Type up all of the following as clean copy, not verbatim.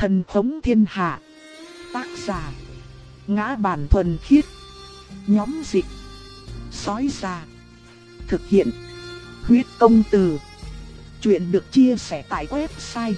Thần khống thiên hạ. Tác giả: Ngã Bản Thuần Khiết. Nhóm dịch: Sói Già. Thực hiện: Huyết Công Từ. Chuyện được chia sẻ tại website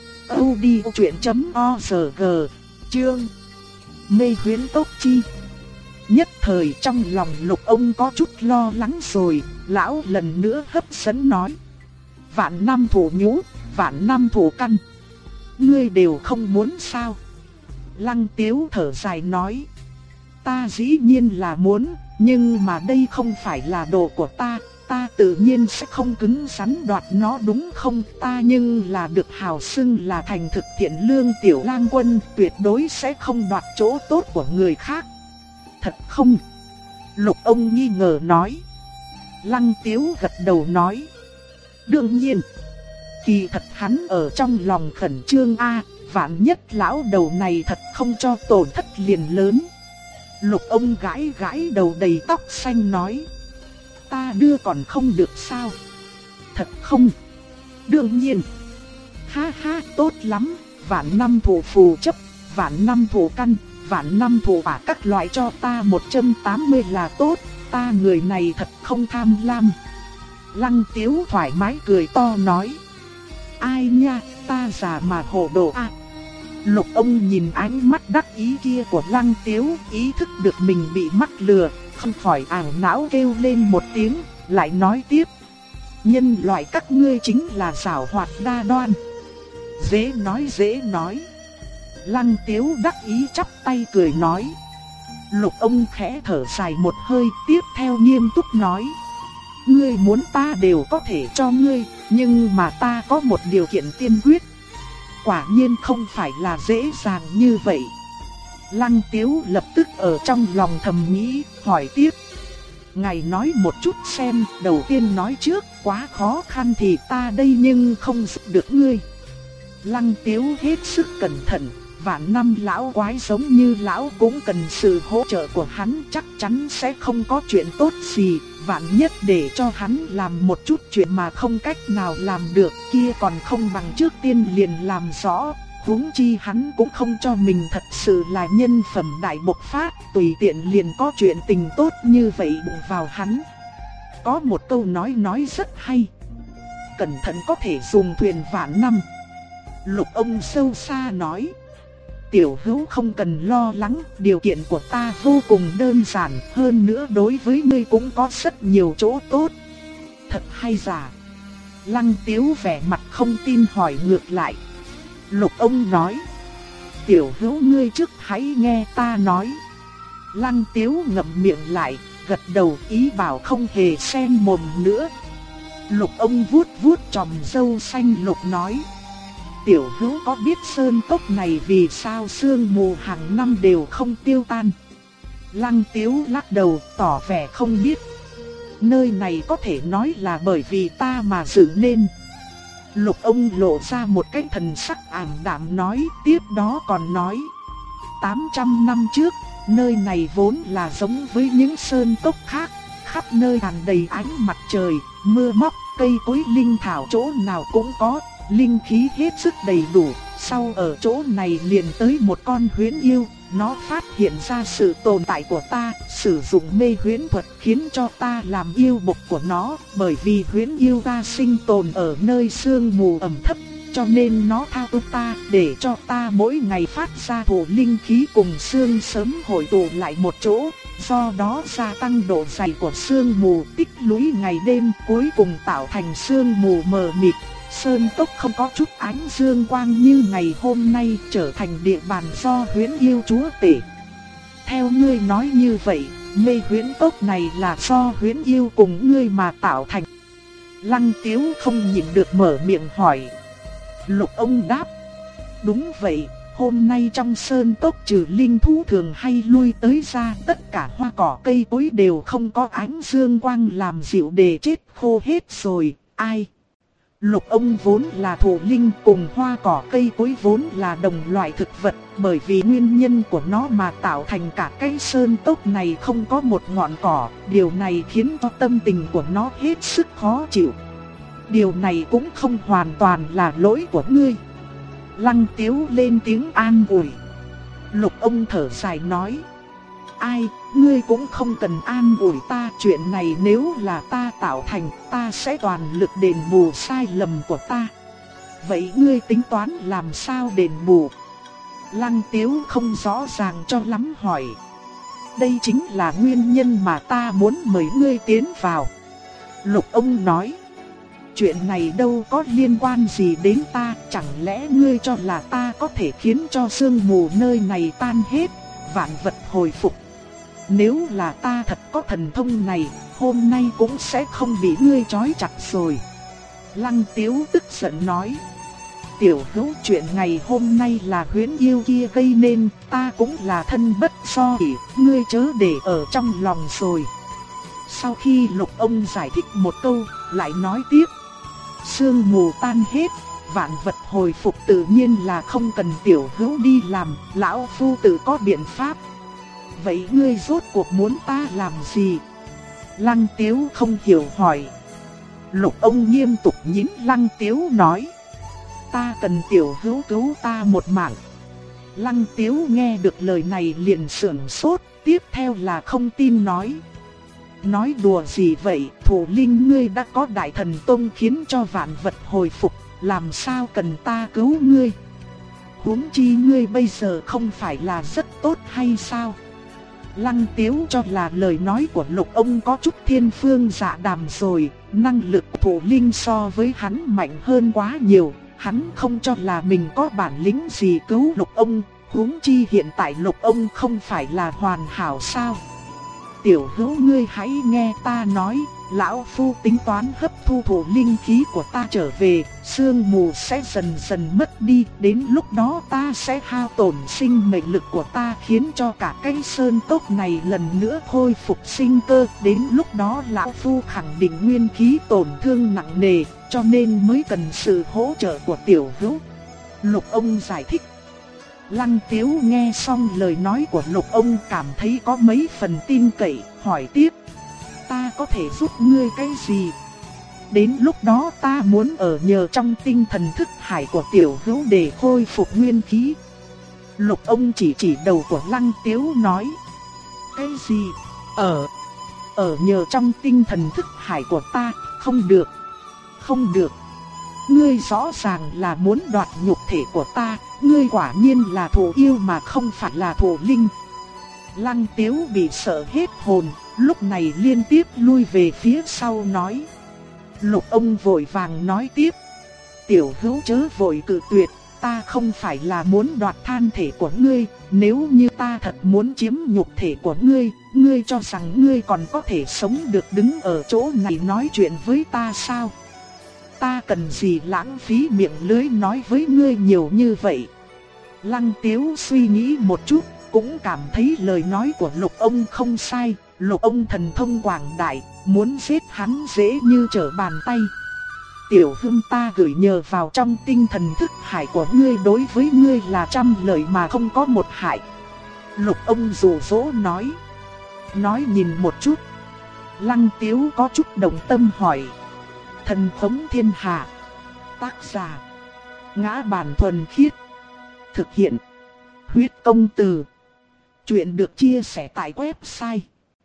audiochuyện.org. Chương Mê Huyễn Tốc Chi. Nhất thời trong lòng Lục ông có chút lo lắng rồi, lão lần nữa hấp dẫn nói: vạn năm thủ nhũ, vạn năm thủ căn, ngươi đều không muốn sao? Lăng Tiếu thở dài nói: ta dĩ nhiên là muốn, nhưng mà đây không phải là đồ của ta, ta tự nhiên sẽ không cứng rắn đoạt nó đúng không? Ta nhưng là được hào xưng là thành thực thiện lương tiểu lang quân, tuyệt đối sẽ không đoạt chỗ tốt của người khác. Thật không? Lục ông nghi ngờ nói. Lăng Tiếu gật đầu nói: đương nhiên. Kỳ thật hắn ở trong lòng khẩn trương vạn nhất lão đầu này thật không cho tổn thất liền lớn. Lục ông gãi gãi đầu đầy tóc xanh nói: ta đưa còn không được sao? Thật không? Đương nhiên. Ha ha, tốt lắm, vạn năm thủ phù chấp, vạn năm thủ căn, vạn năm thủ bả các loại cho ta 180 là tốt, ta người này thật không tham lam. Lăng Tiếu thoải mái cười to nói: ai nha, ta già mà hồ đồ Lục ông nhìn ánh mắt đắc ý kia của Lăng Tiếu, ý thức được mình bị mắc lừa, không khỏi ảo não kêu lên một tiếng, lại nói tiếp: nhân loại các ngươi chính là giảo hoạt đa đoan. Dễ nói dễ nói. Lăng Tiếu đắc ý chắp tay cười nói. Lục ông khẽ thở dài một hơi, tiếp theo nghiêm túc nói: ngươi muốn ta đều có thể cho ngươi, nhưng mà ta có một điều kiện tiên quyết. Quả nhiên không phải là dễ dàng như vậy. Lăng Tiếu lập tức ở trong lòng thầm nghĩ, hỏi tiếp: ngài nói một chút xem, đầu tiên nói trước, quá khó khăn thì ta đây nhưng không giúp được ngươi. Lăng Tiếu hết sức cẩn thận, vạn năm lão quái giống như lão cũng cần sự hỗ trợ của hắn, chắc chắn sẽ không có chuyện tốt gì. Vạn nhất để cho hắn làm một chút chuyện mà không cách nào làm được kia còn không bằng trước tiên liền làm rõ. Huống chi hắn cũng không cho mình thật sự là nhân phẩm đại bộc phát, tùy tiện liền có chuyện tình tốt như vậy đụng vào hắn. Có một câu nói rất hay: cẩn thận có thể dùng thuyền vạn năm. Lục ông sâu xa nói: tiểu hữu không cần lo lắng, điều kiện của ta vô cùng đơn giản, hơn nữa đối với ngươi cũng có rất nhiều chỗ tốt. Thật hay giả? Lăng Tiếu vẻ mặt không tin hỏi ngược lại. Lục ông nói: tiểu hữu ngươi trước hãy nghe ta nói. Lăng Tiếu ngậm miệng lại, gật đầu ý bảo không hề xen mồm nữa. Lục ông vuốt vuốt chòm râu xanh lục nói: tiểu hữu có biết sơn cốc này vì sao sương mù hàng năm đều không tiêu tan? Lăng Tiếu lắc đầu tỏ vẻ không biết. Nơi này có thể nói là bởi vì ta mà dựng nên. Lục ông lộ ra một cái thần sắc ảm đạm nói, tiếp đó còn nói: 800 năm trước, nơi này vốn là giống với những sơn cốc khác, khắp nơi tràn đầy ánh mặt trời, mưa móc, cây cối linh thảo chỗ nào cũng có, linh khí hết sức đầy đủ. Sau ở chỗ này liền tới một con huyễn yêu, nó phát hiện ra sự tồn tại của ta, sử dụng mê huyễn thuật khiến cho ta làm yêu bộc của nó. Bởi vì huyễn yêu ta sinh tồn ở nơi sương mù ẩm thấp, cho nên nó thao túng ta, để cho ta mỗi ngày phát ra thổ linh khí cùng sương sớm hội tụ lại một chỗ. Do đó gia tăng độ dày của sương mù, tích lũy ngày đêm, cuối cùng tạo thành sương mù mờ mịt. Sơn cốc không có chút ánh dương quang như ngày hôm nay, trở thành địa bàn do huyễn yêu chúa tể. Theo ngươi nói như vậy, mê huyễn cốc này là do huyễn yêu cùng ngươi mà tạo thành. Lăng Tiếu không nhịn được mở miệng hỏi. Lục ông đáp: đúng vậy, hôm nay trong sơn cốc trừ linh thú thường hay lui tới ra, tất cả hoa cỏ cây cối đều không có ánh dương quang làm dịu để chết khô hết rồi. Ai? Lục ông vốn là thổ linh, cùng hoa cỏ cây cối vốn là đồng loại thực vật, bởi vì nguyên nhân của nó mà tạo thành cả cái sơn cốc này không có một ngọn cỏ, điều này khiến cho tâm tình của nó hết sức khó chịu. Điều này cũng không hoàn toàn là lỗi của ngươi. Lăng Tiếu lên tiếng an ủi. Lục ông thở dài nói, ai, ngươi cũng không cần an ủi ta, chuyện này nếu là ta tạo thành, ta sẽ toàn lực đền bù sai lầm của ta. Vậy ngươi tính toán làm sao đền bù? Lăng Tiếu không rõ ràng cho lắm hỏi. Đây chính là nguyên nhân mà ta muốn mời ngươi tiến vào. Lục ông nói, chuyện này đâu có liên quan gì đến ta, chẳng lẽ ngươi cho là ta có thể khiến cho sương mù nơi này tan hết, vạn vật hồi phục? Nếu là ta thật có thần thông này, hôm nay cũng sẽ không bị ngươi trói chặt rồi. Lăng Tiếu tức giận nói, tiểu hữu, chuyện ngày hôm nay là huyễn yêu kia gây nên, ta cũng là thân bất do kỷ, ngươi chớ để ở trong lòng rồi. Sau khi Lục ông giải thích một câu, lại nói tiếp, sương mù tan hết, vạn vật hồi phục tự nhiên là không cần tiểu hữu đi làm, lão phu tự có biện pháp. Vậy ngươi rốt cuộc muốn ta làm gì? Lăng Tiếu không hiểu hỏi. Lục ông nghiêm túc nhìn Lăng Tiếu nói, ta cần tiểu hữu cứu ta một mạng. Lăng Tiếu nghe được lời này liền sửng sốt, tiếp theo là không tin nói, nói đùa gì vậy, Thủ Linh ngươi đã có Đại Thần Tông khiến cho vạn vật hồi phục, làm sao cần ta cứu ngươi? Huống chi ngươi bây giờ không phải là rất tốt hay sao? Lăng Tiếu cho là lời nói của Lục ông có chút thiên phương dạ đàm rồi, năng lực Thủ Linh so với hắn mạnh hơn quá nhiều, hắn không cho là mình có bản lĩnh gì cứu Lục ông, huống chi hiện tại Lục ông không phải là hoàn hảo sao? Tiểu hữu ngươi hãy nghe ta nói, lão phu tính toán hấp thu thổ linh khí của ta trở về, sương mù sẽ dần dần mất đi, đến lúc đó ta sẽ hao tổn sinh mệnh lực của ta khiến cho cả cái sơn cốc này lần nữa khôi phục sinh cơ, đến lúc đó lão phu khẳng định nguyên khí tổn thương nặng nề, cho nên mới cần sự hỗ trợ của tiểu hữu. Lục ông giải thích. Lăng Tiếu nghe xong lời nói của Lục ông cảm thấy có mấy phần tin cậy, hỏi tiếp, ta có thể giúp ngươi cái gì? Đến lúc đó ta muốn ở nhờ trong tinh thần thức hải của tiểu hữu để khôi phục nguyên khí. Lục ông chỉ đầu của Lăng Tiếu nói, cái gì? Ở nhờ trong tinh thần thức hải của ta, không được, không được. Ngươi rõ ràng là muốn đoạt nhục thể của ta, ngươi quả nhiên là thổ yêu mà không phải là thổ linh. Lăng Tiếu bị sợ hết hồn, lúc này liên tiếp lui về phía sau nói. Lục ông vội vàng nói tiếp, tiểu hữu chớ vội cự tuyệt, ta không phải là muốn đoạt than thể của ngươi, nếu như ta thật muốn chiếm nhục thể của ngươi, ngươi cho rằng ngươi còn có thể sống được đứng ở chỗ này nói chuyện với ta sao? Ta cần gì lãng phí miệng lưỡi nói với ngươi nhiều như vậy? Lăng Tiếu suy nghĩ một chút, cũng cảm thấy lời nói của Lục ông không sai. Lục ông thần thông quảng đại, muốn giết hắn dễ như trở bàn tay. Tiểu hưng ta gửi nhờ vào trong tinh thần thức hải của ngươi, đối với ngươi là trăm lợi mà không có một hại. Lục ông dụ dỗ nói. Nói nhìn một chút. Lăng Tiếu có chút động tâm hỏi. Thần thống thiên hạ. Tác giả Ngã Bản Thuần Khiết. Thực hiện Huyết Công Từ. Chuyện được chia sẻ tại website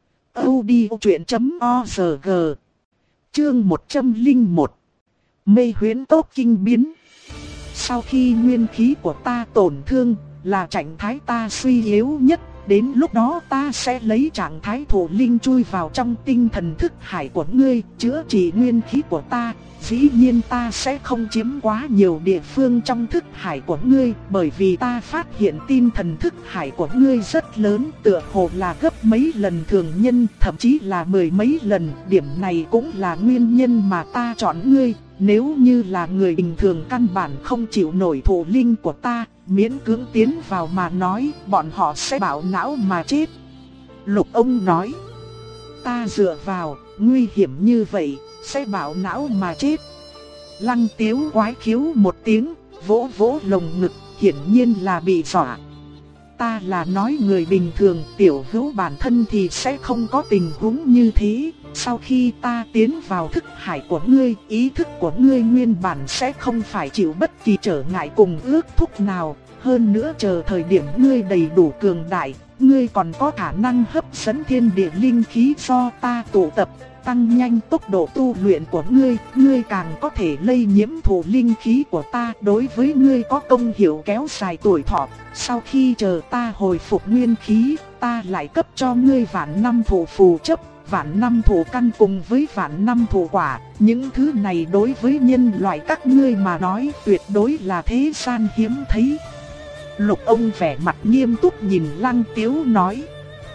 audiochuyện.org. Chương 101. Mê huyễn tốc kinh biến. Sau khi nguyên khí của ta tổn thương, là trạng thái ta suy yếu nhất, đến lúc đó ta sẽ lấy trạng thái thổ linh chui vào trong tinh thần thức hải của ngươi, chữa trị nguyên khí của ta. Dĩ nhiên ta sẽ không chiếm quá nhiều địa phương trong thức hải của ngươi, bởi vì ta phát hiện tinh thần thức hải của ngươi rất lớn, tựa hồ là gấp mấy lần thường nhân, thậm chí là mười mấy lần. Điểm này cũng là nguyên nhân mà ta chọn ngươi. Nếu như là người bình thường căn bản không chịu nổi thổ linh của ta, miễn cưỡng tiến vào mà nói, bọn họ sẽ bạo não mà chết. Lục ông nói, ta dựa vào, nguy hiểm như vậy, sẽ bạo não mà chết. Lăng Tiếu quái khiếu một tiếng, vỗ vỗ lồng ngực, hiển nhiên là bị dọa. ta là nói người bình thường, tiểu hữu bản thân thì sẽ không có tình huống như thế. Sau khi ta tiến vào thức hải của ngươi, ý thức của ngươi nguyên bản sẽ không phải chịu bất kỳ trở ngại cùng ước thúc nào. Hơn nữa chờ thời điểm ngươi đầy đủ cường đại, ngươi còn có khả năng hấp dẫn thiên địa linh khí do ta tụ tập, tăng nhanh tốc độ tu luyện của ngươi. Ngươi càng có thể lây nhiễm thổ linh khí của ta, đối với ngươi có công hiệu kéo dài tuổi thọ. Sau khi chờ ta hồi phục nguyên khí, ta lại cấp cho ngươi vạn năm thổ phù chấp, vạn năm thổ căn cùng với vạn năm thổ quả. Những thứ này đối với nhân loại các ngươi mà nói tuyệt đối là thế gian hiếm thấy. Lục ông vẻ mặt nghiêm túc nhìn Lăng Tiếu nói: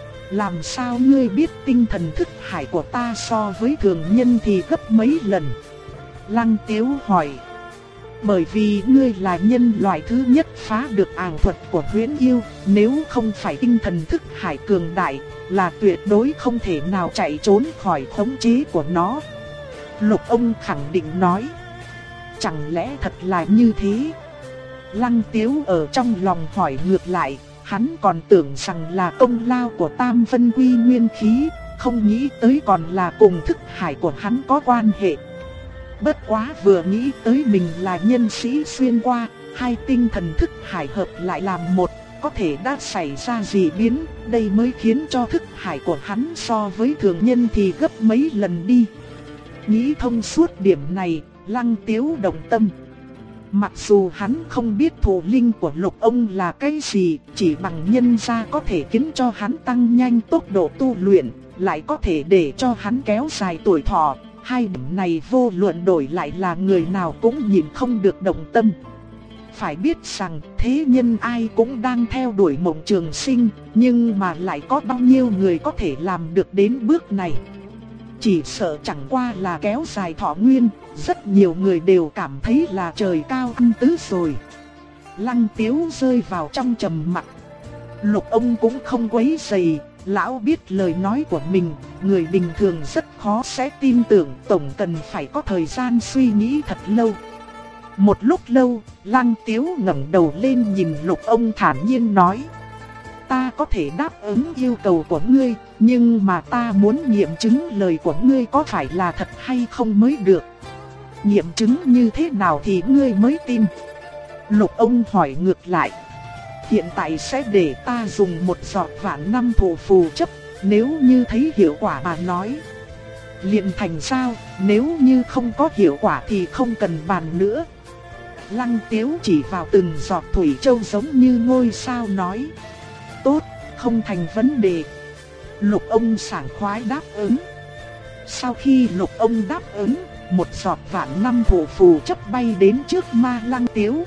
làm sao ngươi biết tinh thần thức hải của ta so với thường nhân thì gấp mấy lần? Lăng Tiếu hỏi: bởi vì ngươi là nhân loại thứ nhất phá được ảo thuật của huyễn yêu, nếu không phải tinh thần thức hải cường đại, là tuyệt đối không thể nào chạy trốn khỏi khống chế của nó. Lục ông khẳng định nói: chẳng lẽ thật là như thế? Lăng Tiếu ở trong lòng hỏi ngược lại, hắn còn tưởng rằng là công lao của Tam Vân Quy nguyên khí, không nghĩ tới còn là cùng thức hải của hắn có quan hệ. Bất quá vừa nghĩ tới mình là nhân sĩ xuyên qua, hai tinh thần thức hải hợp lại làm một, có thể đã xảy ra dị biến, đây mới khiến cho thức hải của hắn so với thường nhân thì gấp mấy lần đi. Nghĩ thông suốt điểm này, Lăng Tiếu động tâm. Mặc dù hắn không biết thổ linh của Lục ông là cái gì, chỉ bằng nhân ra có thể khiến cho hắn tăng nhanh tốc độ tu luyện, lại có thể để cho hắn kéo dài tuổi thọ. Hai điểm này vô luận đổi lại là người nào cũng nhìn không được động tâm. Phải biết rằng thế nhân ai cũng đang theo đuổi mộng trường sinh, nhưng mà lại có bao nhiêu người có thể làm được đến bước này. Chỉ sợ chẳng qua là kéo dài thọ nguyên, rất nhiều người đều cảm thấy là trời cao ăn tứ rồi. Lăng Tiếu rơi vào trong trầm mặc. Lục ông cũng không quấy rầy, lão biết lời nói của mình, người bình thường rất khó sẽ tin tưởng, tổng cần phải có thời gian suy nghĩ thật lâu. Một lúc lâu, Lăng Tiếu ngẩng đầu lên nhìn Lục ông thản nhiên nói: ta có thể đáp ứng yêu cầu của ngươi, nhưng mà ta muốn nghiệm chứng lời của ngươi có phải là thật hay không mới được. Nghiệm chứng như thế nào thì ngươi mới tin? Lục ông hỏi ngược lại: hiện tại sẽ để ta dùng một giọt vạn năm thổ phù chấp, nếu như thấy hiệu quả mà nói. Liền thành sao, nếu như không có hiệu quả thì không cần bàn nữa. Lăng Tiếu chỉ vào từng giọt thủy châu giống như ngôi sao nói: tốt, không thành vấn đề. Lục ông sảng khoái đáp ứng. Sau khi Lục ông đáp ứng, một giọt vạn năm thổ phù chấp bay đến trước Ma Lăng Tiếu.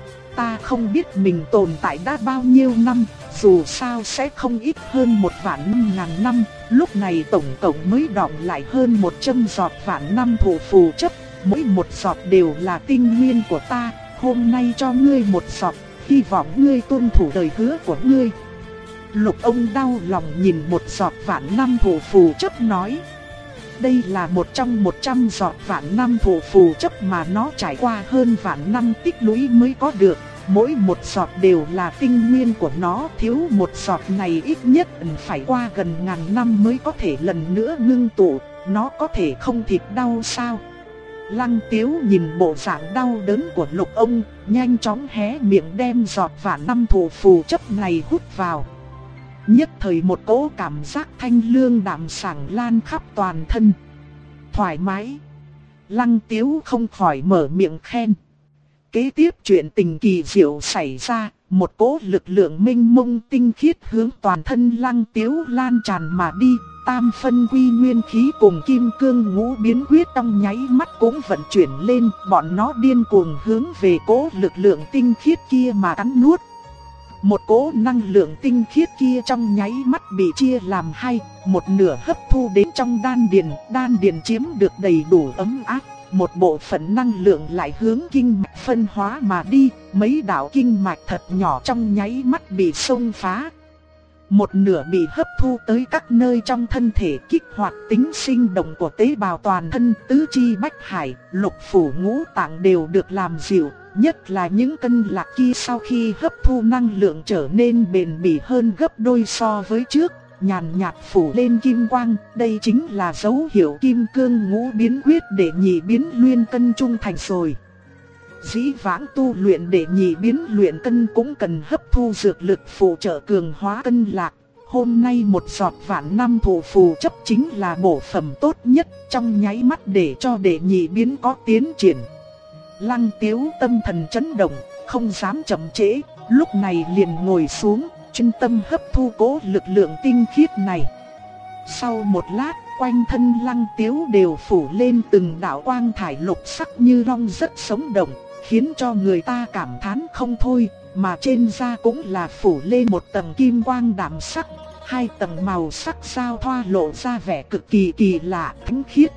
Ta không biết mình tồn tại đã bao nhiêu năm, dù sao sẽ không ít hơn 1.500.000 năm. Lúc này tổng cộng mới đọng lại hơn 100 giọt vạn năm thổ phù chấp, mỗi một giọt đều là tinh nguyên của ta. Hôm nay cho ngươi một giọt, hy vọng ngươi tuân thủ lời hứa của ngươi. Lục ông đau lòng nhìn một giọt vạn năm thổ phù chấp nói: đây là một trong 100 giọt vạn năm thổ phù chấp mà nó trải qua hơn vạn năm tích lũy mới có được. Mỗi một giọt đều là tinh nguyên của nó, thiếu một giọt này ít nhất phải qua gần ngàn năm mới có thể lần nữa ngưng tụ. Nó có thể không thịt đau sao? Lăng Tiếu nhìn bộ dạng đau đớn của Lục ông, nhanh chóng hé miệng đem giọt vạn năm thổ phù chấp này hút vào. Nhất thời một cỗ cảm giác thanh lương đạm sảng lan khắp toàn thân. Thoải mái. Lăng Tiếu không khỏi mở miệng khen. Kế tiếp chuyện tình kỳ diệu xảy ra, một cỗ lực lượng mênh mông tinh khiết hướng toàn thân Lăng Tiếu lan tràn mà đi. Tam phân quy nguyên khí cùng kim cương ngũ biến quyết trong nháy mắt cũng vận chuyển lên, bọn nó điên cuồng hướng về cỗ lực lượng tinh khiết kia mà cắn nuốt. Một cỗ năng lượng tinh khiết kia trong nháy mắt bị chia làm hai, một nửa hấp thu đến trong đan điền chiếm được đầy đủ ấm áp, một bộ phận năng lượng lại hướng kinh mạch phân hóa mà đi, mấy đạo kinh mạch thật nhỏ trong nháy mắt bị xông phá. một nửa bị hấp thu tới các nơi trong thân thể, kích hoạt tính sinh động của tế bào toàn thân, tứ chi bách hải, lục phủ ngũ tạng đều được làm dịu. Nhất là những cân lạc kia sau khi hấp thu năng lượng trở nên bền bỉ hơn gấp đôi so với trước, nhàn nhạt phủ lên kim quang. Đây chính là dấu hiệu kim cương ngũ biến quyết đệ nhị biến luyện cân trung thành rồi. Dĩ vãng tu luyện đệ nhị biến luyện cân cũng cần hấp thu dược lực phụ trợ cường hóa cân lạc. Hôm nay một giọt vạn năm thổ phù chấp chính là bổ phẩm tốt nhất, trong nháy mắt để cho đệ nhị biến có tiến triển. Lăng Tiếu tâm thần chấn động, không dám chậm trễ, lúc này liền ngồi xuống, chuyên tâm hấp thu cố lực lượng tinh khiết này. Sau một lát, quanh thân Lăng Tiếu đều phủ lên từng đạo quang thải lục sắc như long rất sống động, khiến cho người ta cảm thán không thôi, mà trên da cũng là phủ lên một tầng kim quang đạm sắc, hai tầng màu sắc giao thoa lộ ra vẻ cực kỳ kỳ lạ, thánh khiết.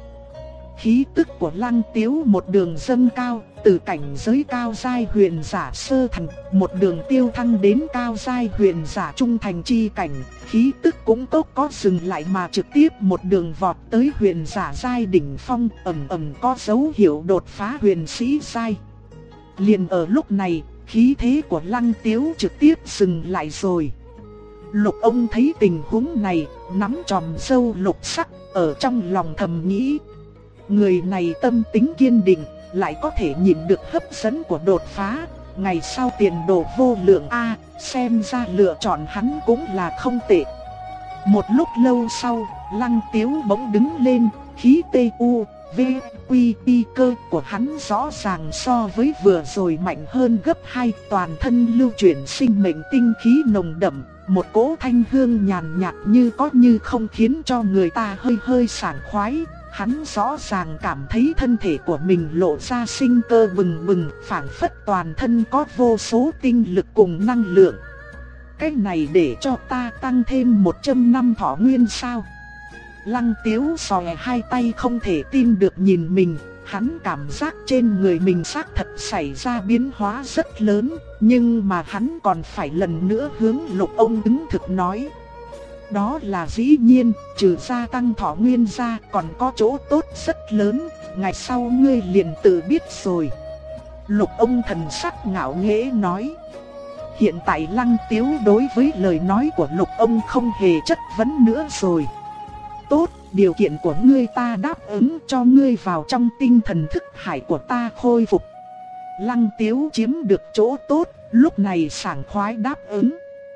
Khí tức của Lăng Tiếu một đường dâng cao, từ cảnh giới cao giai huyền giả sơ thành, một đường tiêu thăng đến cao giai huyền giả trung thành chi cảnh, khí tức cũng có dừng lại mà trực tiếp một đường vọt tới huyền giả giai đỉnh phong, ầm có dấu hiệu đột phá huyền sĩ giai. Liền ở lúc này, khí thế của Lăng Tiếu trực tiếp dừng lại rồi. Lục ông thấy tình huống này, nắm chòm râu lục sắc, ở trong lòng thầm nghĩ. Người này tâm tính kiên định, lại có thể nhìn được hấp dẫn của đột phá, ngày sau tiền đồ vô lượng a, xem ra lựa chọn hắn cũng là không tệ. Một lúc lâu sau, Lăng Tiếu bỗng đứng lên, khí tu, v, quy, y cơ của hắn rõ ràng so với vừa rồi mạnh hơn gấp 2, toàn thân lưu chuyển sinh mệnh tinh khí nồng đậm, một cỗ thanh hương nhàn nhạt như có như không khiến cho người ta hơi hơi sảng khoái. Hắn rõ ràng cảm thấy thân thể của mình lộ ra sinh cơ bừng bừng, phảng phất toàn thân có vô số tinh lực cùng năng lượng. Cái này để cho ta tăng thêm 100 năm thọ nguyên sao? Lăng Tiếu xòe hai tay không thể tin được nhìn mình, hắn cảm giác trên người mình xác thật xảy ra biến hóa rất lớn, nhưng mà hắn còn phải lần nữa hướng Lục ông ứng thực nói. Đó là dĩ nhiên, trừ gia tăng thọ nguyên ra còn có chỗ tốt rất lớn, ngày sau ngươi liền tự biết rồi. Lục ông thần sắc ngạo nghễ nói. Hiện tại Lăng Tiếu đối với lời nói của Lục ông không hề chất vấn nữa rồi. Tốt, điều kiện của ngươi ta đáp ứng, cho ngươi vào trong tinh thần thức hải của ta khôi phục. Lăng Tiếu chiếm được chỗ tốt, lúc này sảng khoái đáp ứng.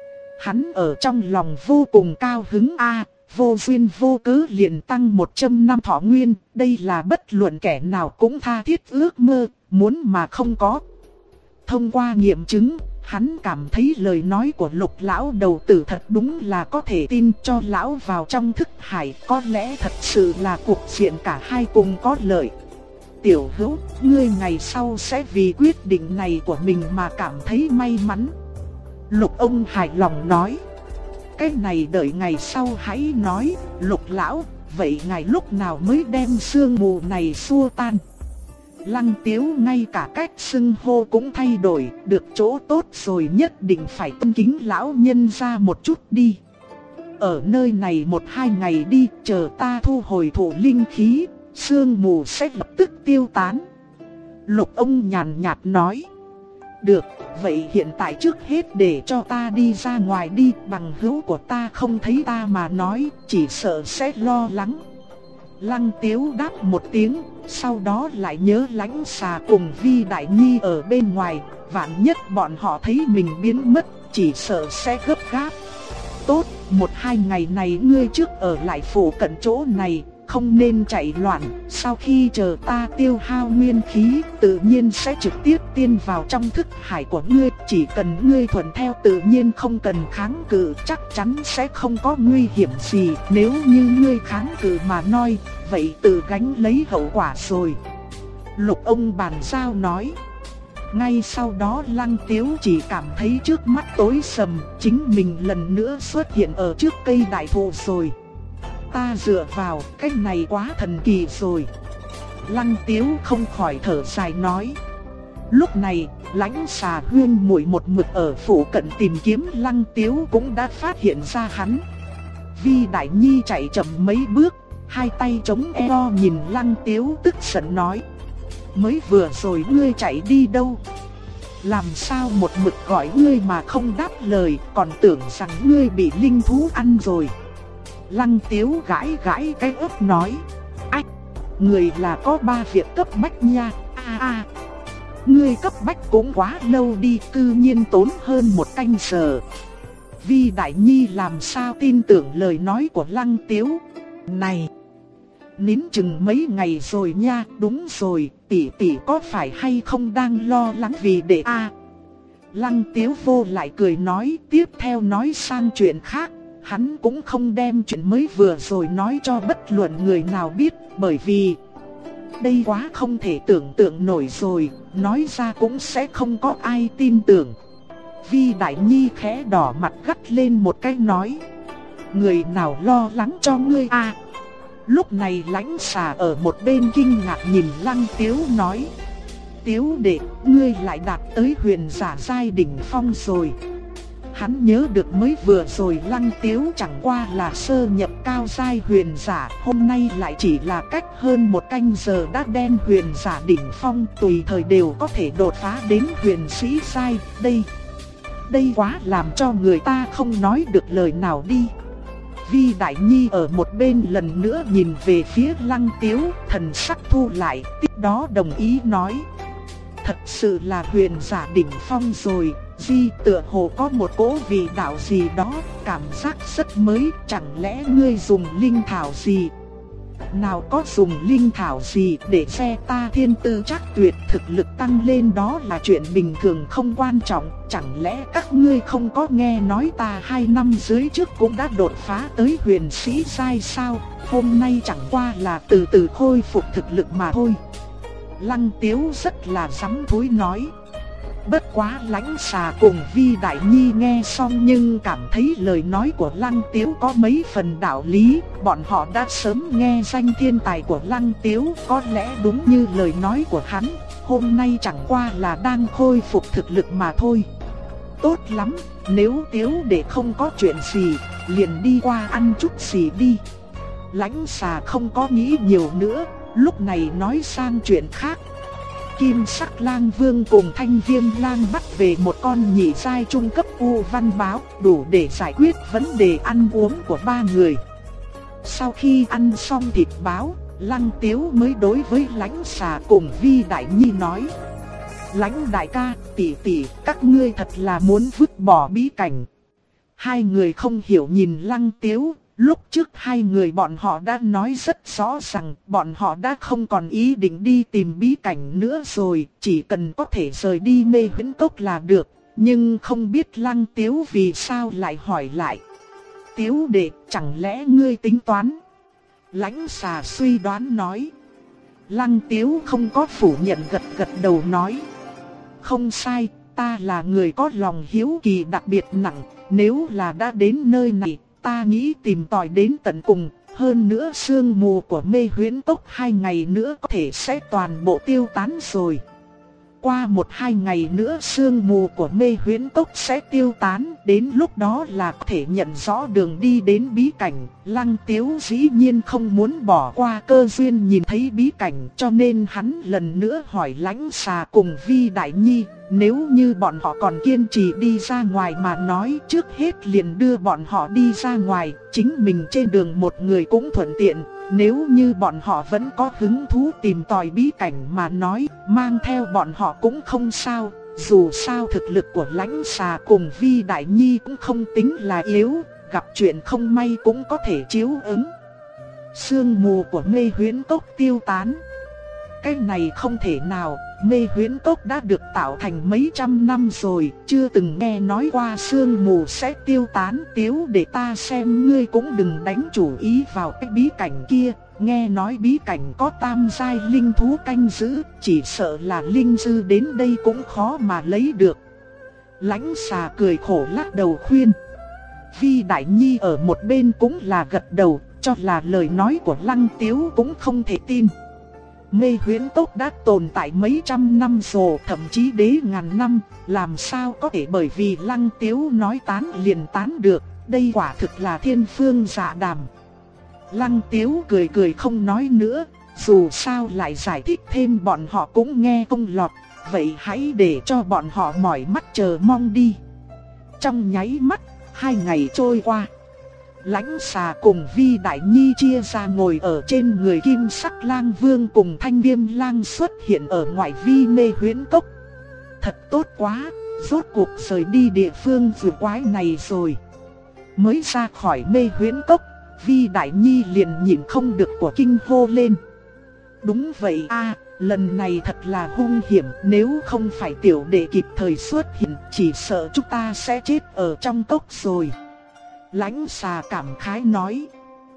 Hắn ở trong lòng vô cùng cao hứng vô duyên vô cớ liền tăng 100 năm thọ nguyên, đây là bất luận kẻ nào cũng tha thiết ước mơ, muốn mà không có. Thông qua nghiệm chứng, hắn cảm thấy lời nói của Lục lão đầu tử thật đúng là có thể tin, cho lão vào trong thức hải, có lẽ thật sự là cuộc diện cả hai cùng có lợi. Tiểu Hữu, ngươi ngày sau sẽ vì quyết định này của mình mà cảm thấy may mắn. Lục ông hài lòng nói. Cái này đợi ngày sau hãy nói. Lục lão, vậy ngài lúc nào mới đem sương mù này xua tan? Lăng Tiếu ngay cả cách xưng hô cũng thay đổi, được chỗ tốt rồi nhất định phải tôn kính lão nhân ra một chút đi. Ở nơi này 1-2 ngày đi, chờ ta thu hồi thổ linh khí, sương mù sẽ lập tức tiêu tán. Lục ông nhàn nhạt nói. Được, vậy hiện tại trước hết để cho ta đi ra ngoài đi, bằng hữu của ta không thấy ta mà nói, chỉ sợ sẽ lo lắng. Lăng Tiếu đáp một tiếng, sau đó lại nhớ Lãnh Xà cùng Vi Đại Nhi ở bên ngoài, vạn nhất bọn họ thấy mình biến mất, chỉ sợ sẽ gấp gáp. Tốt, 1-2 ngày này ngươi trước ở lại phủ cận chỗ này, không nên chạy loạn, sau khi chờ ta tiêu hao nguyên khí, tự nhiên sẽ trực tiếp tiên vào trong thức hải của ngươi, chỉ cần ngươi thuận theo tự nhiên không cần kháng cự, chắc chắn sẽ không có nguy hiểm gì, nếu như ngươi kháng cự mà nói, vậy tự gánh lấy hậu quả rồi. Lục ông bàn giao nói. Ngay sau đó Lăng Tiếu chỉ cảm thấy trước mắt tối sầm, chính mình lần nữa xuất hiện ở trước cây đại thụ rồi. Ta dựa vào, cái này quá thần kỳ rồi. Lăng Tiếu không khỏi thở dài nói. Lúc này, Lãnh Xà Huyên muội một mực ở phụ cận tìm kiếm Lăng Tiếu cũng đã phát hiện ra hắn. Vi Đại Nhi chạy chậm mấy bước, hai tay chống eo nhìn Lăng Tiếu tức giận nói: mới vừa rồi ngươi chạy đi đâu? Làm sao một mực gọi ngươi mà không đáp lời, còn tưởng rằng ngươi bị linh thú ăn rồi. Lăng Tiếu gãi gãi cái ớt nói: ách, người là có 3 việc cấp bách nha. Ngươi cấp bách cũng quá lâu đi, cư nhiên tốn hơn 1 canh giờ. Vi Đại Nhi làm sao tin tưởng lời nói của Lăng Tiếu. Này, nín chừng mấy ngày rồi nha. Đúng rồi, tỷ tỷ có phải hay không đang lo lắng vì đệ a? Lăng Tiếu vô lại cười nói, tiếp theo nói sang chuyện khác. Hắn cũng không đem chuyện mới vừa rồi nói cho bất luận người nào biết, bởi vì đây quá không thể tưởng tượng nổi rồi, nói ra cũng sẽ không có ai tin tưởng. Vi Đại Nhi khẽ đỏ mặt gắt lên một cái nói: người nào lo lắng cho ngươi a? Lúc này Lãnh Xà ở một bên kinh ngạc nhìn Lăng Tiếu nói: Tiếu đệ, ngươi lại đạt tới huyền giả giai đỉnh phong rồi. Hắn nhớ được mới vừa rồi Lăng Tiếu chẳng qua là sơ nhập cao giai huyền giả, hôm nay lại chỉ là cách hơn 1 canh giờ đã đen huyền giả đỉnh phong, tùy thời đều có thể đột phá đến huyền sĩ giai. Đây quá làm cho người ta không nói được lời nào đi. Vi Đại Nhi ở một bên lần nữa nhìn về phía Lăng Tiếu, thần sắc thu lại, tiếp đó đồng ý nói: thật sự là huyền giả đỉnh phong rồi. Di, tựa hồ có một cỗ vị đạo gì đó, cảm giác rất mới, chẳng lẽ ngươi dùng linh thảo gì? Nào có dùng linh thảo gì, để xe ta thiên tư chắc tuyệt, thực lực tăng lên đó là chuyện bình thường không quan trọng. Chẳng lẽ các ngươi không có nghe nói ta 2 năm dưới trước cũng đã đột phá tới huyền sĩ giai sao? Hôm nay chẳng qua là từ từ khôi phục thực lực mà thôi. Lăng Tiếu rất là sắm thúi nói. Bất quá Lãnh Xà cùng Vi Đại Nhi nghe xong nhưng cảm thấy lời nói của Lăng Tiếu có mấy phần đạo lý. Bọn họ đã sớm nghe danh thiên tài của Lăng Tiếu, có lẽ đúng như lời nói của hắn, hôm nay chẳng qua là đang khôi phục thực lực mà thôi. Tốt lắm, nếu Tiếu để không có chuyện gì, liền đi qua ăn chút gì đi. Lãnh Xà không có nghĩ nhiều nữa, lúc này nói sang chuyện khác. Kim Sắc Lang Vương cùng Thanh Viêm Lang bắt về một con nhị giai trung cấp U Văn Báo, đủ để giải quyết vấn đề ăn uống của 3 người. Sau khi ăn xong thịt báo, Lăng Tiếu mới đối với Lãnh Xà cùng Vi Đại Nhi nói: Lãnh đại ca, tỷ tỷ, các ngươi thật là muốn vứt bỏ bí cảnh. Hai người không hiểu nhìn Lăng Tiếu. Lúc trước hai người bọn họ đã nói rất rõ rằng bọn họ đã không còn ý định đi tìm bí cảnh nữa rồi, chỉ cần có thể rời đi Mê Huyễn Cốc là được. Nhưng không biết Lăng Tiếu vì sao lại hỏi lại: Tiếu đệ, chẳng lẽ ngươi tính toán? Lãnh Xà suy đoán nói. Lăng Tiếu không có phủ nhận, gật gật đầu nói: không sai, ta là người có lòng hiếu kỳ đặc biệt nặng. Nếu là đã đến nơi này, ta nghĩ tìm tòi đến tận cùng. Hơn nữa sương mù của Mê Huyễn Cốc 2 ngày nữa có thể sẽ toàn bộ tiêu tán rồi. Qua 1-2 ngày nữa sương mù của Mê Huyễn Cốc sẽ tiêu tán, đến lúc đó là có thể nhận rõ đường đi đến bí cảnh. Lăng Tiếu dĩ nhiên không muốn bỏ qua cơ duyên nhìn thấy bí cảnh, cho nên hắn lần nữa hỏi Lãnh Xà cùng Vi Đại Nhi, nếu như bọn họ còn kiên trì đi ra ngoài mà nói, trước hết liền đưa bọn họ đi ra ngoài, chính mình trên đường một người cũng thuận tiện. Nếu như bọn họ vẫn có hứng thú tìm tòi bí cảnh mà nói, mang theo bọn họ cũng không sao. Dù sao thực lực của Lãnh Xà cùng Vi Đại Nhi cũng không tính là yếu, gặp chuyện không may cũng có thể chiếu ứng. Sương mù của Mê Huyễn Cốc tiêu tán. Cái này không thể nào, Mê Huyễn Cốc đã được tạo thành mấy trăm năm rồi, chưa từng nghe nói qua sương mù sẽ tiêu tán. Tiếu để ta xem ngươi cũng đừng đánh chủ ý vào cái bí cảnh kia, nghe nói bí cảnh có tam giai linh thú canh giữ, chỉ sợ là linh dư đến đây cũng khó mà lấy được. Lãnh Xà cười khổ lắc đầu khuyên. Vi Đại Nhi ở một bên cũng là gật đầu, cho là lời nói của Lăng Tiếu cũng không thể tin. Mê Huyễn Cốc đã tồn tại mấy trăm năm rồi, thậm chí đế ngàn năm, làm sao có thể bởi vì Lăng Tiếu nói tán liền tán được, đây quả thực là thiên phương dạ đàm. Lăng Tiếu cười cười không nói nữa, dù sao lại giải thích thêm bọn họ cũng nghe không lọt, vậy hãy để cho bọn họ mỏi mắt chờ mong đi. Trong nháy mắt, 2 ngày trôi qua. Lãnh Xà cùng Vi Đại Nhi chia ra ngồi ở trên người Kim Sắc Lang Vương, cùng Thanh Viêm Lang xuất hiện ở ngoại vi Mê Huyễn Cốc. Thật tốt quá, rốt cuộc rời đi địa phương vừa quái này rồi. Mới ra khỏi Mê Huyễn Cốc, Vi Đại Nhi liền nhịn không được của kinh hô lên. Đúng vậy a, lần này thật là hung hiểm, nếu không phải tiểu đệ kịp thời xuất hiện, chỉ sợ chúng ta sẽ chết ở trong cốc rồi. Lãnh Xà cảm khái nói.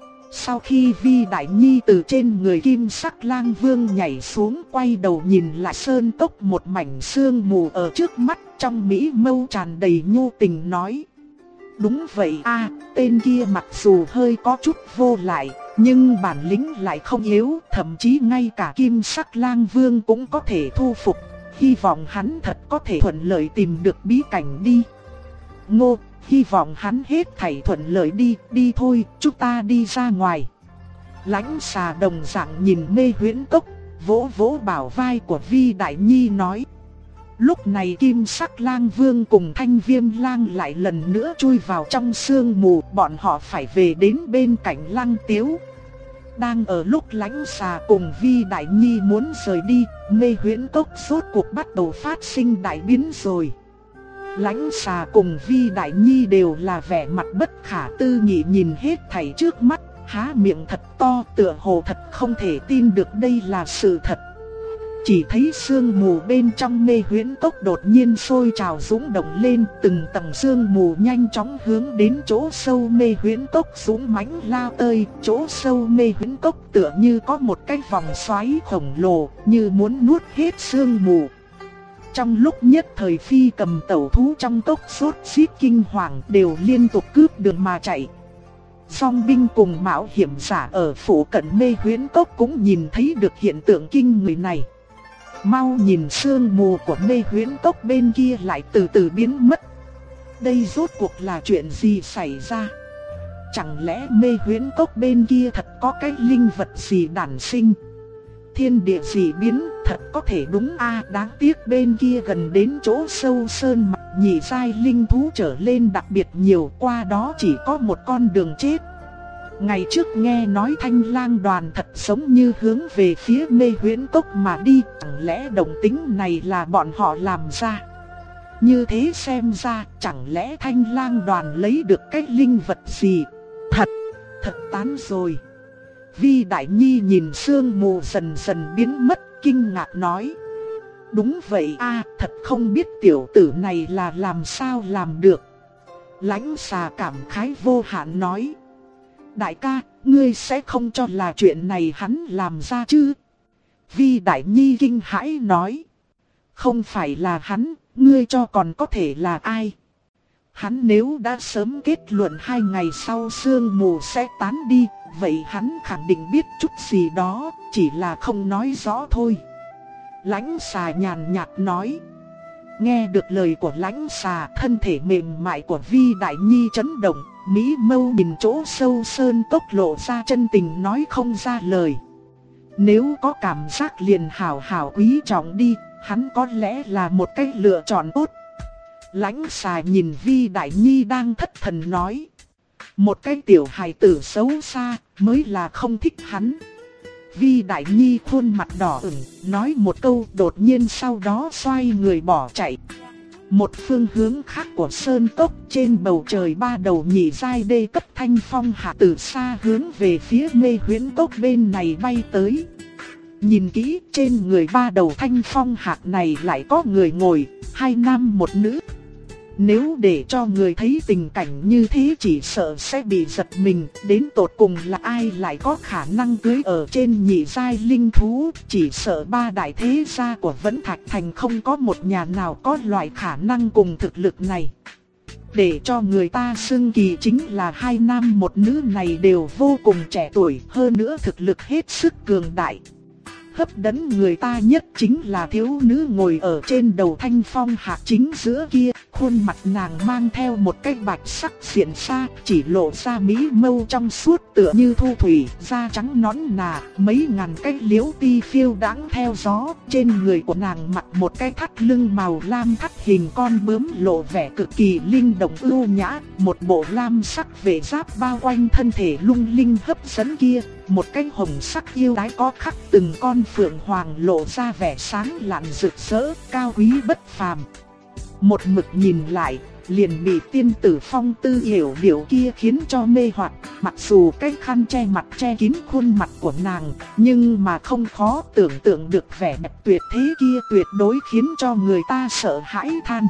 Sau khi Vi Đại Nhi từ trên người Kim Sắc Lang Vương nhảy xuống, quay đầu nhìn lại sơn cốc một mảnh sương mù ở trước mắt, trong mỹ mâu tràn đầy nhu tình nói. Đúng vậy a, tên kia mặc dù hơi có chút vô lại, nhưng bản lĩnh lại không yếu, thậm chí ngay cả Kim Sắc Lang Vương cũng có thể thu phục. Hy vọng hắn thật có thể thuận lợi tìm được bí cảnh đi. Ngô, hy vọng hắn hết thảy thuận lợi đi, đi thôi, chúng ta đi ra ngoài. Lãnh Xà đồng dạng nhìn Mê Huyễn Cốc, vỗ vỗ bảo vai của Vi Đại Nhi nói. Lúc này Kim Sắc Lang Vương cùng Thanh Viêm Lang lại lần nữa chui vào trong sương mù, bọn họ phải về đến bên cạnh Lăng Tiếu. Đang ở lúc Lãnh Xà cùng Vi Đại Nhi muốn rời đi, Mê Huyễn Cốc rốt cuộc bắt đầu phát sinh đại biến rồi. Lãnh Xà cùng Vi Đại Nhi đều là vẻ mặt bất khả tư nghị nhìn hết thảy trước mắt, há miệng thật to, tựa hồ thật không thể tin được đây là sự thật. Chỉ thấy sương mù bên trong Mê Huyễn Cốc đột nhiên sôi trào dũng động lên, từng tầng sương mù nhanh chóng hướng đến chỗ sâu Mê Huyễn Cốc dũng mãnh lao tới. Chỗ sâu Mê Huyễn Cốc tựa như có một cái vòng xoáy khổng lồ, như muốn nuốt hết sương mù. Trong lúc nhất thời Phi Cầm tẩu thú trong cốc sốt xít kinh hoàng, đều liên tục cướp đường mà chạy. Song binh cùng mạo hiểm giả ở phủ cận Mê Huyễn Cốc cũng nhìn thấy được hiện tượng kinh người này. Mau nhìn sương mù của Mê Huyễn Cốc bên kia lại từ từ biến mất. Đây rốt cuộc là chuyện gì xảy ra? Chẳng lẽ Mê Huyễn Cốc bên kia thật có cái linh vật gì đản sinh? Thiên địa dị biến, thật có thể đúng a, đáng tiếc bên kia gần đến chỗ sâu sơn mạch, nhị giai linh thú trở lên đặc biệt nhiều, qua đó chỉ có một con đường chết. Ngày trước nghe nói Thanh Lang đoàn thật giống như hướng về phía Mê Huyễn Cốc mà đi, chẳng lẽ động tĩnh này là bọn họ làm ra? Như thế xem ra, chẳng lẽ Thanh Lang đoàn lấy được cái linh vật gì? Thật tán rồi. Vi Đại Nhi nhìn sương mù dần dần biến mất, kinh ngạc nói. Đúng vậy a, thật không biết tiểu tử này là làm sao làm được. Lãnh Xà cảm khái vô hạn nói. Đại ca, ngươi sẽ không cho là chuyện này hắn làm ra chứ? Vi Đại Nhi kinh hãi nói. Không phải là hắn, ngươi cho còn có thể là ai? Hắn nếu đã sớm kết luận 2 ngày sau sương mù sẽ tán đi, vậy hắn khẳng định biết chút gì đó, chỉ là không nói rõ thôi. Lãnh Xà nhàn nhạt nói. Nghe được lời của Lãnh Xà, thân thể mềm mại của Vi Đại Nhi chấn động, mỹ mâu nhìn chỗ sâu sơn cốc lộ ra chân tình nói không ra lời. Nếu có cảm giác liền hảo hảo quý trọng đi, hắn có lẽ là một cái lựa chọn tốt. Lãnh Xà nhìn Vi Đại Nhi đang thất thần nói. Một cái tiểu hài tử xấu xa mới là không thích hắn. Vi Đại Nhi khuôn mặt đỏ ửng, nói một câu đột nhiên sau đó xoay người bỏ chạy. Một phương hướng khác của sơn cốc, trên bầu trời 3 đầu nhị giai đê cấp thanh phong hạ từ xa hướng về phía Mê Huyễn Cốc bên này bay tới. Nhìn kỹ, trên người 3 đầu thanh phong hạc này lại có người ngồi, 2 nam 1 nữ. Nếu để cho người thấy tình cảnh như thế chỉ sợ sẽ bị giật mình, đến tột cùng là ai lại có khả năng cưới ở trên nhị giai linh thú, chỉ sợ 3 đại thế gia của Vẫn Thạch Thành không có một nhà nào có loại khả năng cùng thực lực này. Để cho người ta xưng kỳ chính là 2 nam 1 nữ này đều vô cùng trẻ tuổi, hơn nữa thực lực hết sức cường đại. hấp dẫn người ta nhất chính là thiếu nữ ngồi ở trên đầu thanh phong hạc chính giữa kia. Khuôn mặt nàng mang theo một cái bạch sắc xiển xa, chỉ lộ ra mí mâu trong suốt tựa như thu thủy, da trắng nõn nà, mấy ngàn cái liễu ti phiêu đãng theo gió. Trên người của nàng mặc một cái thắt lưng màu lam thắt hình con bướm lộ vẻ cực kỳ linh động ưu nhã, một bộ lam sắc vệ giáp bao quanh thân thể lung linh hấp dẫn kia. Một cái hồng sắc yêu đái có khắc từng con phượng hoàng lộ ra vẻ sáng lạn rực rỡ, cao quý bất phàm. Một mực nhìn lại, liền bị tiên tử phong tư hiểu điệu kia khiến cho mê hoặc. Mặc dù cái khăn che mặt che kín khuôn mặt của nàng, nhưng mà không khó tưởng tượng được vẻ đẹp tuyệt thế kia tuyệt đối khiến cho người ta sợ hãi than.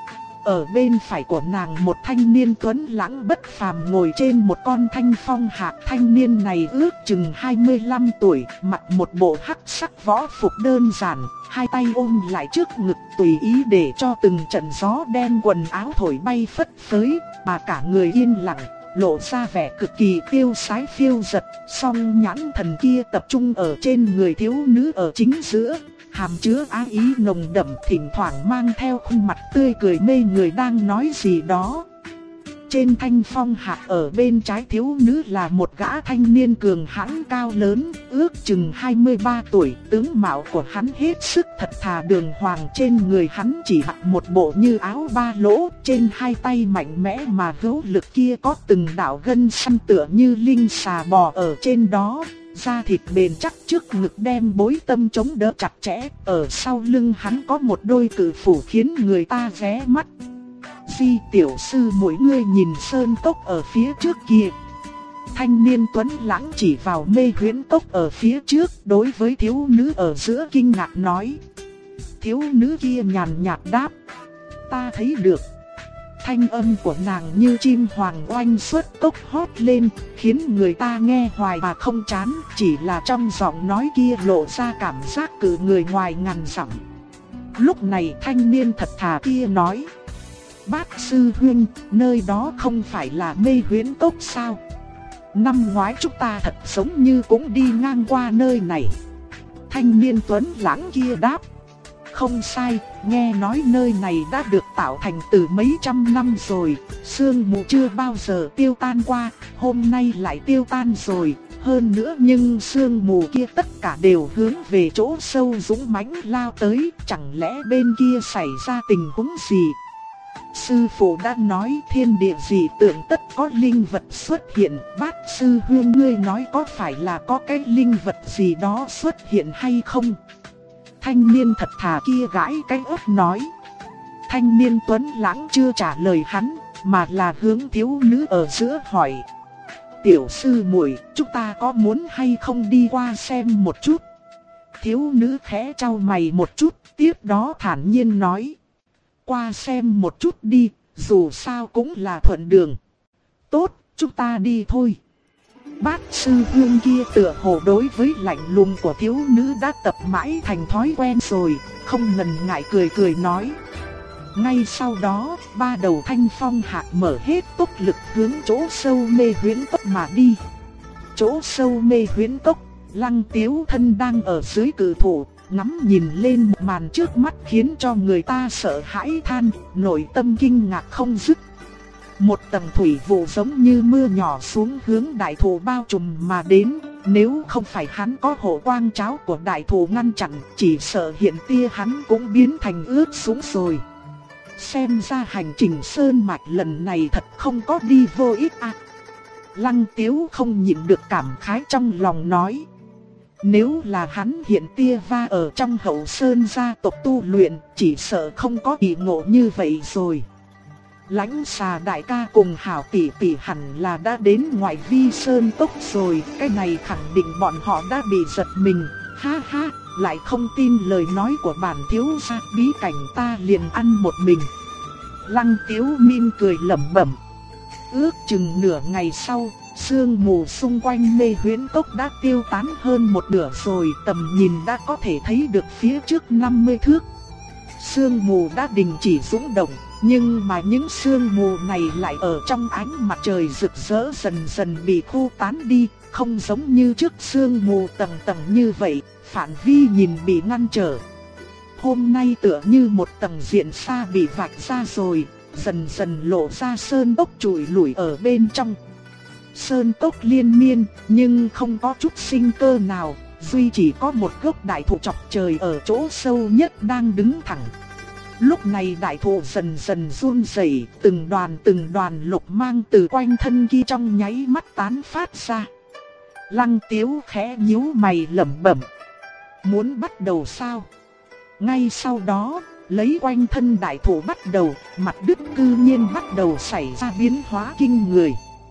Ở bên phải của nàng một thanh niên tuấn lãng bất phàm ngồi trên một con thanh phong hạc. Thanh niên này ước chừng 25 tuổi, mặc một bộ hắc sắc võ phục đơn giản, hai tay ôm lại trước ngực tùy ý để cho từng trận gió đen quần áo thổi bay phất phới, mà cả người yên lặng, lộ ra vẻ cực kỳ tiêu sái phiêu dật. Song nhãn thần kia tập trung ở trên người thiếu nữ ở chính giữa, hàm chứa ái ý nồng đậm, thỉnh thoảng mang theo khuôn mặt tươi cười mê người đang nói gì đó. Trên thanh phong hạc ở bên trái thiếu nữ là một gã thanh niên cường hãn cao lớn, ước chừng 23 tuổi, tướng mạo của hắn hết sức thật thà đường hoàng. Trên người hắn chỉ mặc một bộ như áo ba lỗ, trên hai tay mạnh mẽ mà hữu lực kia có từng đạo gân săn tựa như linh xà bò ở trên đó. Da thịt bền chắc trước ngực đem bối tâm chống đỡ chặt chẽ, ở sau lưng hắn có một đôi cự phủ khiến người ta ghé mắt. Di tiểu sư mỗi người nhìn sơn cốc ở phía trước kia. Thanh niên tuấn lãng chỉ vào mê huyễn cốc ở phía trước, đối với thiếu nữ ở giữa kinh ngạc nói. Thiếu nữ kia nhàn nhạt đáp. Ta thấy được. Thanh âm của nàng như chim hoàng oanh xuất cốc hót lên, khiến người ta nghe hoài mà không chán. Chỉ là trong giọng nói kia lộ ra cảm giác cự người ngoài ngàn dặm. Lúc này thanh niên thật thà kia nói. Bác sư huynh, nơi đó không phải là mê huyễn cốc sao? Năm ngoái chúng ta thật giống như cũng đi ngang qua nơi này. Thanh niên tuấn lãng kia đáp. Không sai, nghe nói nơi này đã được tạo thành từ mấy trăm năm rồi, sương mù chưa bao giờ tiêu tan qua, hôm nay lại tiêu tan rồi. Hơn nữa nhưng sương mù kia tất cả đều hướng về chỗ sâu dũng mãnh lao tới, chẳng lẽ bên kia xảy ra tình huống gì? Sư phụ đã nói thiên địa dị tượng tất có linh vật xuất hiện, bát sư huynh ngươi nói có phải là có cái linh vật gì đó xuất hiện hay không? Thanh niên thật thà kia gãi cái ớt nói. Thanh niên tuấn lãng chưa trả lời hắn, mà là hướng thiếu nữ ở giữa hỏi. Tiểu sư muội, chúng ta có muốn hay không đi qua xem một chút? Thiếu nữ khẽ chau mày một chút, tiếp đó thản nhiên nói. Qua xem một chút đi, dù sao cũng là thuận đường. Tốt, chúng ta đi thôi. Bát sư huynh kia tựa hồ đối với lạnh lùng của thiếu nữ đã tập mãi thành thói quen rồi, không ngần ngại cười cười nói. Ngay sau đó, ba đầu thanh phong hạc mở hết tốc lực hướng chỗ sâu mê huyễn cốc mà đi. Chỗ sâu mê huyễn cốc, Lăng Tiếu Thân đang ở dưới cự thụ, ngắm nhìn lên một màn trước mắt khiến cho người ta sợ hãi than, nội tâm kinh ngạc không dứt. Một tầng thủy vụ giống như mưa nhỏ xuống hướng đại thụ bao trùm mà đến, nếu không phải hắn có hộ quang cháo của đại thụ ngăn chặn, chỉ sợ hiện tia hắn cũng biến thành ướt sũng rồi. Xem ra hành trình sơn mạch lần này thật không có đi vô ích à. Lăng Tiếu không nhịn được cảm khái trong lòng nói. Nếu là hắn hiện tia va ở trong hậu sơn gia tộc tu luyện, chỉ sợ không có kỳ ngộ như vậy rồi. Lãnh Xà đại ca cùng Hảo tỷ tỷ hẳn là đã đến ngoại vi sơn cốc rồi, cái này khẳng định bọn họ đã bị giật mình. Ha ha, lại không tin lời nói của bản thiếu gia, bí cảnh ta liền ăn một mình. Lăng Tiếu mỉm cười lẩm bẩm. Ước chừng nửa ngày sau, sương mù xung quanh mê huyễn cốc đã tiêu tán hơn một nửa rồi, tầm nhìn đã có thể thấy được phía trước 50 thước. Sương mù đã đình chỉ dũng động, nhưng mà những sương mù này lại ở trong ánh mặt trời rực rỡ dần dần bị khu tán đi, không giống như trước sương mù tầng tầng như vậy, phạm vi nhìn bị ngăn trở. Hôm nay tựa như một tầng diện sa bị vạch ra rồi, dần dần lộ ra sơn cốc trụi lủi ở bên trong. Sơn cốc liên miên, nhưng không có chút sinh cơ nào, duy chỉ có một gốc đại thụ chọc trời ở chỗ sâu nhất đang đứng thẳng. Lúc này đại thụ dần dần run rẩy, từng đoàn lục mang từ quanh thân kia trong nháy mắt tán phát ra. Lăng Tiếu khẽ nhíu mày lẩm bẩm. Muốn bắt đầu sao? Ngay sau đó, lấy quanh thân đại thụ bắt đầu, mặt đất cư nhiên bắt đầu xảy ra biến hóa kinh người.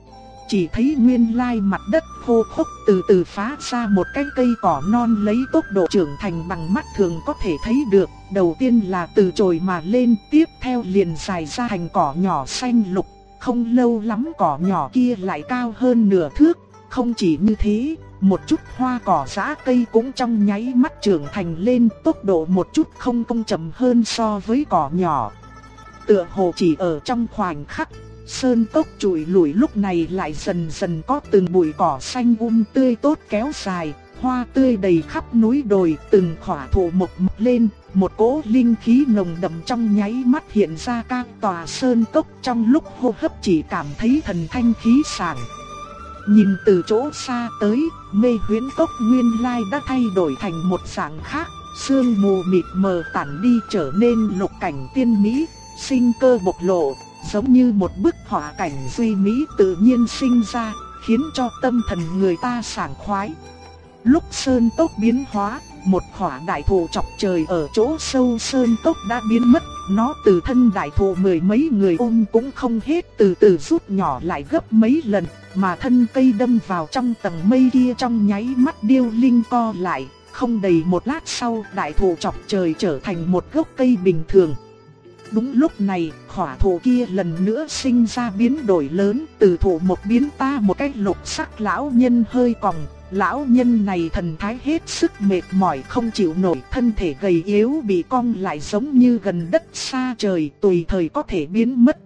Chỉ thấy nguyên lai mặt đất khô khốc từ từ phá ra một cái cây cỏ non lấy tốc độ trưởng thành bằng mắt thường có thể thấy được. Đầu tiên là từ chồi mà lên, tiếp theo liền dài ra thành cỏ nhỏ xanh lục. Không lâu lắm cỏ nhỏ kia lại cao hơn nửa thước. Không chỉ như thế, một chút hoa cỏ giã cây cũng trong nháy mắt trưởng thành lên, tốc độ một chút không chậm hơn so với cỏ nhỏ. Tựa hồ chỉ ở trong khoảnh khắc, sơn cốc trụi lủi lúc này lại dần dần có từng bụi cỏ xanh tươi tốt kéo dài, hoa tươi đầy khắp núi đồi, từng khỏa thụ mọc lên, một cỗ linh khí nồng đậm trong nháy mắt hiện ra các tòa sơn cốc, trong lúc hô hấp chỉ cảm thấy thần thanh khí sảng. Nhìn từ chỗ xa tới, mê huyễn cốc nguyên lai đã thay đổi thành một dạng khác, sương mù mịt mờ tản đi trở nên lục cảnh tiên mỹ, sinh cơ bộc lộ, giống như một bức họa cảnh duy mỹ tự nhiên sinh ra, khiến cho tâm thần người ta sảng khoái. Lúc sơn cốc biến hóa, một khỏa đại thụ chọc trời ở chỗ sâu sơn cốc đã biến mất, nó từ thân đại thụ mười mấy người ôm cũng không hết, từ từ rút nhỏ lại gấp mấy lần, mà thân cây đâm vào trong tầng mây kia trong nháy mắt điêu linh co lại, không đầy một lát sau đại thụ chọc trời trở thành một gốc cây bình thường. Đúng lúc này, khỏa thụ kia lần nữa sinh ra biến đổi lớn, từ thụ một biến ta một cái lục sắc lão nhân hơi còng. Lão nhân này thần thái hết sức mệt mỏi không chịu nổi, thân thể gầy yếu bị cong lại giống như gần đất xa trời, tùy thời có thể biến mất.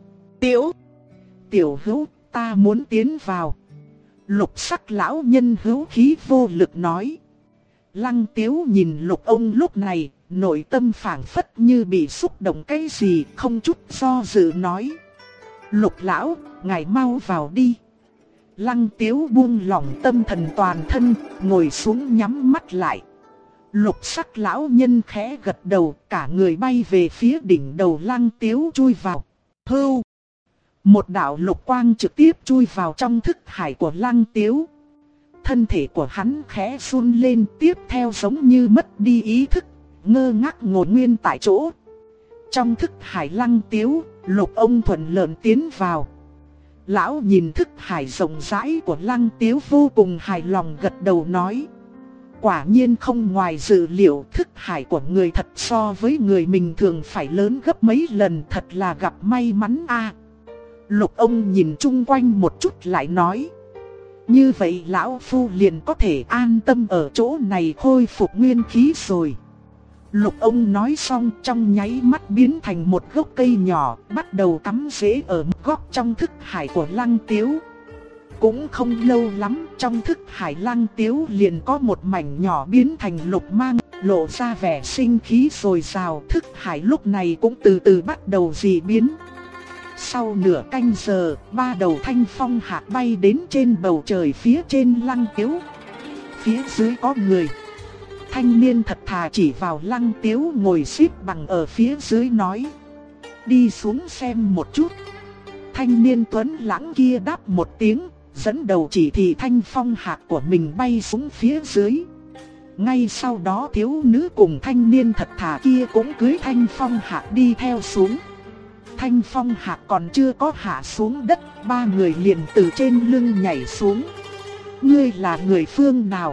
Tiểu Hữu, ta muốn tiến vào. Lục sắc lão nhân hữu khí vô lực nói. Lăng Tiếu nhìn lục ông lúc này, nội tâm phảng phất như bị xúc động cái gì, không chút do dự nói. Lục lão, ngài mau vào đi. Lăng Tiếu buông lỏng tâm thần toàn thân, ngồi xuống nhắm mắt lại. Lục sắc lão nhân khẽ gật đầu, cả người bay về phía đỉnh đầu Lăng Tiếu chui vào. Hưu! Một đạo lục quang trực tiếp chui vào trong thức hải của Lăng Tiếu. Thân thể của hắn khẽ run lên, tiếp theo giống như mất đi ý thức, ngơ ngác ngồi nguyên tại chỗ. Trong thức hải Lăng Tiếu, lục ông thuận lợi tiến vào. Lão nhìn thức hải rộng rãi của Lăng Tiếu vô cùng hài lòng gật đầu nói. Quả nhiên không ngoài dự liệu, thức hải của người thật so với người bình thường phải lớn gấp mấy lần, thật là gặp may mắn a. Lục ông nhìn chung quanh một chút lại nói. Như vậy lão phu liền có thể an tâm ở chỗ này khôi phục nguyên khí rồi. Lục ông nói xong trong nháy mắt biến thành một gốc cây nhỏ, bắt đầu cắm rễ ở một góc trong thức hải của Lăng Tiếu. Cũng không lâu lắm, trong thức hải Lăng Tiếu liền có một mảnh nhỏ biến thành lục mang, lộ ra vẻ sinh khí dồi dào. Thức hải lúc này cũng từ từ bắt đầu dị biến. Sau nửa canh giờ, ba đầu thanh phong hạc bay đến trên bầu trời phía trên Lăng Tiếu. Phía dưới có người. Thanh niên thật thà chỉ vào Lăng Tiếu ngồi xếp bằng ở phía dưới nói. Đi xuống xem một chút. Thanh niên tuấn lãng kia đáp một tiếng, dẫn đầu chỉ thị thanh phong hạc của mình bay xuống phía dưới. Ngay sau đó thiếu nữ cùng thanh niên thật thà kia cũng cưỡi thanh phong hạc đi theo xuống. Thanh phong hạc còn chưa có hạ xuống đất, ba người liền từ trên lưng nhảy xuống. Ngươi là người phương nào?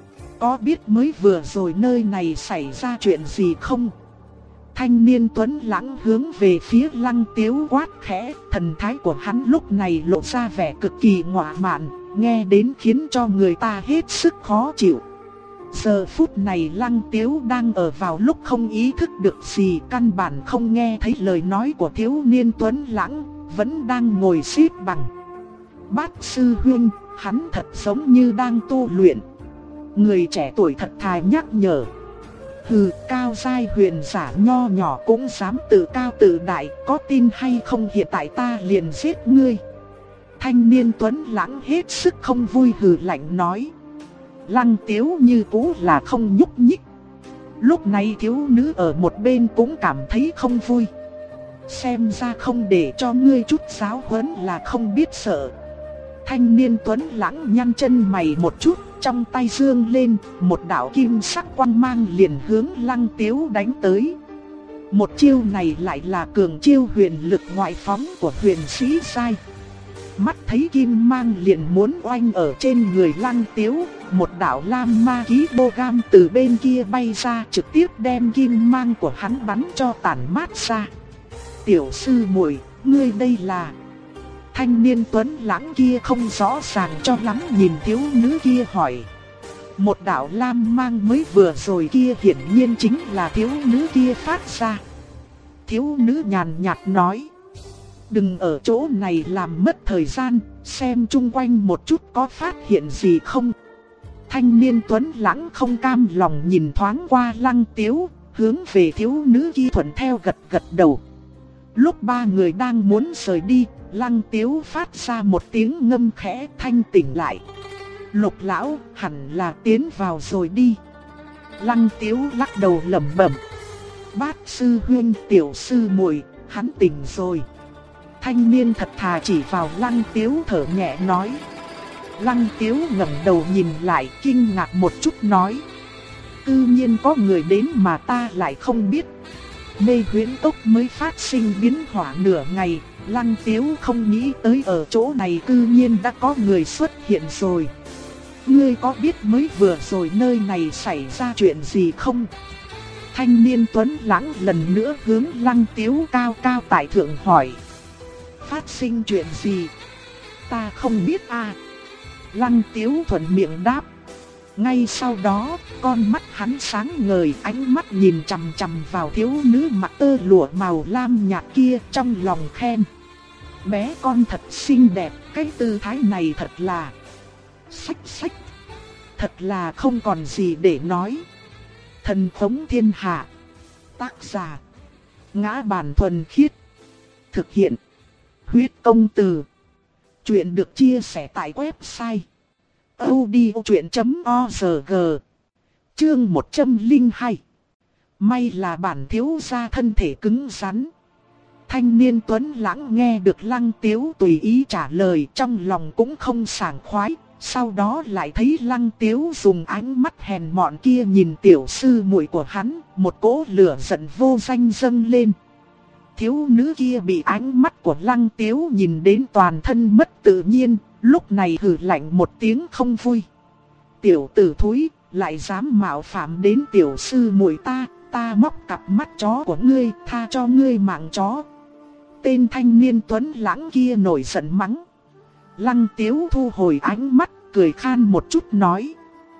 Có biết mới vừa rồi nơi này xảy ra chuyện gì không? Thanh niên tuấn lãng hướng về phía Lăng Tiếu quát khẽ, thần thái của hắn lúc này lộ ra vẻ cực kỳ ngọa mạn, nghe đến khiến cho người ta hết sức khó chịu. Giờ phút này Lăng Tiếu đang ở vào lúc không ý thức được gì, căn bản không nghe thấy lời nói của thiếu niên tuấn lãng, vẫn đang ngồi xếp bằng. Bát sư huynh, hắn thật giống như đang tu luyện. Người trẻ tuổi thật thà nhắc nhở. Hừ, cao giai huyền giả nho nhỏ cũng dám tự cao tự đại, có tin hay không hiện tại ta liền giết ngươi. Thanh niên tuấn lãng hết sức không vui hừ lạnh nói. Lăng Tiếu như cũ là không nhúc nhích. Lúc này thiếu nữ ở một bên cũng cảm thấy không vui. Xem ra không để cho ngươi chút giáo huấn là không biết sợ. Thanh niên tuấn lãng nhăn chân mày một chút, trong tay giương lên, một đạo kim sắc quang mang liền hướng Lăng Tiếu đánh tới. Một chiêu này lại là cường chiêu huyền lực ngoại phóng của huyền sĩ sai. Mắt thấy kim mang liền muốn oanh ở trên người Lăng Tiếu, một đạo lam ma khí bô gam từ bên kia bay ra trực tiếp đem kim mang của hắn bắn cho tản mát ra. Tiểu sư muội, ngươi đây là... Thanh niên tuấn lãng kia không rõ ràng cho lắm nhìn thiếu nữ kia hỏi. Một đạo lam mang mới vừa rồi kia hiển nhiên chính là thiếu nữ kia phát ra. Thiếu nữ nhàn nhạt nói. Đừng ở chỗ này làm mất thời gian, xem chung quanh một chút có phát hiện gì không. Thanh niên tuấn lãng không cam lòng nhìn thoáng qua Lăng Tiếu, hướng về thiếu nữ kia thuận theo gật gật đầu. Lúc ba người đang muốn rời đi, Lăng Tiếu phát ra một tiếng ngâm khẽ thanh tỉnh lại. Lục lão hẳn là tiến vào rồi đi. Lăng Tiếu lắc đầu lẩm bẩm. Bát sư huynh, tiểu sư muội, hắn tỉnh rồi. Thanh niên thật thà chỉ vào Lăng Tiếu thở nhẹ nói. Lăng Tiếu ngẩng đầu nhìn lại kinh ngạc một chút nói. Tự nhiên có người đến mà ta lại không biết. Mê huyễn tốc mới phát sinh biến hỏa nửa ngày, Lăng Tiếu không nghĩ tới ở chỗ này tự nhiên đã có người xuất hiện rồi. Ngươi có biết mới vừa rồi nơi này xảy ra chuyện gì không? Thanh niên tuấn lãng lần nữa hướng Lăng Tiếu cao cao tại thượng hỏi. Phát sinh chuyện gì? Ta không biết à. Lăng Tiếu thuận miệng đáp. Ngay sau đó, con mắt hắn sáng ngời, ánh mắt nhìn chằm chằm vào thiếu nữ mặc tơ lụa màu lam nhạt kia, trong lòng khen. Bé con thật xinh đẹp, cái tư thái này thật là... Xách. Thật là không còn gì để nói. Thần khống thiên hạ. Tác giả: Ngã Bản Thuần Khiết. Thực hiện: Huyết Công Từ. Chuyện được chia sẻ tại website audiochuyện.org. Chương 102. May là bản thiếu gia thân thể cứng rắn. Thanh niên tuấn lãng nghe được Lăng Tiếu tùy ý trả lời, trong lòng cũng không sảng khoái. Sau đó lại thấy Lăng Tiếu dùng ánh mắt hèn mọn kia nhìn tiểu sư muội của hắn, một cỗ lửa giận vô danh dâng lên. Thiếu nữ kia bị ánh mắt của Lăng Tiếu nhìn đến toàn thân mất tự nhiên, lúc này hừ lạnh một tiếng không vui. Tiểu tử thúi, lại dám mạo phạm đến tiểu sư muội ta móc cặp mắt chó của ngươi, tha cho ngươi mạng chó. Tên thanh niên tuấn lãng kia nổi giận mắng. Lăng Tiếu thu hồi ánh mắt, cười khan một chút nói.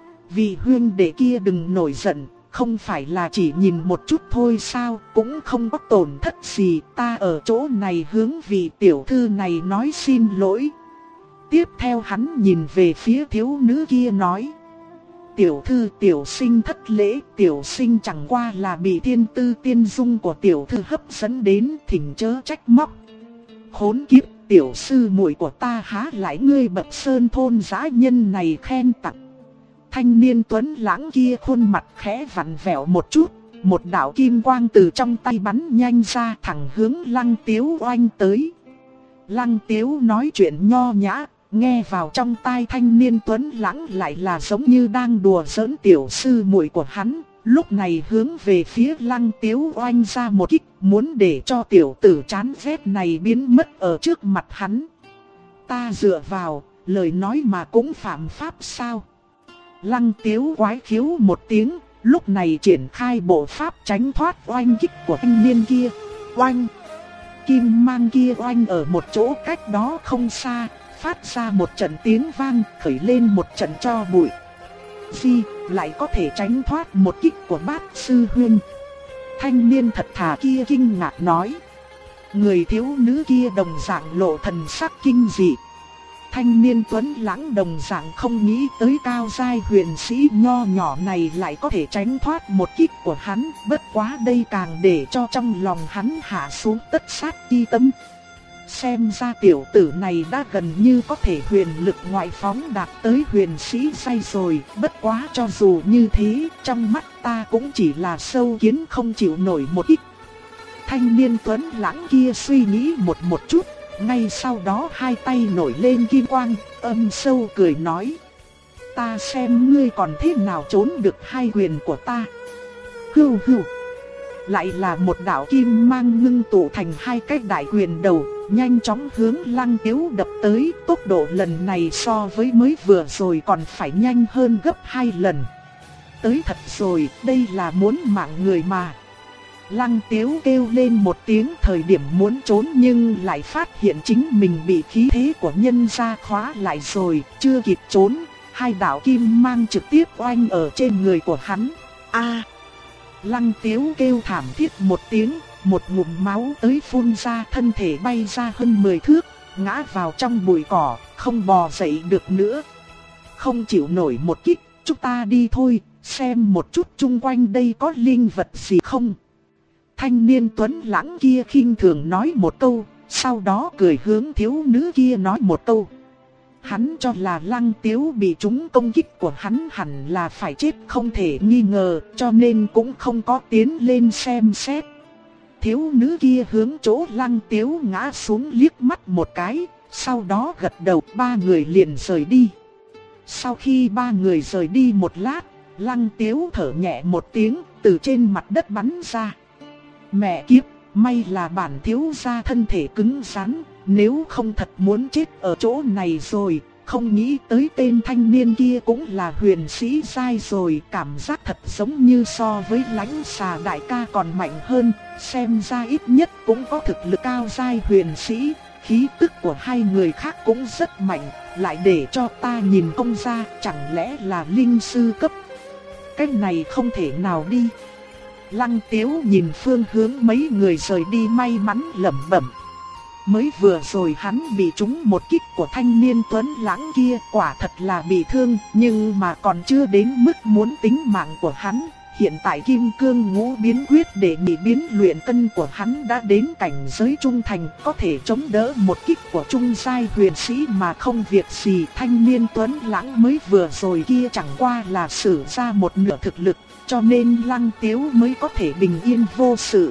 Vì huynh đệ kia đừng nổi giận, không phải là chỉ nhìn một chút thôi sao, cũng không có tổn thất gì, ta ở chỗ này hướng vị tiểu thư này nói xin lỗi. Tiếp theo hắn nhìn về phía thiếu nữ kia nói. Tiểu thư tiểu sinh thất lễ, tiểu sinh chẳng qua là bị thiên tư tiên dung của tiểu thư hấp dẫn đến, thỉnh chớ trách móc. Khốn kiếp, tiểu sư muội của ta há lại ngươi bậc sơn thôn dã nhân này khen tặng. Thanh niên tuấn lãng kia khuôn mặt khẽ vặn vẹo một chút, một đạo kim quang từ trong tay bắn nhanh ra thẳng hướng Lăng Tiếu oanh tới. Lăng Tiếu nói chuyện nho nhã, nghe vào trong tai thanh niên tuấn lãng lại là giống như đang đùa giỡn tiểu sư muội của hắn. Lúc này hướng về phía Lăng Tiếu oanh ra một kích, muốn để cho tiểu tử chán ghét này biến mất ở trước mặt hắn. Ta dựa vào, lời nói mà cũng phạm pháp sao? Lăng Tiếu quái khiếu một tiếng, lúc này triển khai bộ pháp tránh thoát oanh kích của thanh niên kia. Oanh! Kim mang kia oanh ở một chỗ cách đó không xa, phát ra một trận tiếng vang, khởi lên một trận tro bụi. Gì, lại có thể tránh thoát một kích của Bát sư huynh. Thanh niên thật thà kia kinh ngạc nói. Người thiếu nữ kia đồng dạng lộ thần sắc kinh dị. Thanh niên tuấn lãng đồng dạng không nghĩ tới cao giai huyền sĩ nho nhỏ này lại có thể tránh thoát một kích của hắn, bất quá đây càng để cho trong lòng hắn hạ xuống tất sát chi tâm. Xem ra tiểu tử này đã gần như có thể huyền lực ngoại phóng đạt tới huyền sĩ giai rồi, bất quá cho dù như thế, trong mắt ta cũng chỉ là sâu kiến không chịu nổi một kích. Thanh niên tuấn lãng kia suy nghĩ một chút, ngay sau đó hai tay nổi lên kim quang, âm sâu cười nói: ta xem ngươi còn thế nào trốn được hai quyền của ta. Hưu hưu. Lại là một đạo kim mang ngưng tụ thành hai cái đại quyền đầu, nhanh chóng hướng Lăng Tiếu đập tới, tốc độ lần này so với mới vừa rồi còn phải nhanh hơn gấp 2 lần. Tới thật rồi, đây là muốn mạng người mà. Lăng Tiếu kêu lên một tiếng thời điểm muốn trốn nhưng lại phát hiện chính mình bị khí thế của nhân gia khóa lại rồi, chưa kịp trốn, hai đạo kim mang trực tiếp oanh ở trên người của hắn. A! Lăng Tiếu kêu thảm thiết một tiếng, một ngụm máu tới phun ra, thân thể bay ra hơn 10 thước, ngã vào trong bụi cỏ, không bò dậy được nữa. Không chịu nổi một kích, chúng ta đi thôi, xem một chút chung quanh đây có linh vật gì không. Thanh niên tuấn lãng kia khinh thường nói một câu, sau đó cười hướng thiếu nữ kia nói một câu. Hắn cho là Lăng Tiếu bị trúng công kích của hắn hẳn là phải chết không thể nghi ngờ, cho nên cũng không có tiến lên xem xét. Thiếu nữ kia hướng chỗ Lăng Tiếu ngã xuống liếc mắt một cái, sau đó gật đầu, ba người liền rời đi. Sau khi ba người rời đi một lát, Lăng Tiếu thở nhẹ một tiếng, từ trên mặt đất bắn ra. Mẹ kiếp, may là bản thiếu gia thân thể cứng rắn, nếu không thật muốn chết ở chỗ này rồi. Không nghĩ tới tên thanh niên kia cũng là huyền sĩ giai rồi, cảm giác thật giống như so với Lãnh Xà đại ca còn mạnh hơn, xem ra ít nhất cũng có thực lực cao giai huyền sĩ, khí tức của hai người khác cũng rất mạnh, lại để cho ta nhìn không ra, chẳng lẽ là linh sư cấp. Cái này không thể nào đi. Lăng Tiếu nhìn phương hướng mấy người rời đi may mắn lẩm bẩm. Mới vừa rồi hắn bị trúng một kích của thanh niên tuấn lãng kia, quả thật là bị thương, nhưng mà còn chưa đến mức muốn tính mạng của hắn. Hiện tại kim cương ngũ biến quyết để nhị biến luyện cân của hắn đã đến cảnh giới trung thành, có thể chống đỡ một kích của trung giai huyền sĩ mà không việc gì. Thanh niên tuấn lãng mới vừa rồi kia chẳng qua là sử ra một nửa thực lực, cho nên Lăng Tiếu mới có thể bình yên vô sự.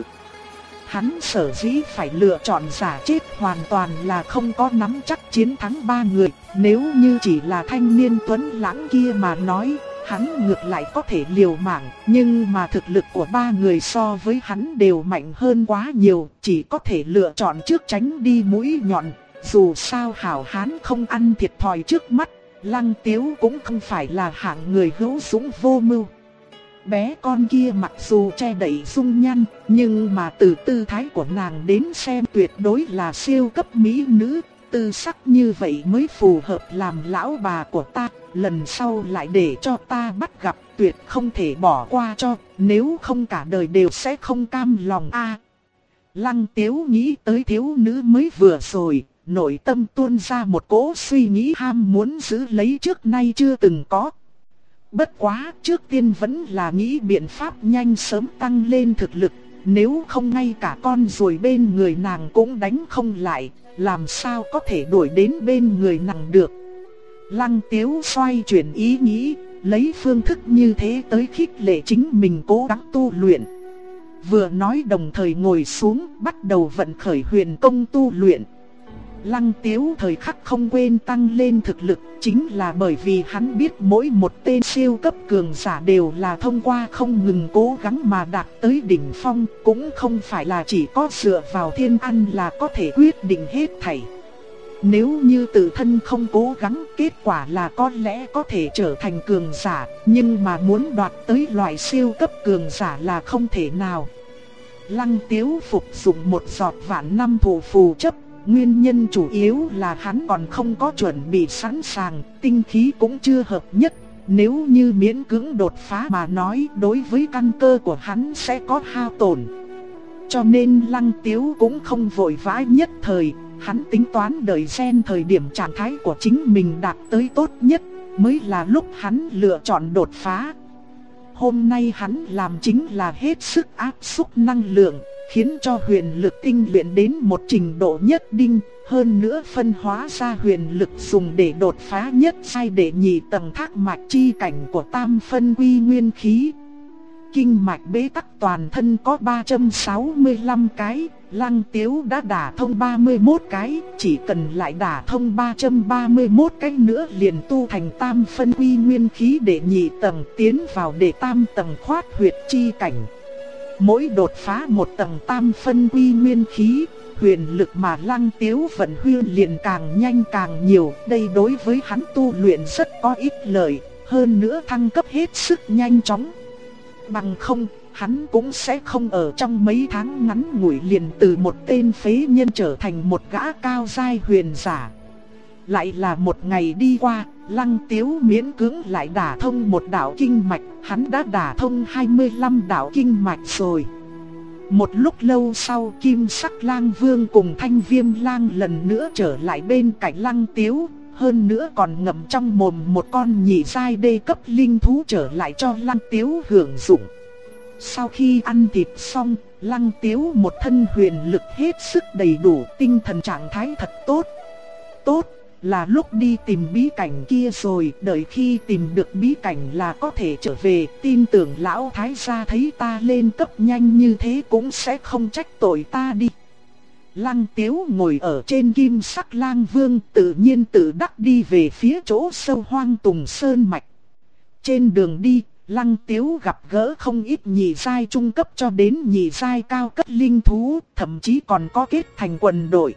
Hắn sở dĩ phải lựa chọn giả chết hoàn toàn là không có nắm chắc chiến thắng ba người. Nếu như chỉ là thanh niên tuấn lãng kia mà nói, hắn ngược lại có thể liều mạng. Nhưng mà thực lực của ba người so với hắn đều mạnh hơn quá nhiều, chỉ có thể lựa chọn trước tránh đi mũi nhọn. Dù sao hảo hán không ăn thiệt thòi trước mắt, Lăng Tiếu cũng không phải là hạng người hữu dũng vô mưu. Bé con kia mặc dù che đậy dung nhan, nhưng mà từ tư thái của nàng đến xem tuyệt đối là siêu cấp mỹ nữ. Tư sắc như vậy mới phù hợp làm lão bà của ta, lần sau lại để cho ta bắt gặp tuyệt không thể bỏ qua cho, nếu không cả đời đều sẽ không cam lòng a. Lăng Tiếu nghĩ tới thiếu nữ mới vừa rồi, nội tâm tuôn ra một cỗ suy nghĩ ham muốn giữ lấy trước nay chưa từng có. Bất quá, trước tiên vẫn là nghĩ biện pháp nhanh sớm tăng lên thực lực, nếu không ngay cả con ruồi bên người nàng cũng đánh không lại, làm sao có thể đuổi đến bên người nàng được. Lăng Tiếu xoay chuyển ý nghĩ, lấy phương thức như thế tới khích lệ chính mình cố gắng tu luyện. Vừa nói đồng thời ngồi xuống, bắt đầu vận khởi huyền công tu luyện. Lăng Tiếu thời khắc không quên tăng lên thực lực, chính là bởi vì hắn biết mỗi một tên siêu cấp cường giả đều là thông qua không ngừng cố gắng mà đạt tới đỉnh phong, cũng không phải là chỉ có dựa vào thiên ăn là có thể quyết định hết thảy. Nếu như tự thân không cố gắng, kết quả là có lẽ có thể trở thành cường giả, nhưng mà muốn đoạt tới loại siêu cấp cường giả là không thể nào. Lăng Tiếu phục dụng một giọt vạn năm thủ phù chấp. Nguyên nhân chủ yếu là hắn còn không có chuẩn bị sẵn sàng, tinh khí cũng chưa hợp nhất. Nếu như miễn cưỡng đột phá mà nói, đối với căn cơ của hắn sẽ có hao tổn. Cho nên Lăng Tiếu cũng không vội vã nhất thời, hắn tính toán đợi gen thời điểm trạng thái của chính mình đạt tới tốt nhất, mới là lúc hắn lựa chọn đột phá. Hôm nay hắn làm chính là hết sức áp xúc năng lượng, khiến cho huyền lực tinh luyện đến một trình độ nhất định, hơn nữa phân hóa ra huyền lực dùng để đột phá nhất giai đệ nhị tầng thác mạch chi cảnh của tam phân quy nguyên khí. Kinh mạch bế tắc toàn thân có 365 cái, Lăng Tiếu đã đả thông 31 cái, chỉ cần lại đả thông 331 cái nữa liền tu thành tam phân quy nguyên khí đệ nhị tầng, tiến vào đệ tam tầng khoát huyệt chi cảnh. Mỗi đột phá một tầng tam phân quy nguyên khí, huyền lực mà Lăng Tiếu vận huyên liền càng nhanh càng nhiều, đây đối với hắn tu luyện rất có ích lợi, hơn nữa thăng cấp hết sức nhanh chóng. Bằng không, hắn cũng sẽ không ở trong mấy tháng ngắn ngủi liền từ một tên phế nhân trở thành một gã cao giai huyền giả. Lại là một ngày đi qua, Lăng Tiếu miễn cưỡng lại đả thông một đạo kinh mạch, hắn đã đả thông 25 đạo kinh mạch rồi. Một lúc lâu sau, Kim Sắc Lang Vương cùng Thanh Viêm Lang lần nữa trở lại bên cạnh Lăng Tiếu, hơn nữa còn ngậm trong mồm một con nhị giai đê cấp linh thú trở lại cho Lăng Tiếu hưởng dụng. Sau khi ăn thịt xong, Lăng Tiếu một thân huyền lực hết sức đầy đủ, tinh thần trạng thái thật tốt. Tốt, là lúc đi tìm bí cảnh kia rồi, đợi khi tìm được bí cảnh là có thể trở về, tin tưởng lão thái gia thấy ta lên cấp nhanh như thế cũng sẽ không trách tội ta đi. Lăng Tiếu ngồi ở trên Kim Sắc Lang Vương, tự nhiên tự đắc đi về phía chỗ sâu hoang Tùng Sơn Mạch. Trên đường đi, Lăng Tiếu gặp gỡ không ít nhị giai trung cấp cho đến nhị giai cao cấp linh thú, thậm chí còn có kết thành quần đội.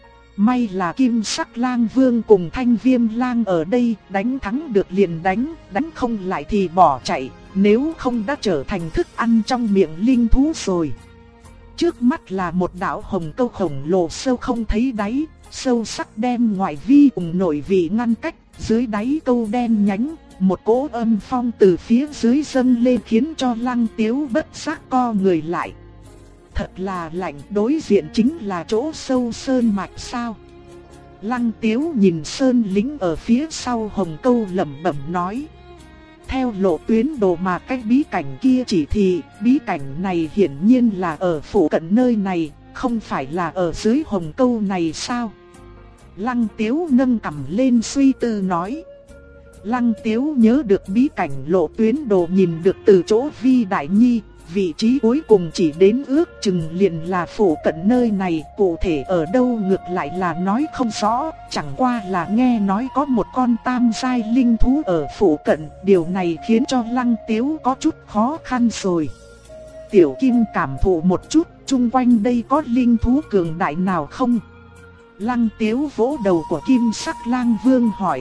May là Kim Sắc Lang Vương cùng Thanh Viêm Lang ở đây, đánh thắng được liền đánh, đánh không lại thì bỏ chạy, nếu không đã trở thành thức ăn trong miệng linh thú rồi. Trước mắt là một đạo hồng câu khổng lồ sâu không thấy đáy, sâu sắc đem ngoại vi cùng nội vị ngăn cách, dưới đáy câu đen nhánh, một cỗ âm phong từ phía dưới dâng lên khiến cho Lăng Tiếu bất giác co người lại. Thật là lạnh, đối diện chính là chỗ sâu sơn mạch sao? Lăng Tiếu nhìn sơn lĩnh ở phía sau hồng câu lẩm bẩm nói. Theo lộ tuyến đồ mà cách bí cảnh kia chỉ thị, bí cảnh này hiển nhiên là ở phụ cận nơi này, không phải là ở dưới hồng câu này sao? Lăng Tiếu nâng cằm lên suy tư nói. Lăng Tiếu nhớ được bí cảnh lộ tuyến đồ nhìn được từ chỗ Vi Đại Nhi, vị trí cuối cùng chỉ đến ước chừng liền là phụ cận nơi này, cụ thể ở đâu ngược lại là nói không rõ, chẳng qua là nghe nói có một con tam giai linh thú ở phụ cận, điều này khiến cho Lăng Tiếu có chút khó khăn rồi. Tiểu Kim cảm thụ một chút, chung quanh đây có linh thú cường đại nào không? Lăng Tiếu vỗ đầu của Kim Sắc Lang Vương hỏi.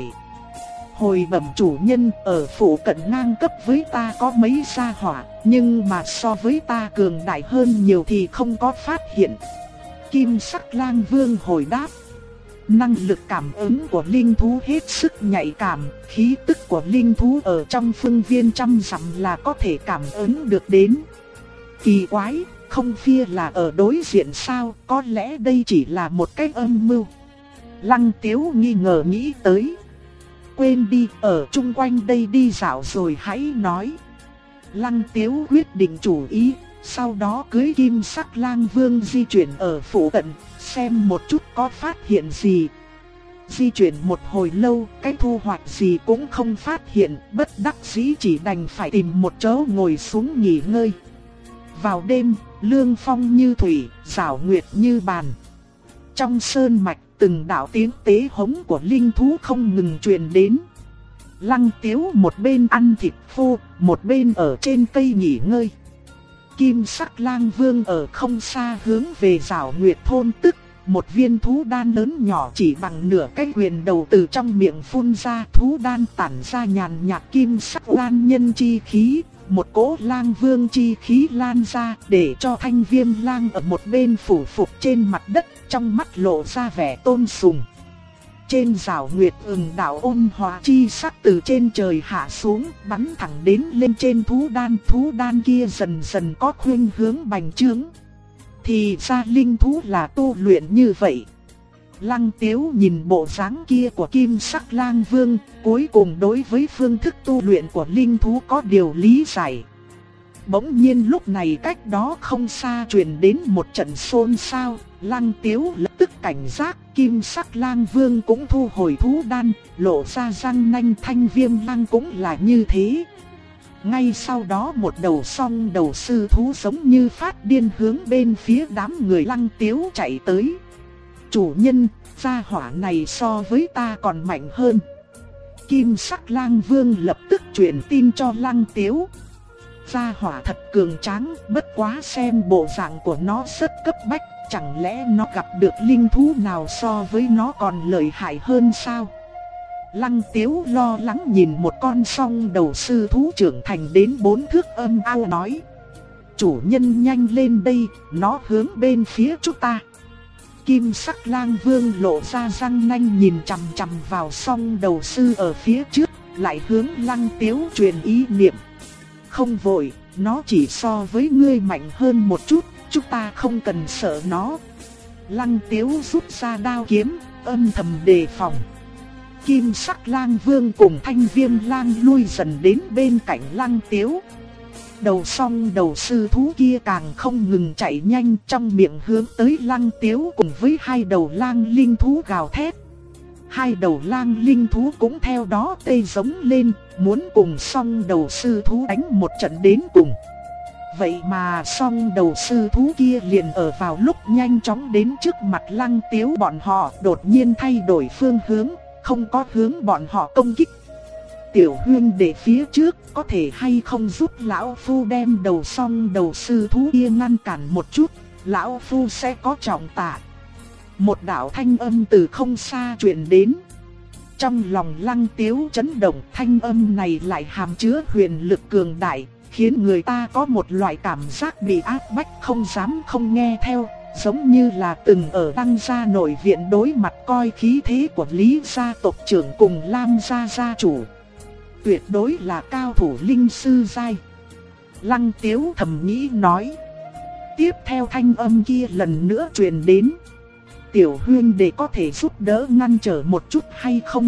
Hồi bẩm chủ nhân, ở phụ cận ngang cấp với ta có mấy gia hỏa, nhưng mà so với ta cường đại hơn nhiều thì không có phát hiện. Kim Sắc Lang Vương hồi đáp. Năng lực cảm ứng của linh thú hết sức nhạy cảm, khí tức của linh thú ở trong phương viên trăm dặm là có thể cảm ứng được đến. Kỳ quái, không phía là ở đối diện sao, có lẽ đây chỉ là một cái âm mưu. Lăng Tiếu nghi ngờ nghĩ tới. Quên đi, ở chung quanh đây đi dạo rồi hãy nói. Lăng Tiếu quyết định chủ ý, sau đó cưỡi Kim Sắc Lang Vương di chuyển ở phụ cận, xem một chút có phát hiện gì. Di chuyển một hồi lâu, cái thu hoạch gì cũng không phát hiện, bất đắc dĩ chỉ đành phải tìm một chỗ ngồi xuống nghỉ ngơi. Vào đêm, lương phong như thủy, giảo nguyệt như bàn. Trong sơn mạch, từng đạo tiếng tế hống của linh thú không ngừng truyền đến. Lăng Tiếu một bên ăn thịt khô, một bên ở trên cây nghỉ ngơi. Kim Sắc Lang Vương ở không xa hướng về Giảo Nguyệt thôn tức, một viên thú đan lớn nhỏ chỉ bằng nửa cái quyền đầu từ trong miệng phun ra, thú đan tản ra nhàn nhạt kim sắc lan nhân chi khí, một cỗ lang vương chi khí lan ra, để cho Thanh Viêm Lang ở một bên phủ phục trên mặt đất, trong mắt lộ ra vẻ tôn sùng. Trên Giảo Nguyệt đạo ôn hòa chi sắc từ trên trời hạ xuống, bắn thẳng đến lên trên thú đan kia dần dần có khuynh hướng bành trướng. Thì ra linh thú là tu luyện như vậy. Lăng Tiếu nhìn bộ dáng kia của Kim Sắc Lang Vương, cuối cùng đối với phương thức tu luyện của linh thú có điều lý giải. Bỗng nhiên lúc này cách đó không xa truyền đến một trận xôn xao, Lăng Tiếu lập tức cảnh giác, Kim Sắc Lang Vương cũng thu hồi thú đan, lộ ra răng nanh, Thanh Viêm Lang cũng là như thế. Ngay sau đó một đầu song đầu sư thú giống như phát điên hướng bên phía đám người Lăng Tiếu chạy tới. Chủ nhân, gia hỏa này so với ta còn mạnh hơn. Kim Sắc Lang Vương lập tức truyền tin cho Lăng Tiếu. Gia hỏa thật cường tráng, bất quá xem bộ dạng của nó rất cấp bách, chẳng lẽ nó gặp được linh thú nào so với nó còn lợi hại hơn sao? Lăng Tiếu lo lắng nhìn một con song đầu sư thú trưởng thành đến 4 thước âm ao nói. Chủ nhân nhanh lên đây, nó hướng bên phía chúng ta. Kim Sắc Lang Vương lộ ra răng nanh nhìn chằm chằm vào song đầu sư ở phía trước, lại hướng Lăng Tiếu truyền ý niệm. Không vội, nó chỉ so với ngươi mạnh hơn một chút, chúng ta không cần sợ nó. Lăng Tiếu rút ra đao kiếm, âm thầm đề phòng. Kim Sắc Lang Vương cùng Thanh Viêm Lang lui dần đến bên cạnh Lăng Tiếu. Đầu song đầu sư thú kia càng không ngừng chạy nhanh, trong miệng hướng tới Lăng Tiếu cùng với hai đầu lang linh thú gào thét. Hai đầu lang linh thú cũng theo đó tê giống lên, muốn cùng song đầu sư thú đánh một trận đến cùng. Vậy mà song đầu sư thú kia liền ở vào lúc nhanh chóng đến trước mặt Lăng Tiếu bọn họ, đột nhiên thay đổi phương hướng, không có hướng bọn họ công kích. Tiểu huynh đệ phía trước, có thể hay không giúp lão phu đem đầu song đầu sư thú kia ngăn cản một chút, lão phu sẽ có trọng tạ. Một đạo thanh âm từ không xa truyền đến. Trong lòng Lăng Tiếu chấn động, thanh âm này lại hàm chứa huyền lực cường đại, khiến người ta có một loại cảm giác bị áp bách không dám không nghe theo, giống như là từng ở Đăng gia nội viện đối mặt coi khí thế của Lý gia tộc trưởng cùng Lam gia gia chủ. Tuyệt đối là cao thủ linh sư giai. Lăng Tiếu thầm nghĩ nói. Tiếp theo thanh âm kia lần nữa truyền đến. Tiểu huynh đệ có thể giúp đỡ ngăn trở một chút hay không?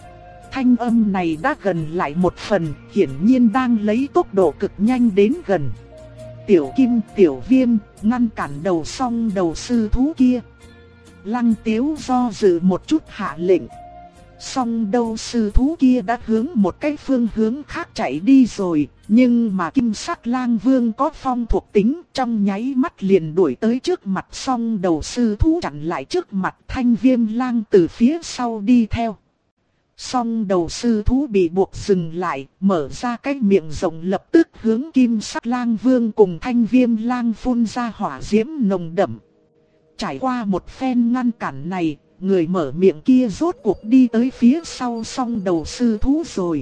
Thanh âm này đã gần lại một phần, hiển nhiên đang lấy tốc độ cực nhanh đến gần. Tiểu Kim, Tiểu Viêm, ngăn cản đầu song đầu sư thú kia. Lăng Tiếu do dự một chút hạ lệnh. Song đầu sư thú kia đã hướng một cái phương hướng khác chạy đi rồi, nhưng mà Kim Sắc Lang Vương có phong thuộc tính, trong nháy mắt liền đuổi tới trước mặt song đầu sư thú, chặn lại trước mặt Thanh Viêm Lang từ phía sau đi theo. Song đầu sư thú bị buộc dừng lại, mở ra cái miệng rộng lập tức hướng Kim Sắc Lang Vương cùng Thanh Viêm Lang phun ra hỏa diễm nồng đậm. Trải qua một phen ngăn cản này, người mở miệng kia rốt cuộc đi tới phía sau song đầu sư thú rồi.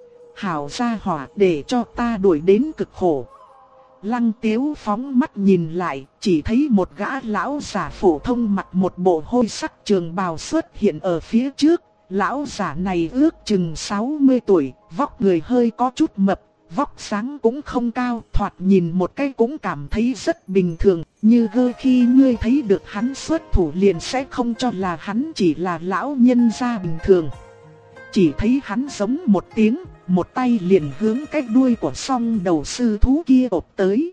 Hảo gia hỏa, để cho ta đuổi đến cực khổ. Lăng Tiếu phóng mắt nhìn lại, chỉ thấy một gã lão giả phổ thông mặc một bộ hôi sắc trường bào xuất hiện ở phía trước. Lão giả này ước chừng 60 tuổi, vóc người hơi có chút mập, vóc dáng cũng không cao, thoạt nhìn một cái cũng cảm thấy rất bình thường, như khi ngươi thấy được hắn xuất thủ liền sẽ không cho là hắn chỉ là lão nhân gia bình thường. Chỉ thấy hắn giống một tiếng, một tay liền hướng cái đuôi của song đầu sư thú kia ộp tới.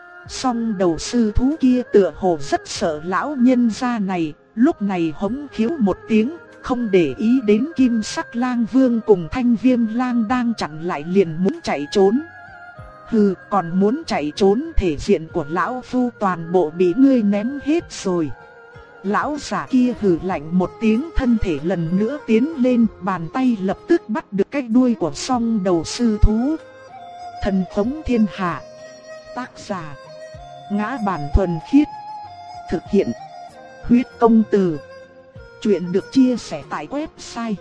Song đầu sư thú kia tựa hồ rất sợ lão nhân gia này, lúc này hống khiếu một tiếng, không để ý đến Kim Sắc Lang Vương cùng Thanh Viêm Lang đang chặn lại, liền muốn chạy trốn. Hừ, còn muốn chạy trốn, thể diện của lão phu toàn bộ bị ngươi ném hết rồi. Lão giả kia hừ lạnh một tiếng, thân thể lần nữa tiến lên, bàn tay lập tức bắt được cái đuôi của song đầu sư thú. Thần Khống Thiên Hạ. Tác giả: Ngã Bản Thuần Khiết. Thực hiện: Huyết Công Từ. Chuyện được chia sẻ tại website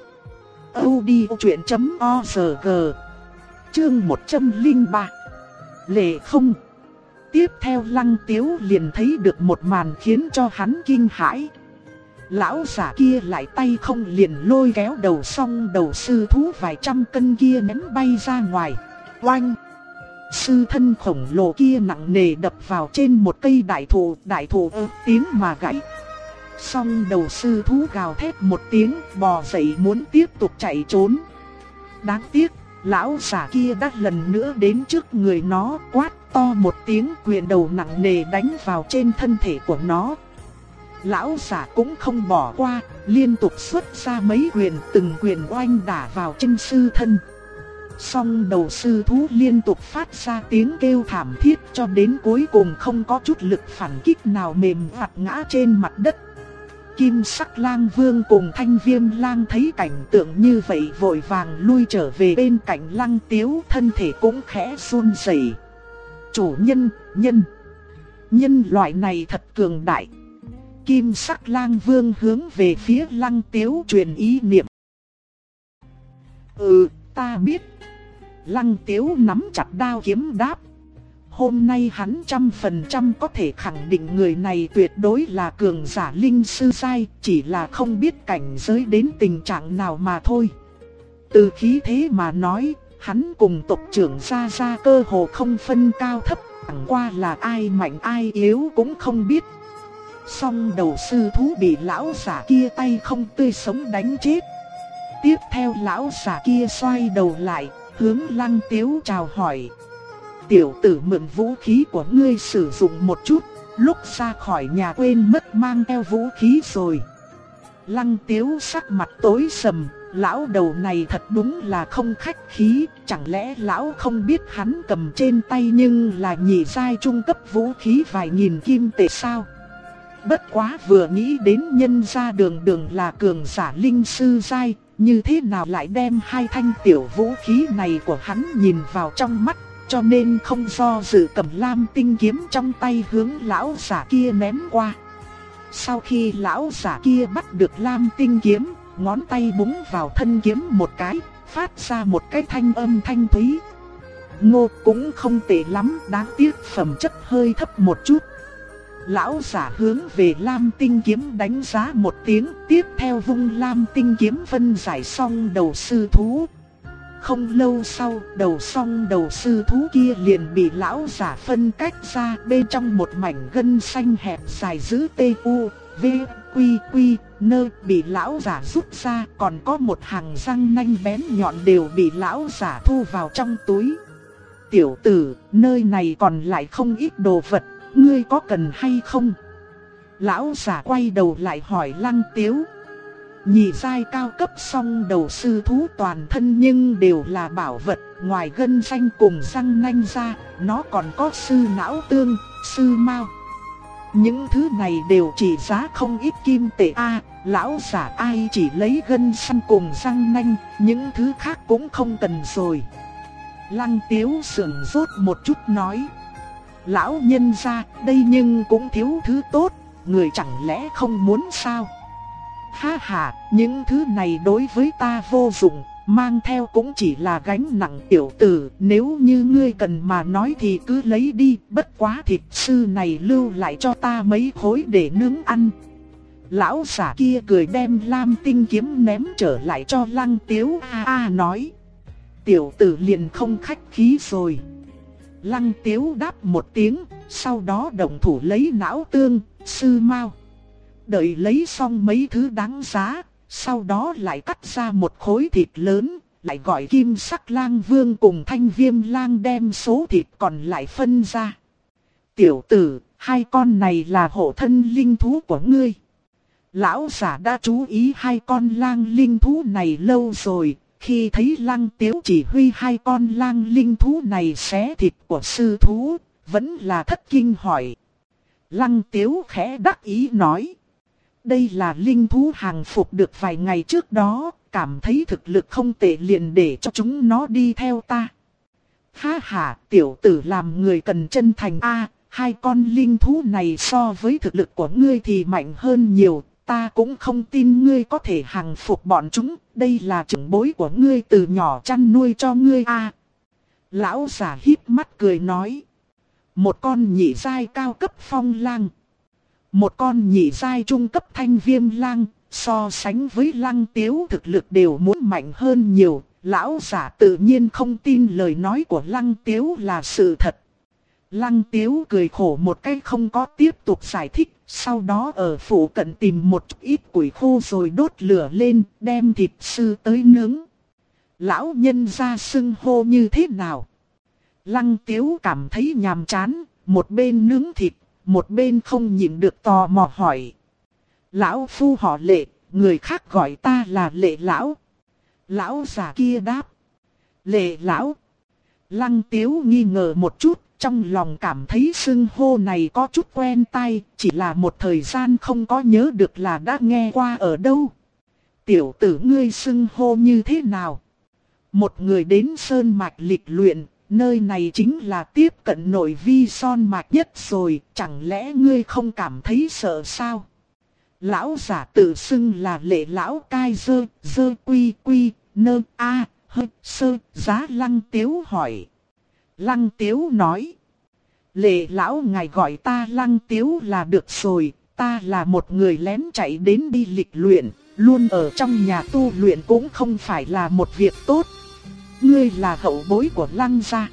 audiochuyện.org. Chương 103. Lệ không. Tiếp theo Lăng Tiếu liền thấy được một màn khiến cho hắn kinh hãi. Lão giả kia lại tay không liền lôi kéo đầu song đầu sư thú vài trăm cân kia ném bay ra ngoài. Oanh! Sư thân khổng lồ kia nặng nề đập vào trên một cây đại thụ ớt tiếng mà gãy. Song đầu sư thú gào thét một tiếng, bò dậy muốn tiếp tục chạy trốn. Đáng tiếc, lão giả kia đã lần nữa đến trước người nó, quát to một tiếng, quyền đầu nặng nề đánh vào trên thân thể của nó. Lão giả cũng không bỏ qua, liên tục xuất ra mấy quyền, từng quyền oanh đả vào trên sư thân. Song đầu sư thú liên tục phát ra tiếng kêu thảm thiết, cho đến cuối cùng không có chút lực phản kích nào, mềm vặt ngã trên mặt đất. Kim Sắc Lang Vương cùng Thanh Viêm Lang thấy cảnh tượng như vậy vội vàng lui trở về bên cạnh Lăng Tiếu, thân thể cũng khẽ run rẩy. Chủ nhân, nhân loại này thật cường đại. Kim Sắc Lang Vương hướng về phía Lăng Tiếu truyền ý niệm. Ta biết. Lăng Tiếu nắm chặt đao kiếm đáp. Hôm nay hắn 100% có thể khẳng định người này tuyệt đối là cường giả linh sư giai, chỉ là không biết cảnh giới đến tình trạng nào mà thôi. Từ khí thế mà nói, hắn cùng tộc trưởng Gia Gia cơ hồ không phân cao thấp, chẳng qua là ai mạnh ai yếu cũng không biết. Song đầu sư thú bị lão giả kia tay không tươi sống đánh chết. Tiếp theo lão giả kia xoay đầu lại, hướng Lăng Tiếu chào hỏi. Tiểu tử, mượn vũ khí của ngươi sử dụng một chút, lúc ra khỏi nhà quên mất mang theo vũ khí rồi. Lăng Tiếu sắc mặt tối sầm, lão đầu này thật đúng là không khách khí, chẳng lẽ lão không biết hắn cầm trên tay nhưng là nhị giai trung cấp vũ khí vài nghìn kim tệ sao? Bất quá vừa nghĩ đến nhân gia Đường Đường là cường giả linh sư giai, như thế nào lại đem hai thanh tiểu vũ khí này của hắn nhìn vào trong mắt, cho nên không do dự cầm lam tinh kiếm trong tay hướng lão giả kia ném qua. Sau khi lão giả kia bắt được lam tinh kiếm, ngón tay búng vào thân kiếm một cái, phát ra một cái thanh âm thanh thúy. Ngô, cũng không tệ lắm, đáng tiếc phẩm chất hơi thấp một chút. Lão giả hướng về lam tinh kiếm đánh giá một tiếng, tiếp theo vung lam tinh kiếm phân giải xong đầu sư thú. Không lâu sau, đầu sư thú kia liền bị lão giả phân cách ra, bên trong một mảnh gân xanh hẹp dài giữ TU, V, Quy, Quy, Nơ bị lão giả rút ra, còn có một hàng răng nanh bén nhọn đều bị lão giả thu vào trong túi. Tiểu tử, nơi này còn lại không ít đồ vật, ngươi có cần hay không? Lão giả quay đầu lại hỏi Lăng Tiếu. Nhị giai cao cấp song đầu sư thú toàn thân nhưng đều là bảo vật, ngoài gân xanh cùng răng nanh ra, nó còn có sư não tương, sư mao. Những thứ này đều chỉ giá không ít kim tệ a. Lão giả ai chỉ lấy gân xanh cùng răng nanh, những thứ khác cũng không cần rồi. Lăng Tiếu sững sốt một chút nói. Lão nhân gia, đây nhưng cũng thiếu thứ tốt, người chẳng lẽ không muốn sao? Ha ha, những thứ này đối với ta vô dụng, mang theo cũng chỉ là gánh nặng. Tiểu tử, nếu như ngươi cần mà nói thì cứ lấy đi, bất quá thịt sư này lưu lại cho ta mấy khối để nướng ăn. Lão giả kia cười đem lam tinh kiếm ném trở lại cho Lăng Tiếu, nói. Tiểu tử liền không khách khí rồi. Lăng Tiếu đáp một tiếng, sau đó động thủ lấy não tương, sư mao. Đợi lấy xong mấy thứ đáng giá, sau đó lại cắt ra một khối thịt lớn, lại gọi Kim Sắc Lang Vương cùng Thanh Viêm Lang đem số thịt còn lại phân ra. Tiểu tử, hai con này là hộ thân linh thú của ngươi. Lão giả đã chú ý hai con lang linh thú này lâu rồi, khi thấy Lăng Tiếu chỉ huy hai con lang linh thú này xé thịt của sư thú, vẫn là thất kinh hỏi. Lăng Tiếu khẽ đắc ý nói. Đây là linh thú hàng phục được vài ngày trước đó, cảm thấy thực lực không tệ liền để cho chúng nó đi theo ta. Ha ha, tiểu tử làm người cần chân thành a. Hai con linh thú này so với thực lực của ngươi thì mạnh hơn nhiều, ta cũng không tin ngươi có thể hàng phục bọn chúng, đây là trưởng bối của ngươi từ nhỏ chăn nuôi cho ngươi a. Lão giả híp mắt cười nói. Một con nhị giai cao cấp phong lang, một con nhị giai trung cấp thanh viêm lang, so sánh với Lăng Tiếu thực lực đều muốn mạnh hơn nhiều. Lão giả tự nhiên không tin lời nói của Lăng Tiếu là sự thật. Lăng Tiếu cười khổ một cái không có tiếp tục giải thích, sau đó ở phủ cận tìm một chút ít củi khô rồi đốt lửa lên, đem thịt sư tới nướng. Lão nhân gia xưng hô như thế nào? Lăng Tiếu cảm thấy nhàm chán, một bên nướng thịt, một bên không nhịn được tò mò hỏi. Lão phu họ Lệ, người khác gọi ta là Lệ lão. Lão già kia đáp. Lệ lão. Lăng Tiếu nghi ngờ một chút, trong lòng cảm thấy xưng hô này có chút quen tai, chỉ là một thời gian không có nhớ được là đã nghe qua ở đâu. Tiểu tử ngươi xưng hô như thế nào? Một người đến sơn mạch lịch luyện, nơi này chính là tiếp cận nội vi son mạch nhất rồi, chẳng lẽ ngươi không cảm thấy sợ sao? Lão giả tự xưng là Lệ lão cai dơ quy quy, nơ a, hơ sơ, giá. Lăng Tiếu hỏi. Lăng Tiếu nói. Lệ lão ngài gọi ta Lăng Tiếu là được rồi, ta là một người lén chạy đến đi lịch luyện, luôn ở trong nhà tu luyện cũng không phải là một việc tốt. Ngươi là hậu bối của Lăng gia.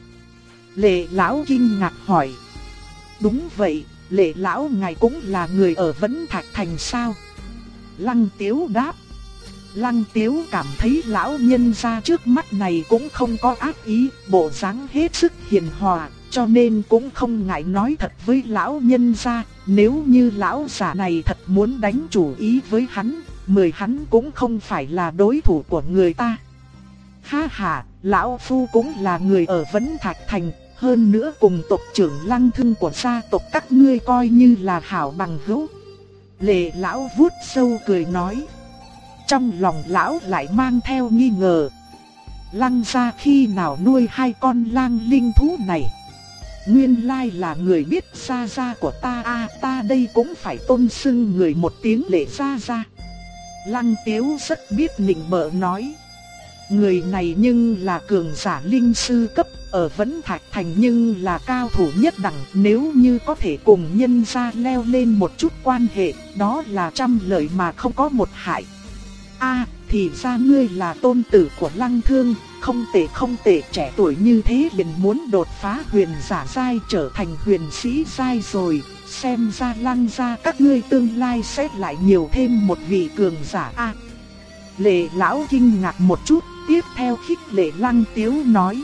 Lệ lão kinh ngạc hỏi. Đúng vậy, Lệ lão ngài cũng là người ở Vẫn Thạch Thành sao? Lăng Tiếu đáp. Lăng Tiếu cảm thấy lão nhân gia trước mắt này cũng không có ác ý, bộ dáng hết sức hiền hòa, cho nên cũng không ngại nói thật với lão nhân gia. Nếu như lão giả này thật muốn đánh chủ ý với hắn, mời hắn cũng không phải là đối thủ của người ta. Ha ha, lão phu cũng là người ở Vẫn Thạch Thành, hơn nữa cùng tộc trưởng Lăng Thương của gia tộc các ngươi coi như là hảo bằng hữu. Lệ lão vuốt sâu cười nói. Trong lòng lão lại mang theo nghi ngờ. Lăng gia khi nào nuôi hai con lang linh thú này? Nguyên lai là người biết gia gia của ta ta đây cũng phải tôn xưng người một tiếng Lệ gia gia. Lăng Tiếu rất biết nịnh bợ nói. Người này nhưng là cường giả linh sư cấp, ở Vẫn Thạch Thành nhưng là cao thủ nhất đẳng. Nếu như có thể cùng nhân gia leo lên một chút quan hệ, đó là trăm lợi mà không có một hại. Thì ra ngươi là tôn tử của Lăng Thương, không tệ, trẻ tuổi như thế liền muốn đột phá huyền giả giai trở thành huyền sĩ giai rồi, xem ra Lăng gia các ngươi tương lai sẽ lại nhiều thêm một vị cường giả Lệ lão kinh ngạc một chút, tiếp theo khích lệ Lăng Tiếu nói.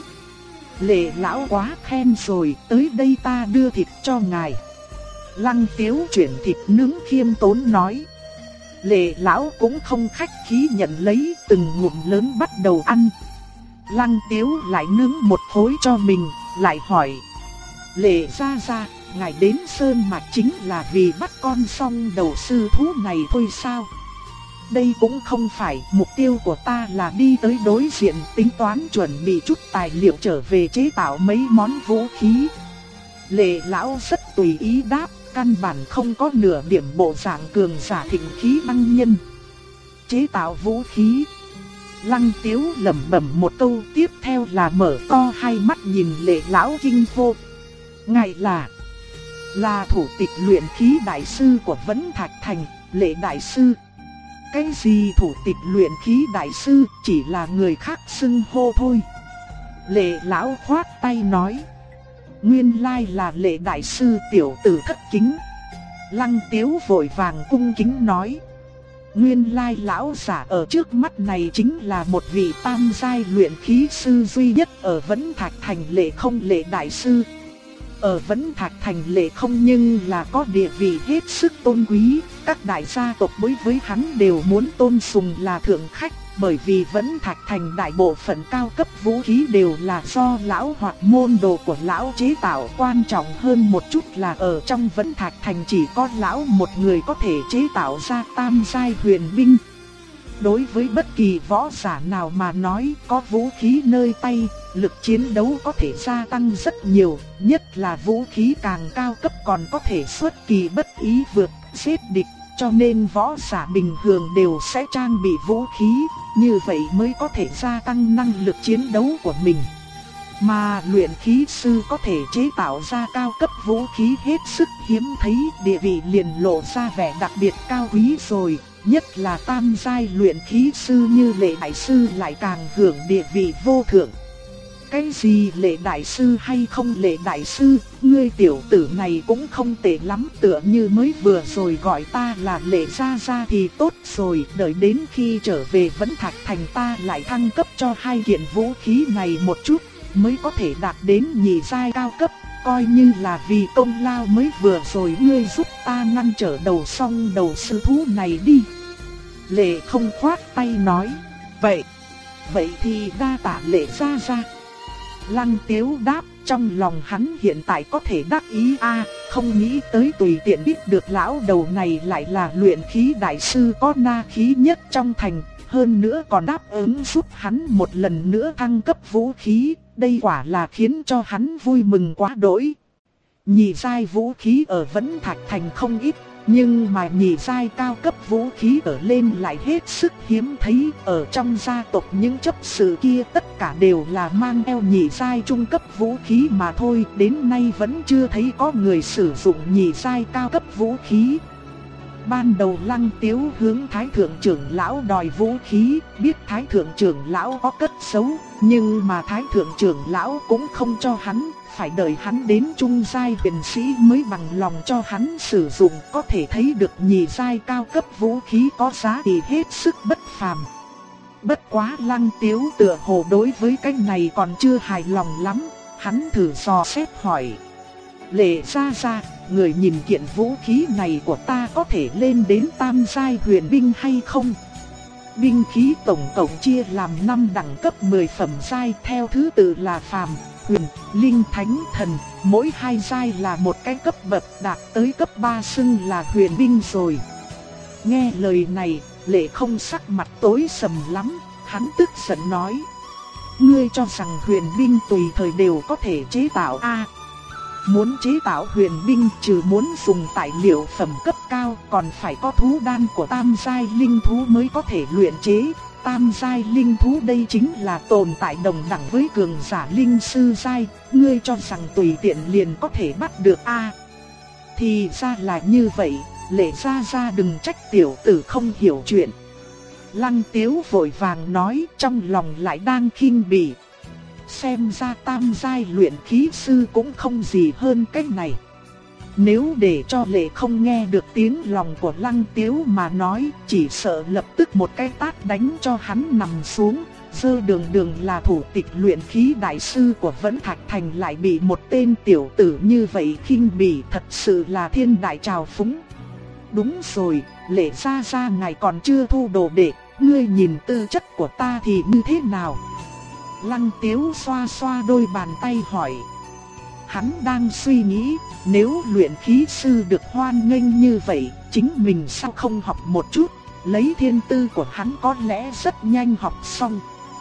Lệ lão quá khen rồi, tới đây ta đưa thịt cho ngài. Lăng Tiếu chuyển thịt nướng khiêm tốn nói. Lệ lão cũng không khách khí nhận lấy, từng ngụm lớn bắt đầu ăn. Lăng Tiếu lại nướng một khối cho mình, lại hỏi. Lệ gia gia, ngài đến Sơn Mạch chính là vì bắt con song đầu sư thú này thôi sao? Đây cũng không phải, mục tiêu của ta là đi tới đối diện tính toán chuẩn bị chút tài liệu trở về chế tạo mấy món vũ khí. Lệ lão rất tùy ý đáp, căn bản không có nửa điểm bộ dạng cường giả thịnh khí băng nhân. Chế tạo vũ khí. Lăng Tiếu lẩm bẩm một câu, tiếp theo là mở to hai mắt nhìn Lệ lão kinh hô. Ngài là thủ tịch luyện khí đại sư của Vẫn Thạch Thành, Lệ đại sư. Cái gì thủ tịch luyện khí đại sư, chỉ là người khác xưng hô thôi. Lệ lão khoát tay nói. Nguyên lai là Lệ đại sư, tiểu tử thất kính. Lăng Tiếu vội vàng cung kính nói. Nguyên lai lão giả ở trước mắt này chính là một vị tam giai luyện khí sư duy nhất ở Vẫn Thạch Thành, Lệ không Lệ đại sư. Ở Vẫn Thạch Thành Lệ không nhưng là có địa vị hết sức tôn quý, các đại gia tộc đối với hắn đều muốn tôn sùng là thượng khách, bởi vì Vẫn Thạch Thành đại bộ phận cao cấp vũ khí đều là do lão hoặc môn đồ của lão chế tạo. Quan trọng hơn một chút là ở trong Vẫn Thạch Thành chỉ có lão một người có thể chế tạo ra tam giai huyền binh. Đối với bất kỳ võ giả nào mà nói, có vũ khí nơi tay, lực chiến đấu có thể gia tăng rất nhiều, nhất là vũ khí càng cao cấp còn có thể xuất kỳ bất ý vượt giết địch, cho nên võ giả bình thường đều sẽ trang bị vũ khí, như vậy mới có thể gia tăng năng lực chiến đấu của mình. Mà luyện khí sư có thể chế tạo ra cao cấp vũ khí hết sức hiếm thấy, địa vị liền lộ ra vẻ đặc biệt cao quý rồi. Nhất là tam giai luyện khí sư như Lệ đại sư lại càng hưởng địa vị vô thượng. cái gì Lệ đại sư hay không Lệ đại sư, ngươi tiểu tử này cũng không tệ lắm, tựa như mới vừa rồi gọi ta là Lệ gia gia thì tốt rồi, đợi đến khi trở về Vẫn Thạch Thành ta lại thăng cấp cho hai kiện vũ khí này một chút, mới có thể đạt đến nhị giai cao cấp, coi như là vì công lao mới vừa rồi ngươi giúp ta ngăn trở đầu song đầu sư thú này đi. Lệ không khoát tay nói, vậy thì đa tạ Lệ gia gia. Lăng Tiếu đáp, trong lòng hắn hiện tại có thể đắc ý không nghĩ tới tùy tiện biết được lão đầu này lại là luyện khí đại sư có na khí nhất trong thành, hơn nữa còn đáp ứng giúp hắn một lần nữa thăng cấp vũ khí, đây quả là khiến cho hắn vui mừng quá đỗi. Nhị giai vũ khí ở Vẫn Thạch Thành không ít, nhưng mà nhị giai cao cấp vũ khí ở lên lại hết sức hiếm thấy. Ở trong gia tộc những chấp sự kia tất cả đều là mang theo nhị giai trung cấp vũ khí mà thôi, đến nay vẫn chưa thấy có người sử dụng nhị giai cao cấp vũ khí. Ban đầu Lăng Tiếu hướng Thái Thượng trưởng lão đòi vũ khí, biết Thái Thượng trưởng lão có cất giấu, nhưng mà Thái Thượng trưởng lão cũng không cho hắn, phải đợi hắn đến trung giai huyền sĩ mới bằng lòng cho hắn sử dụng, có thể thấy được nhị giai cao cấp vũ khí có giá trị hết sức bất phàm. Bất quá Lăng Tiếu tựa hồ đối với cái này còn chưa hài lòng lắm, hắn thử dò xét hỏi: Lệ gia gia, người nhìn kiện vũ khí này của ta có thể lên đến tam giai huyền binh hay không? Binh khí tổng cộng chia làm 5 đẳng cấp 10 phẩm giai theo thứ tự là phàm, huyền, linh, thánh, thần, mỗi hai giai là một cái cấp bậc, đạt tới cấp 3 xưng là huyền binh rồi. Nghe lời này, Lệ không sắc mặt tối sầm lắm, hắn tức giận nói: Ngươi cho rằng huyền binh tùy thời đều có thể chế tạo Muốn chế tạo huyền binh trừ muốn dùng tài liệu phẩm cấp cao, còn phải có thú đan của tam giai linh thú mới có thể luyện chế. Tam giai linh thú đây chính là tồn tại đồng đẳng với cường giả linh sư giai, ngươi cho rằng tùy tiện liền có thể bắt được Thì ra là như vậy, Lệ gia gia đừng trách tiểu tử không hiểu chuyện. Lăng Tiếu vội vàng nói, trong lòng lại đang khinh bỉ. Xem ra tam giai luyện khí sư cũng không gì hơn cái này. Nếu để cho Lệ không nghe được tiếng lòng của Lăng Tiếu mà nói, chỉ sợ lập tức một cái tát đánh cho hắn nằm xuống. Dơ đường là thủ tịch luyện khí đại sư của Vẫn Thạch Thành lại bị một tên tiểu tử như vậy khinh bỉ, thật sự là thiên đại trào phúng. Đúng rồi, Lệ gia gia ngài còn chưa thu đồ đệ, ngươi nhìn tư chất của ta thì như thế nào? Lăng Tiếu xoa xoa đôi bàn tay hỏi. Hắn đang suy nghĩ, nếu luyện khí sư được hoan nghênh như vậy, chính mình sao không học một chút, lấy thiên tư của hắn có lẽ rất nhanh học xong.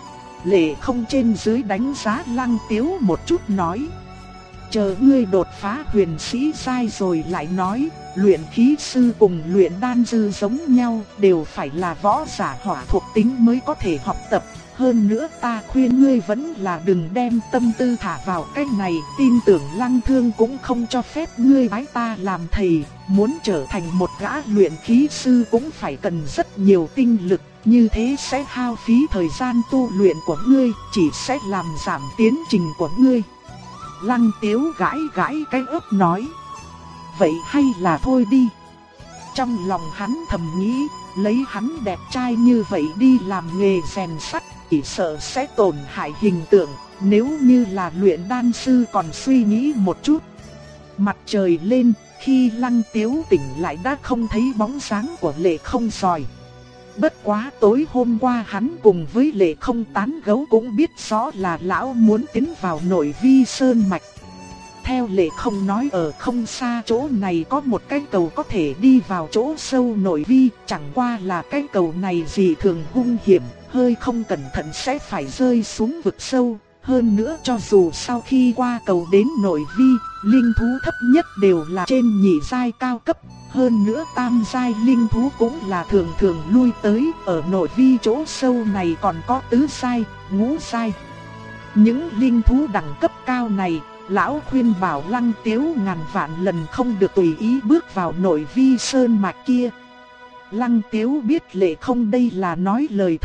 Lệ không trên dưới đánh giá Lăng Tiếu một chút nói: Chờ ngươi đột phá huyền sĩ giai rồi lại nói, luyện khí sư cùng luyện đan sư giống nhau, đều phải là võ giả hỏa thuộc tính mới có thể học tập. Hơn nữa ta khuyên ngươi vẫn là đừng đem tâm tư thả vào cái này, tin tưởng Lăng Thương cũng không cho phép ngươi bái ta làm thầy, muốn trở thành một gã luyện khí sư cũng phải cần rất nhiều tinh lực, như thế sẽ hao phí thời gian tu luyện của ngươi, chỉ sẽ làm giảm tiến trình của ngươi. Lăng Tiếu gãi gãi cái ớt nói: Vậy hay là thôi đi. Trong lòng hắn thầm nghĩ, lấy hắn đẹp trai như vậy đi làm nghề rèn sắt, chỉ sợ sẽ tổn hại hình tượng, nếu như là luyện đan sư còn suy nghĩ một chút. Mặt trời lên, khi Lăng Tiếu tỉnh lại đã không thấy bóng dáng của Lệ không rồi. Bất quá tối hôm qua hắn cùng với Lệ không tán gẫu cũng biết rõ là lão muốn tiến vào nội vi sơn mạch. Theo Lệ không nói, ở không xa chỗ này có một cái cầu có thể đi vào chỗ sâu nội vi, chẳng qua là cái cầu này dị thường hung hiểm, hơi không cẩn thận sẽ phải rơi xuống vực sâu. Hơn nữa cho dù sau khi qua cầu đến nội vi, linh thú thấp nhất đều là trên nhị giai cao cấp. Hơn nữa tam giai linh thú cũng là thường lui tới, ở nội vi chỗ sâu này còn có tứ giai, ngũ giai. Những linh thú đẳng cấp cao này, lão khuyên bảo Lăng Tiếu ngàn vạn lần không được tùy ý bước vào nội vi sơn mạch kia. Lăng Tiếu biết Lệ không đây là nói lời thật,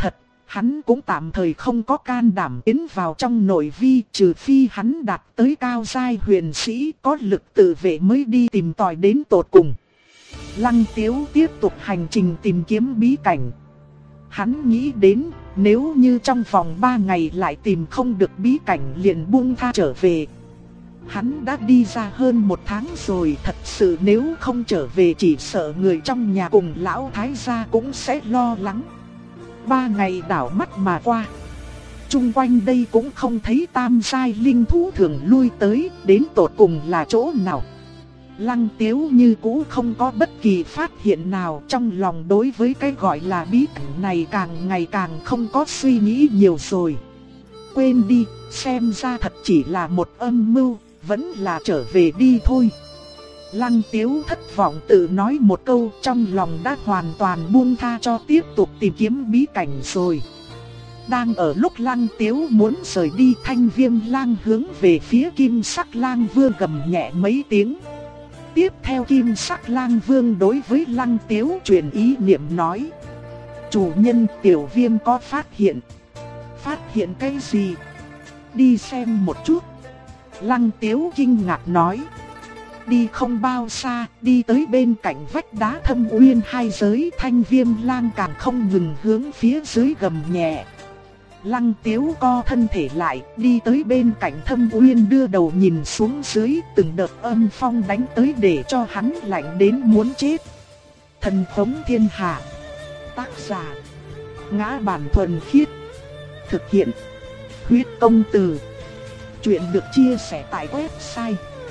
hắn cũng tạm thời không có can đảm tiến vào trong nội vi, trừ phi hắn đạt tới cao giai huyền sĩ có lực tự vệ mới đi tìm tòi đến tột cùng. Lăng Tiếu tiếp tục hành trình tìm kiếm bí cảnh. Hắn nghĩ đến nếu như trong vòng 3 ngày lại tìm không được bí cảnh liền buông tha trở về. Hắn đã đi ra hơn 1 tháng rồi, thật sự nếu không trở về chỉ sợ người trong nhà cùng lão thái gia cũng sẽ lo lắng. 3 ngày đảo mắt mà qua. Trung quanh đây cũng không thấy tam giai linh thú thường lui tới, đến tột cùng là chỗ nào. Lăng Tiếu như cũ không có bất kỳ phát hiện nào, trong lòng đối với cái gọi là bí cảnh này càng ngày càng không có suy nghĩ nhiều rồi. Quên đi, xem ra thật chỉ là một âm mưu, vẫn là trở về đi thôi. Lăng Tiếu thất vọng tự nói một câu, trong lòng đã hoàn toàn buông tha cho tiếp tục tìm kiếm bí cảnh rồi. Đang ở lúc Lăng Tiếu muốn rời đi, Thanh Viêm Lang hướng về phía Kim Sắc Lang Vương gầm nhẹ mấy tiếng. Tiếp theo Kim Sắc Lang Vương đối với Lăng Tiếu truyền ý niệm nói: chủ nhân, tiểu viêm có phát hiện. Phát hiện cái gì? Đi xem một chút. Lăng Tiếu kinh ngạc nói. Đi không bao xa, đi tới bên cạnh vách đá thâm uyên hai giới, Thanh Viêm Lang càng không ngừng hướng phía dưới gầm nhẹ. Lăng Tiếu co thân thể lại, đi tới bên cạnh thâm uyên đưa đầu nhìn xuống dưới, từng đợt âm phong đánh tới để cho hắn lạnh đến muốn chết. Thần Phóng Thiên Hạ. Tác giả: Ngã Bản Thuần Khiết. Thực hiện: Huyết Công Từ. Chuyện được chia sẻ tại website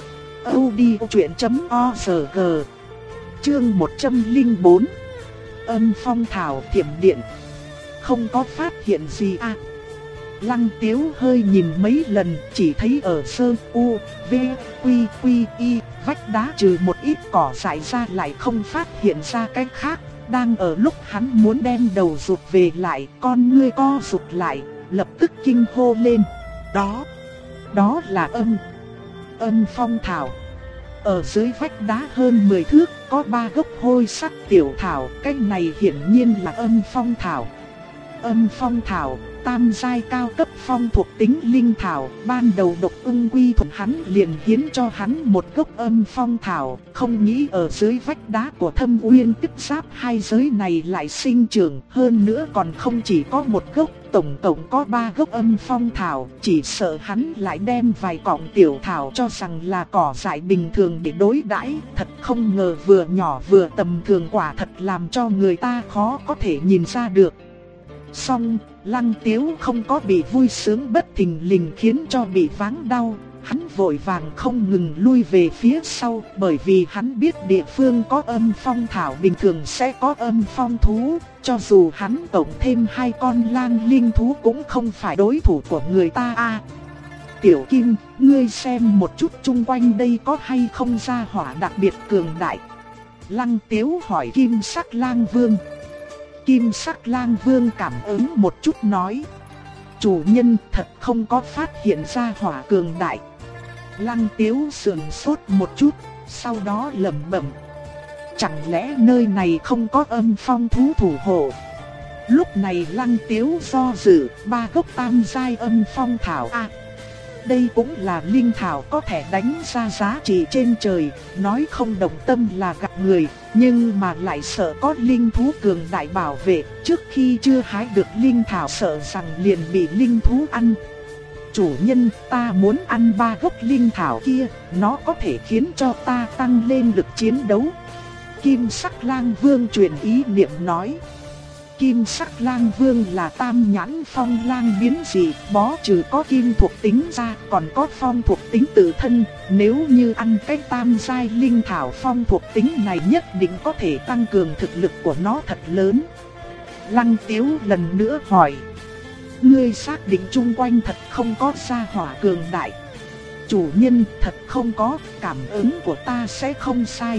audiochuyện.org. Chương 104. Âm phong thảo thiểm điện. Không có phát hiện gì à? Lăng Tiếu hơi nhìn mấy lần, chỉ thấy ở sơ u, v, quy, quy, y, vách đá trừ một ít cỏ dại ra lại không phát hiện ra cái khác. Đang ở lúc hắn muốn đem đầu rụt về lại, con ngươi co rụt lại, lập tức kinh hô lên. Đó là âm phong thảo. Ở dưới vách đá hơn 10 thước, có 3 gốc hôi sắc tiểu thảo, cái này hiển nhiên là âm phong thảo. Âm phong thảo, tam giai cao cấp phong thuộc tính linh thảo, ban đầu Độc Ưng Quy thuần hắn liền hiến cho hắn một gốc âm phong thảo, không nghĩ ở dưới vách đá của Thâm Uyên Tiếp Giáp hai giới này lại sinh trưởng, hơn nữa còn không chỉ có một gốc, tổng cộng có 3 gốc âm phong thảo, chỉ sợ hắn lại đem vài cọng tiểu thảo cho rằng là cỏ dại bình thường để đối đãi, thật không ngờ vừa nhỏ vừa tầm thường, quả thật làm cho người ta khó có thể nhìn ra được. Song, Lăng Tiếu không có bị vui sướng bất thình lình khiến cho bị váng đau, hắn vội vàng không ngừng lui về phía sau, bởi vì hắn biết địa phương có âm phong thảo bình thường sẽ có âm phong thú, cho dù hắn cộng thêm 2 con lang linh thú cũng không phải đối thủ của người ta a. Tiểu Kim, ngươi xem một chút chung quanh đây có hay không gia hỏa đặc biệt cường đại. Lăng Tiếu hỏi Kim Sắc Lang Vương. Kim Sắc Lang Vương cảm ứng một chút nói: chủ nhân, thật không có phát hiện ra hỏa cường đại. Lăng Tiếu sườn sốt một chút, sau đó lẩm bẩm: chẳng lẽ nơi này không có âm phong thú thủ hộ? Lúc này Lăng Tiếu do dự, 3 gốc tam giai âm phong thảo a. Đây cũng là linh thảo có thể đánh ra giá trị trên trời, nói không động tâm là gạt người, nhưng mà lại sợ có linh thú cường đại bảo vệ, trước khi chưa hái được linh thảo sợ rằng liền bị linh thú ăn. Chủ nhân, ta muốn ăn 3 gốc linh thảo kia, nó có thể khiến cho ta tăng lên lực chiến đấu. Kim Sắc Lang Vương truyền ý niệm nói. Kim Sắc Lang Vương là tam nhãn phong lang biến dị, bó trừ có kim thuộc tính ra còn có phong thuộc tính tự thân, nếu như ăn cái tam giai linh thảo phong thuộc tính này nhất định có thể tăng cường thực lực của nó thật lớn. Lăng Tiếu lần nữa hỏi: ngươi xác định chung quanh thật không có gia hỏa cường đại? Chủ nhân, thật không có, cảm ứng của ta sẽ không sai.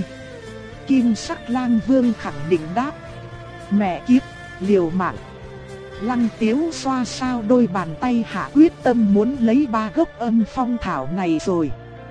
Kim Sắc Lang Vương khẳng định đáp. Mẹ kiếp, liều mạng. Lăng Tiếu xoa sao đôi bàn tay hạ quyết tâm muốn lấy 3 gốc âm phong thảo này rồi.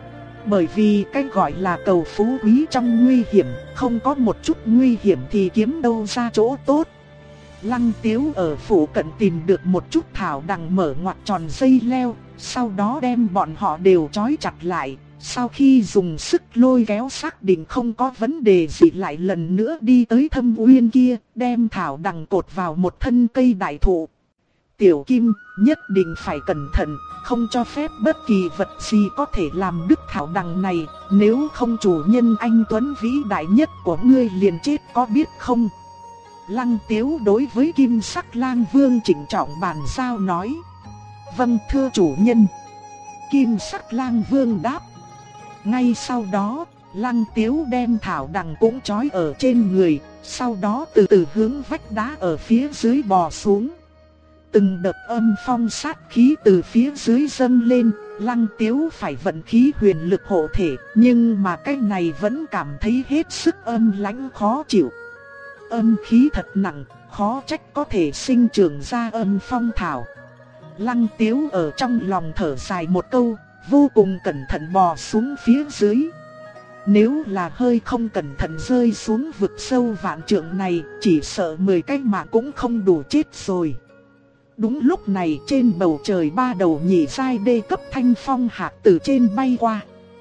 Bởi vì cái gọi là cầu phú quý trong nguy hiểm, không có một chút nguy hiểm thì kiếm đâu ra chỗ tốt. Lăng Tiếu ở phủ cận tìm được một chút thảo đằng mở ngoặt tròn dây leo, sau đó đem bọn họ đều trói chặt lại. Sau khi dùng sức lôi kéo xác định không có vấn đề gì, lại lần nữa đi tới thâm uyên kia, đem thảo đằng cột vào một thân cây đại thụ. Tiểu Kim, nhất định phải cẩn thận, không cho phép bất kỳ vật gì có thể làm đứt thảo đằng này, nếu không chủ nhân anh Tuấn vĩ đại nhất của ngươi liền chết, có biết không? Lăng Tiếu đối với Kim Sắc Lang Vương trịnh trọng bàn giao nói. Vâng thưa chủ nhân. Kim Sắc Lang Vương đáp. Ngay sau đó, Lăng Tiếu đem thảo đằng cũng trói ở trên người, sau đó từ từ hướng vách đá ở phía dưới bò xuống. Từng đợt âm phong sát khí từ phía dưới dâng lên, Lăng Tiếu phải vận khí huyền lực hộ thể, nhưng mà cái này vẫn cảm thấy hết sức âm lãnh khó chịu. Âm khí thật nặng, khó trách có thể sinh trưởng ra âm phong thảo. Lăng Tiếu ở trong lòng thở dài một câu, vô cùng cẩn thận bò xuống phía dưới. Nếu là hơi không cẩn thận rơi xuống vực sâu vạn trượng này, chỉ sợ 10 cái mạng cũng không đủ chết rồi. Đúng lúc này trên bầu trời 3 đầu nhị giai đê cấp thanh phong hạc từ trên bay qua.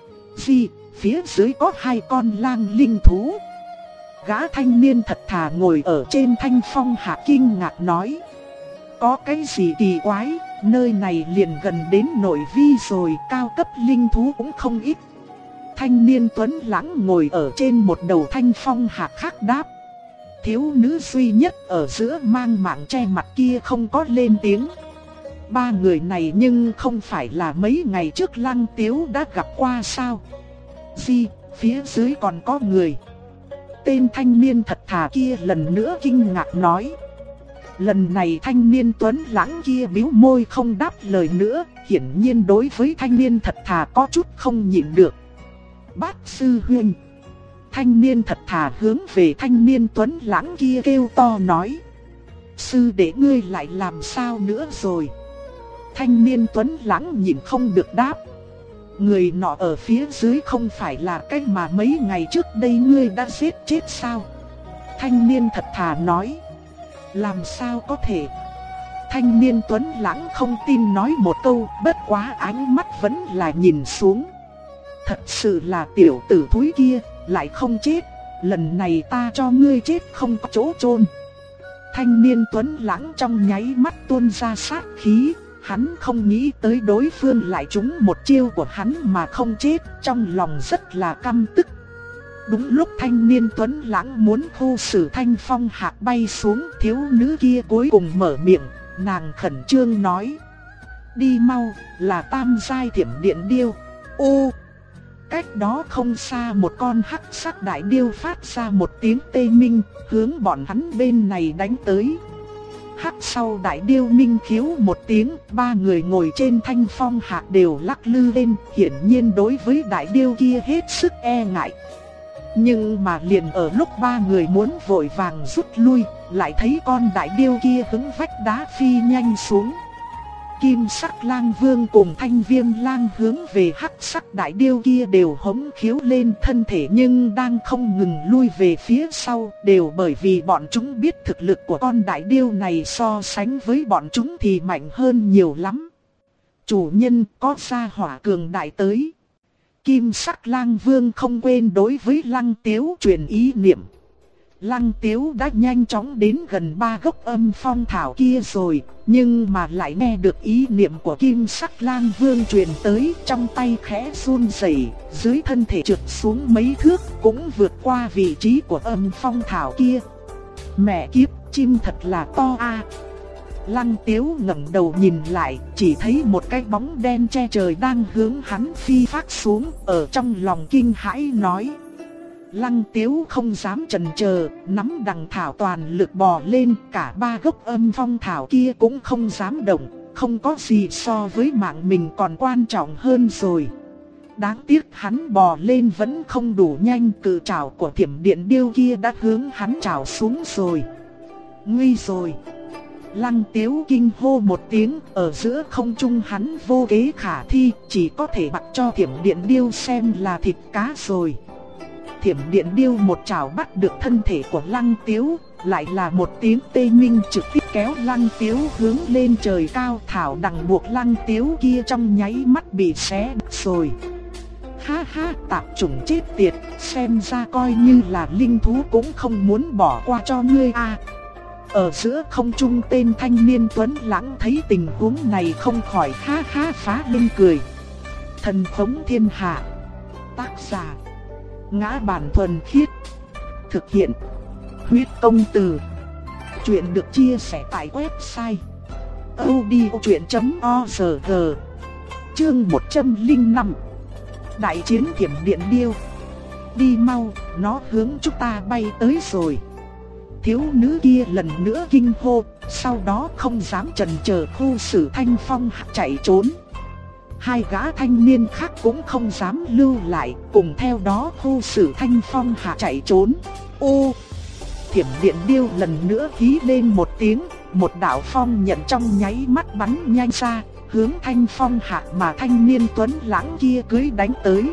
Phía dưới có 2 con lang linh thú. Gã thanh niên thật thà ngồi ở trên thanh phong hạc kinh ngạc nói. Có cái gì kỳ quái, nơi này liền gần đến nội vi rồi, cao cấp linh thú cũng không ít. Thanh niên tuấn lãng ngồi ở trên một đầu thanh phong hạc khác đáp. Thiếu nữ duy nhất ở giữa mang mạng che mặt kia không có lên tiếng. 3 người này nhưng không phải là mấy ngày trước Lăng Tiếu đã gặp qua sao? Phía dưới còn có người. Tên thanh niên thật thà kia lần nữa kinh ngạc nói. Lần này thanh niên tuấn lãng kia bĩu môi không đáp lời nữa, hiển nhiên đối với thanh niên thật thà có chút không nhịn được. Bát sư huynh. Thanh niên thật thà hướng về thanh niên tuấn lãng kia kêu to nói. Sư đệ ngươi lại làm sao nữa rồi? Thanh niên tuấn lãng nhìn không được đáp. Người nọ ở phía dưới không phải là cái mà mấy ngày trước đây ngươi đã giết chết sao? Thanh niên thật thà nói. Làm sao có thể? Thanh niên tuấn lãng không tin nói một câu, bất quá ánh mắt vẫn là nhìn xuống. Thật sự là tiểu tử thúi kia, lại không chết, lần này ta cho ngươi chết không có chỗ chôn. Thanh niên tuấn lãng trong nháy mắt tuôn ra sát khí, hắn không nghĩ tới đối phương lại trúng một chiêu của hắn mà không chết, trong lòng rất là căm tức. Đúng lúc thanh niên tuấn lãng muốn thu sử thanh phong hạc bay xuống, thiếu nữ kia cuối cùng mở miệng, nàng khẩn trương nói. Đi mau, là tam giai thiểm điện điêu. Cách đó không xa một con hắc sắc đại điêu phát ra một tiếng tê minh, hướng bọn hắn bên này đánh tới. Hắc sau đại điêu minh khiếu một tiếng, 3 người ngồi trên thanh phong hạc đều lắc lư lên, hiển nhiên đối với đại điêu kia hết sức e ngại. Nhưng mà liền ở lúc 3 người muốn vội vàng rút lui, lại thấy con đại điêu kia hứng vách đá phi nhanh xuống. Kim Sắc Lang Vương cùng Thanh Viêm Lang hướng về hắc sắc đại điêu kia đều hống khiếu lên thân thể, nhưng đang không ngừng lui về phía sau, đều bởi vì bọn chúng biết thực lực của con đại điêu này so sánh với bọn chúng thì mạnh hơn nhiều lắm. Chủ nhân, có gia hỏa cường đại tới. Kim Sắc Lang Vương không quên đối với Lăng Tiếu truyền ý niệm. Lăng Tiếu đã nhanh chóng đến gần 3 gốc âm phong thảo kia rồi, nhưng mà lại nghe được ý niệm của Kim Sắc Lang Vương truyền tới, trong tay khẽ run rẩy, dưới thân thể trượt xuống mấy thước, cũng vượt qua vị trí của âm phong thảo kia. Mẹ kiếp, chim thật là to a. Lăng Tiếu ngẩng đầu nhìn lại, chỉ thấy một cái bóng đen che trời đang hướng hắn phi phát xuống, ở trong lòng kinh hãi nói. Lăng Tiếu không dám chần chờ, nắm đằng thảo toàn lực bò lên, cả 3 gốc âm phong thảo kia cũng không dám động, không có gì so với mạng mình còn quan trọng hơn rồi. Đáng tiếc hắn bò lên vẫn không đủ nhanh, cự trảo của thiểm điện điêu kia đã hướng hắn trảo xuống rồi. Nguy rồi! Lăng Tiếu kinh hô một tiếng, ở giữa không trung hắn vô kế khả thi, chỉ có thể mặc cho thiểm điện điêu xem là thịt cá rồi. Thiểm điện điêu một chảo bắt được thân thể của Lăng Tiếu, lại là một tiếng tê minh trực tiếp kéo Lăng Tiếu hướng lên trời cao. Thảo đằng buộc Lăng Tiếu kia trong nháy mắt bị xé rồi. Ha ha, tạp chủng chết tiệt, xem ra coi như là linh thú cũng không muốn bỏ qua cho ngươi à. Ở giữa không trung tên thanh niên tuấn lãng thấy tình huống này không khỏi ha ha phá lên cười. Thần phóng thiên hạ. Tác giả: Ngã Bản Thuần Khiết. Thực hiện: Huyết Công Từ. Chuyện được chia sẻ tại website audiochuyện.org. Chương 105. Đại chiến Thiểm Điện Điêu. Đi mau, nó hướng chúng ta bay tới rồi. Thiếu nữ kia lần nữa kinh hô, sau đó không dám chần chờ khu xử Thanh Phong Hạc chạy trốn. Hai gã thanh niên khác cũng không dám lưu lại, cùng theo đó khu xử Thanh Phong Hạc chạy trốn. Ô! Thiểm Điện Điêu lần nữa hí lên một tiếng, một đạo phong nhận trong nháy mắt bắn nhanh ra, hướng Thanh Phong Hạc mà thanh niên tuấn lãng kia cưỡi đánh tới.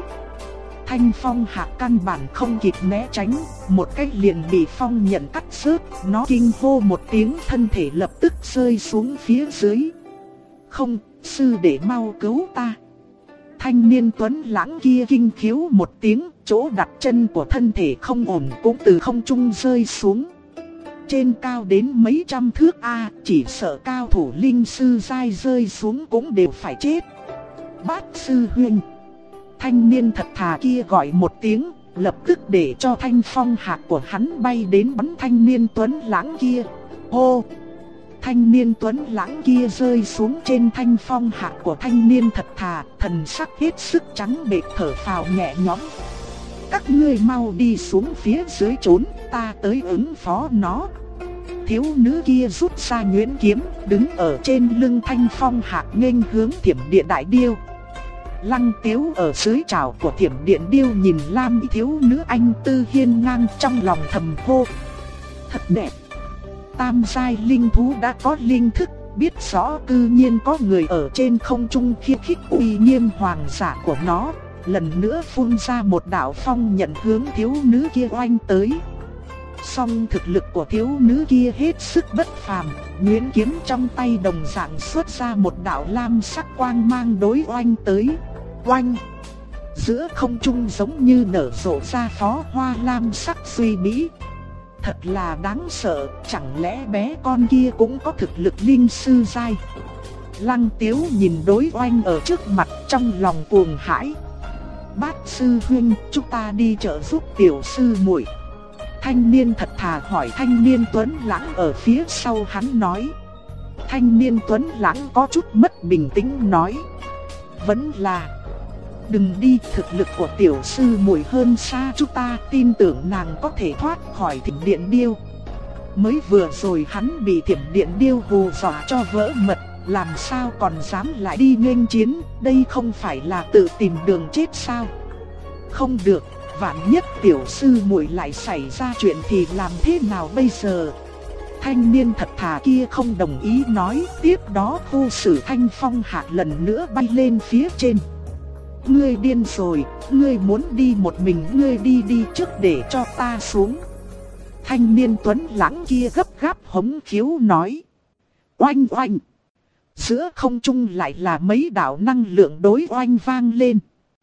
Thanh Phong Hạc căn bản không kịp né tránh, một cái liền bị phong nhận cắt rớt, nó kinh hô một tiếng, thân thể lập tức rơi xuống phía dưới. Không, sư đệ mau cứu ta. Thanh niên tuấn lãng kia kinh khiếu một tiếng, chỗ đặt chân của thân thể không ổn cũng từ không trung rơi xuống. Trên cao đến mấy trăm thước a, chỉ sợ cao thủ linh sư giai rơi xuống cũng đều phải chết. Bát sư huynh. Thanh niên thật thà kia gọi một tiếng, lập tức để cho Thanh Phong Hạc của hắn bay đến bắn thanh niên tuấn lãng kia. Hô! Thanh niên tuấn lãng kia rơi xuống trên Thanh Phong Hạc của thanh niên thật thà, thần sắc hết sức trắng bệch, thở phào nhẹ nhõm. Các ngươi mau đi xuống phía dưới trốn, ta tới ứng phó nó. Thiếu nữ kia rút ra nhuyễn kiếm, đứng ở trên lưng Thanh Phong Hạc nghênh hướng Thiểm Điện Đại Điêu. Lăng Tiếu ở dưới trảo của Thiểm Điện Điêu nhìn lam thiếu nữ anh tư hiên ngang, trong lòng thầm hô: thật đẹp. Tam giai linh thú đã có linh thức, biết rõ cư nhiên có người ở trên không trung khiêu khích uy nghiêm hoàng giả của nó, lần nữa phun ra một đạo phong nhận hướng thiếu nữ kia oanh tới. Song thực lực của thiếu nữ kia hết sức bất phàm, nhuyễn kiếm trong tay đồng dạng xuất ra một đạo lam sắc quang mang đối oanh tới. Oanh! Giữa không trung giống như nở rộ ra phó hoa lam sắc duy mỹ. Thật là đáng sợ, chẳng lẽ bé con kia cũng có thực lực linh sư giai. Lăng Tiếu nhìn đối oanh ở trước mặt, trong lòng cuồng hãi. Bát sư huynh, chúng ta đi trợ giúp tiểu sư muội. Thanh niên thật thà hỏi thanh niên tuấn lãng ở phía sau hắn nói. Thanh niên tuấn lãng có chút mất bình tĩnh nói: vẫn là đừng đi, thực lực của tiểu sư muội hơn xa chúng ta, tin tưởng nàng có thể thoát khỏi Thiểm Điện Điêu. Mới vừa rồi hắn bị Thiểm Điện Điêu hù dọa cho vỡ mật, làm sao còn dám lại đi nghênh chiến, đây không phải là tự tìm đường chết sao? Không được, vạn nhất tiểu sư muội lại xảy ra chuyện thì làm thế nào bây giờ? Thanh niên thật thà kia không đồng ý nói, tiếp đó khu xử Thanh Phong Hạc lần nữa bay lên phía trên. Ngươi điên rồi, ngươi muốn đi một mình, ngươi đi đi trước để cho ta xuống. Thanh niên tuấn lãng kia gấp gáp hống khiếu nói. Oanh oanh! Giữa không trung lại là mấy đạo năng lượng đối oanh vang lên.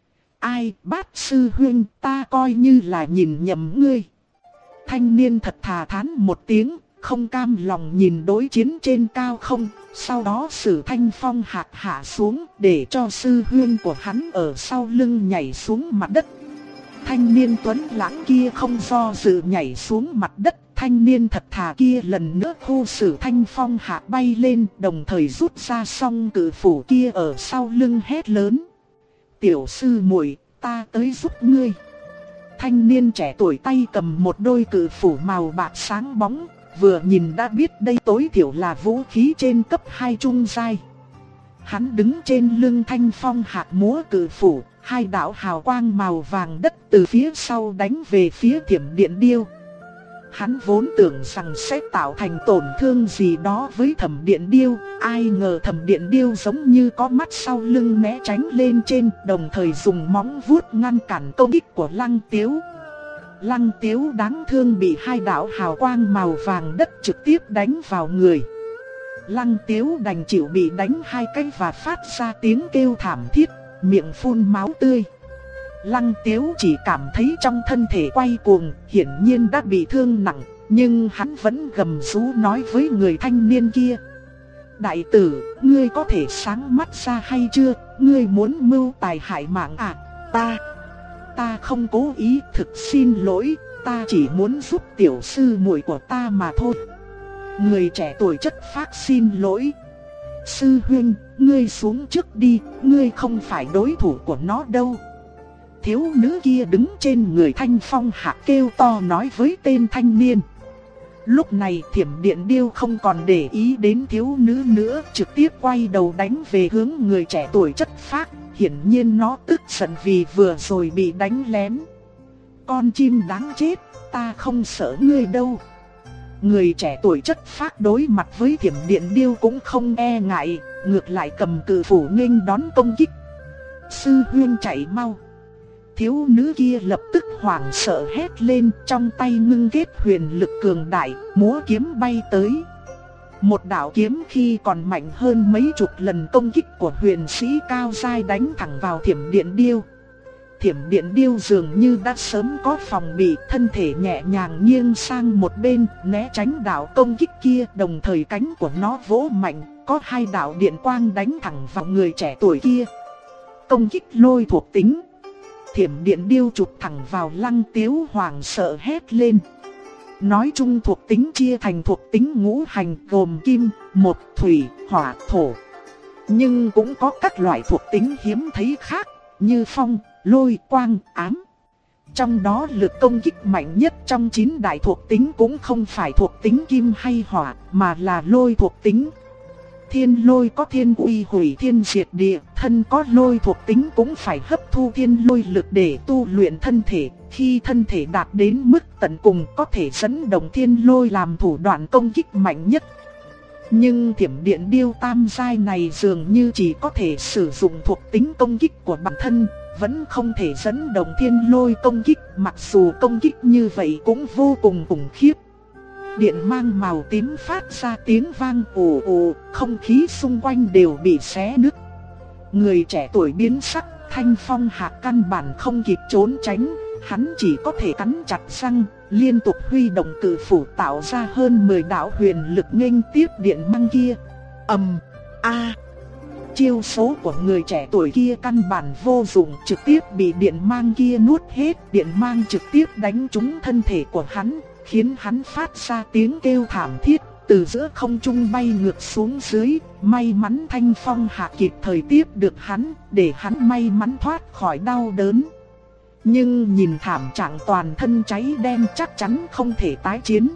Ai, bát sư huynh, ta coi như là nhìn nhầm ngươi. Thanh niên thật thà thán một tiếng, không cam lòng nhìn đối chiến trên cao không, sau đó sử Thanh Phong Hạc hạ xuống để cho sư huynh của hắn ở sau lưng nhảy xuống mặt đất. Thanh niên tuấn lãng kia không do dự nhảy xuống mặt đất, thanh niên thật thà kia lần nữa khu sử Thanh Phong Hạc bay lên, đồng thời rút ra song cự phủ kia ở sau lưng hét lớn. Tiểu sư muội, ta tới giúp ngươi. Thanh niên trẻ tuổi tay cầm một đôi cự phủ màu bạc sáng bóng, vừa nhìn đã biết đây tối thiểu là vũ khí trên cấp 2 trung giai. Hắn đứng trên lưng Thanh Phong Hạc múa cự phủ, hai đạo hào quang màu vàng đất từ phía sau đánh về phía Thiểm Điện Điêu. Hắn vốn tưởng rằng sẽ tạo thành tổn thương gì đó với Thẩm Điện Điêu, ai ngờ Thẩm Điện Điêu giống như có mắt sau lưng né tránh lên trên, đồng thời dùng móng vuốt ngăn cản công kích của Lăng Tiếu. Lăng Tiếu đáng thương bị hai đạo hào quang màu vàng đất trực tiếp đánh vào người. Lăng Tiếu đành chịu bị đánh hai cái và phát ra tiếng kêu thảm thiết, miệng phun máu tươi. Lăng Tiếu chỉ cảm thấy trong thân thể quay cuồng, hiển nhiên đã bị thương nặng, nhưng hắn vẫn gầm rú nói với người thanh niên kia: đại tử, ngươi có thể sáng mắt ra hay chưa, ngươi muốn mưu tài hại mạng à? Ta không cố ý, thực xin lỗi, ta chỉ muốn giúp tiểu sư muội của ta mà thôi. Người trẻ tuổi chất phác xin lỗi: sư huynh, ngươi xuống trước đi, ngươi không phải đối thủ của nó đâu. Thiếu nữ kia đứng trên người Thanh Phong Hạ kêu to nói với tên thanh niên. Lúc này Thiểm Điện Điêu không còn để ý đến thiếu nữ nữa, trực tiếp quay đầu đánh về hướng người trẻ tuổi chất phác. Hiển nhiên nó tức giận vì vừa rồi bị đánh lén. Con chim đáng chết, ta không sợ ngươi đâu. Người trẻ tuổi chất phác đối mặt với Thiểm Điện Điêu cũng không e ngại, ngược lại cầm cự phủ nghênh đón công kích. Sư huynh chạy mau. Thiếu nữ kia lập tức hoảng sợ hét lên, trong tay ngưng kết huyền lực cường đại, múa kiếm bay tới. Một đạo kiếm khi còn mạnh hơn mấy chục lần công kích của huyền sĩ cao giai đánh thẳng vào Thiểm Điện Điêu. Thiểm Điện Điêu dường như đã sớm có phòng bị, thân thể nhẹ nhàng nghiêng sang một bên, né tránh đạo công kích kia, đồng thời cánh của nó vỗ mạnh, có hai đạo điện quang đánh thẳng vào người trẻ tuổi kia. Công kích lôi thuộc tính. Thiểm Điện Điêu chụp thẳng vào Lăng Tiếu, hoảng sợ hét lên. Nói chung thuộc tính chia thành thuộc tính ngũ hành gồm kim, một, thủy, hỏa, thổ. Nhưng cũng có các loại thuộc tính hiếm thấy khác, như phong, lôi, quang, ám. Trong đó lực công kích mạnh nhất trong 9 đại thuộc tính cũng không phải thuộc tính kim hay hỏa, mà là lôi thuộc tính. Thiên lôi có thiên uy hủy thiên diệt địa, thân có lôi thuộc tính cũng phải hấp thu thiên lôi lực để tu luyện thân thể. Khi thân thể đạt đến mức tận cùng có thể dẫn động thiên lôi làm thủ đoạn công kích mạnh nhất. Nhưng Thiểm Điện Điêu tam giai này dường như chỉ có thể sử dụng thuộc tính công kích của bản thân, vẫn không thể dẫn động thiên lôi công kích, mặc dù công kích như vậy cũng vô cùng khủng khiếp. Điện mang màu tím phát ra tiếng vang ù ù, không khí xung quanh đều bị xé nứt. Người trẻ tuổi biến sắc, Thanh Phong Hạ căn bản không kịp trốn tránh, hắn chỉ có thể cắn chặt răng, liên tục huy động cự phủ tạo ra hơn 10 đạo huyền lực nghênh tiếp điện mang kia. Chiêu số của người trẻ tuổi kia căn bản vô dụng, trực tiếp bị điện mang kia nuốt hết. Điện mang trực tiếp đánh trúng thân thể của hắn, khiến hắn phát ra tiếng kêu thảm thiết, từ giữa không trung bay ngược xuống dưới. May mắn Thanh Phong Hạ kịp thời tiếp được hắn, để hắn may mắn thoát khỏi đau đớn. Nhưng nhìn thảm trạng toàn thân cháy đen chắc chắn không thể tái chiến.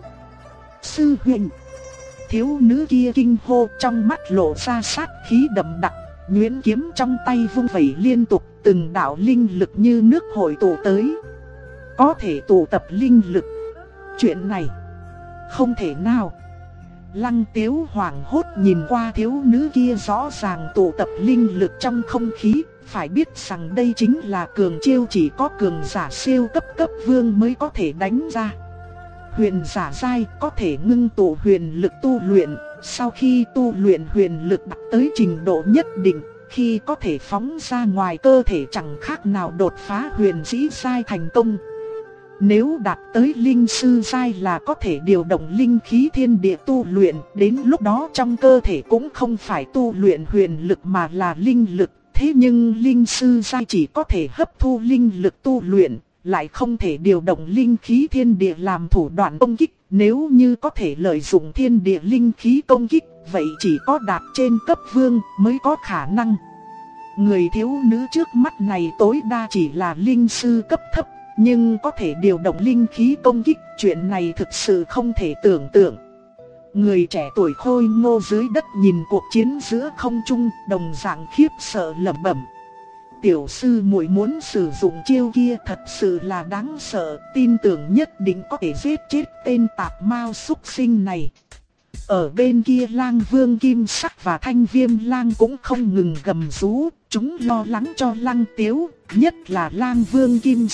Sư huynh! Thiếu nữ kia kinh hô, trong mắt lộ ra sát khí đậm đặc, nhuyễn kiếm trong tay vung vẩy liên tục, từng đạo linh lực như nước hội tụ tới. Có thể tụ tập linh lực. Chuyện này không thể nào. Lăng Tiếu hoảng hốt nhìn qua thiếu nữ kia rõ ràng tụ tập linh lực trong không khí. Phải biết rằng đây chính là cường chiêu chỉ có cường giả siêu cấp vương mới có thể đánh ra. Huyền giả giai có thể ngưng tụ huyền lực tu luyện, sau khi tu luyện huyền lực đạt tới trình độ nhất định, khi có thể phóng ra ngoài cơ thể chẳng khác nào đột phá huyền sĩ giai thành công. Nếu đạt tới linh sư giai là có thể điều động linh khí thiên địa tu luyện, đến lúc đó trong cơ thể cũng không phải tu luyện huyền lực mà là linh lực. Thế nhưng linh sư giai chỉ có thể hấp thu linh lực tu luyện, lại không thể điều động linh khí thiên địa làm thủ đoạn công kích. Nếu như có thể lợi dụng thiên địa linh khí công kích, vậy chỉ có đạt trên cấp vương mới có khả năng. Người thiếu nữ trước mắt này tối đa chỉ là linh sư cấp thấp, nhưng có thể điều động linh khí công kích, chuyện này thực sự không thể tưởng tượng. Người trẻ tuổi khôi ngô dưới đất nhìn cuộc chiến giữa không trung, đồng dạng khiếp sợ lẩm bẩm. Tiểu sư muội muốn sử dụng chiêu kia thật sự là đáng sợ, tin tưởng nhất định có thể giết chết tên tạp mao xúc sinh này. Ở bên kia Lang Vương Kim Sắc và Thanh Viêm Lang cũng không ngừng gầm rú, chúng lo lắng cho Lăng Tiếu, nhất là Lang Vương Kim Sắc.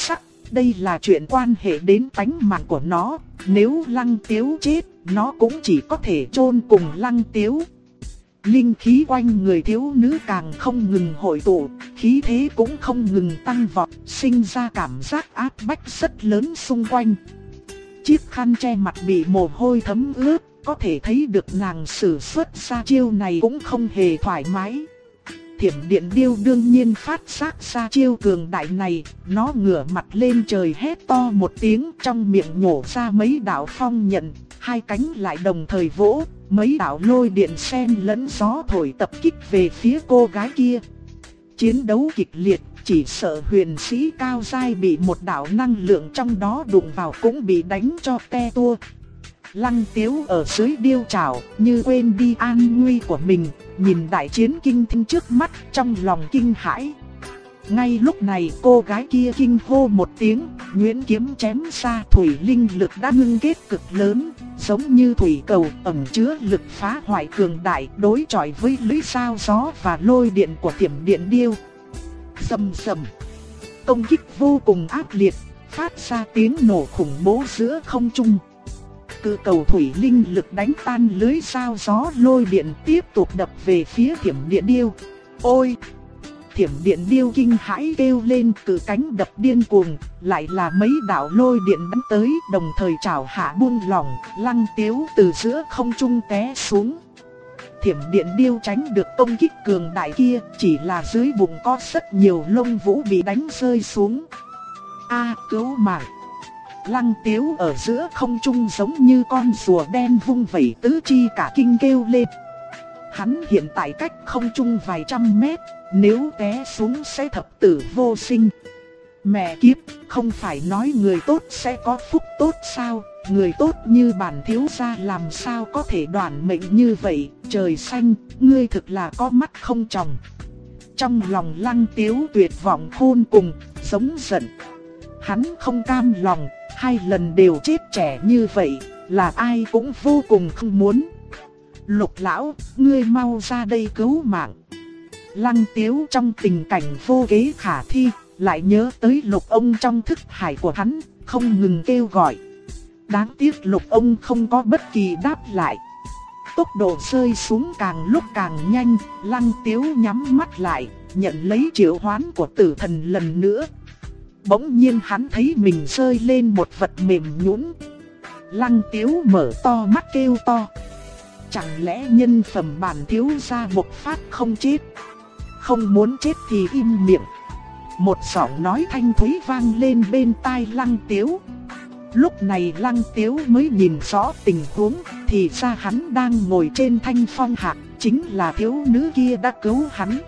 Đây là chuyện quan hệ đến tánh mạng của nó, nếu Lăng Tiếu chết, nó cũng chỉ có thể chôn cùng Lăng Tiếu. Linh khí quanh người thiếu nữ càng không ngừng hội tụ, khí thế cũng không ngừng tăng vọt, sinh ra cảm giác áp bách rất lớn xung quanh. Chiếc khăn che mặt bị mồ hôi thấm ướt, có thể thấy được nàng sử xuất ra chiêu này cũng không hề thoải mái. Thiểm điện điêu đương nhiên phát giác ra chiêu cường đại này, nó ngửa mặt lên trời hét to một tiếng, trong miệng nhổ ra mấy đạo phong nhận, hai cánh lại đồng thời vỗ, mấy đạo lôi điện xen lẫn gió thổi tập kích về phía cô gái kia. Chiến đấu kịch liệt, chỉ sợ huyền sĩ cao giai bị một đạo năng lượng trong đó đụng vào cũng bị đánh cho te tua. Lăng Tiếu ở dưới điêu trảo, như quên đi an nguy của mình, nhìn đại chiến kinh thiên trước mắt, trong lòng kinh hãi. Ngay lúc này cô gái kia kinh hô một tiếng, nhuyễn kiếm chém ra, thủy linh lực đã ngưng kết cực lớn, giống như thủy cầu ẩn chứa lực phá hoại cường đại, đối chọi với lưỡi dao gió và lôi điện của thiểm điện điêu. Rầm rầm, công kích vô cùng ác liệt, phát ra tiếng nổ khủng bố giữa không trung. Cự cầu thủy linh lực đánh tan lưới dao gió lôi điện, tiếp tục đập về phía thiểm điện điêu. Ôi! Thiểm điện điêu kinh hãi kêu lên, cự cánh đập điên cuồng, lại là mấy đạo lôi điện đánh tới, đồng thời chảo hạ buông lỏng, Lăng Tiếu từ giữa không trung té xuống. Thiểm điện điêu tránh được công kích cường đại kia, chỉ là dưới bụng có rất nhiều lông vũ bị đánh rơi xuống. A, cứu mạng! Lăng Tiếu ở giữa không trung giống như con rùa đen vung vẩy tứ chi cả kinh kêu lên. Hắn hiện tại cách không trung vài trăm mét, nếu té xuống sẽ thập tử vô sinh. Mẹ kiếp, không phải nói người tốt sẽ có phúc tốt sao? Người tốt như bản thiếu gia làm sao có thể đoản mệnh như vậy? Trời xanh, ngươi thực là có mắt không tròng. Trong lòng Lăng Tiếu tuyệt vọng khôn cùng, giống giận. Hắn không cam lòng, hai lần đều chết trẻ như vậy, là ai cũng vô cùng không muốn. Lục lão, ngươi mau ra đây cứu mạng. Lăng Tiếu trong tình cảnh vô kế khả thi, lại nhớ tới Lục ông trong thức hải của hắn, không ngừng kêu gọi. Đáng tiếc Lục ông không có bất kỳ đáp lại. Tốc độ rơi xuống càng lúc càng nhanh, Lăng Tiếu nhắm mắt lại, nhận lấy triệu hoán của tử thần lần nữa. Bỗng nhiên hắn thấy mình rơi lên một vật mềm nhũn. Lăng Tiếu mở to mắt kêu to. Chẳng lẽ nhân phẩm bản thiếu gia bộc phát không chết? Không muốn chết thì im miệng. Một giọng nói thanh thúy vang lên bên tai Lăng Tiếu. Lúc này Lăng Tiếu mới nhìn rõ tình huống, thì ra hắn đang ngồi trên thanh phong hạc, chính là thiếu nữ kia đã cứu hắn.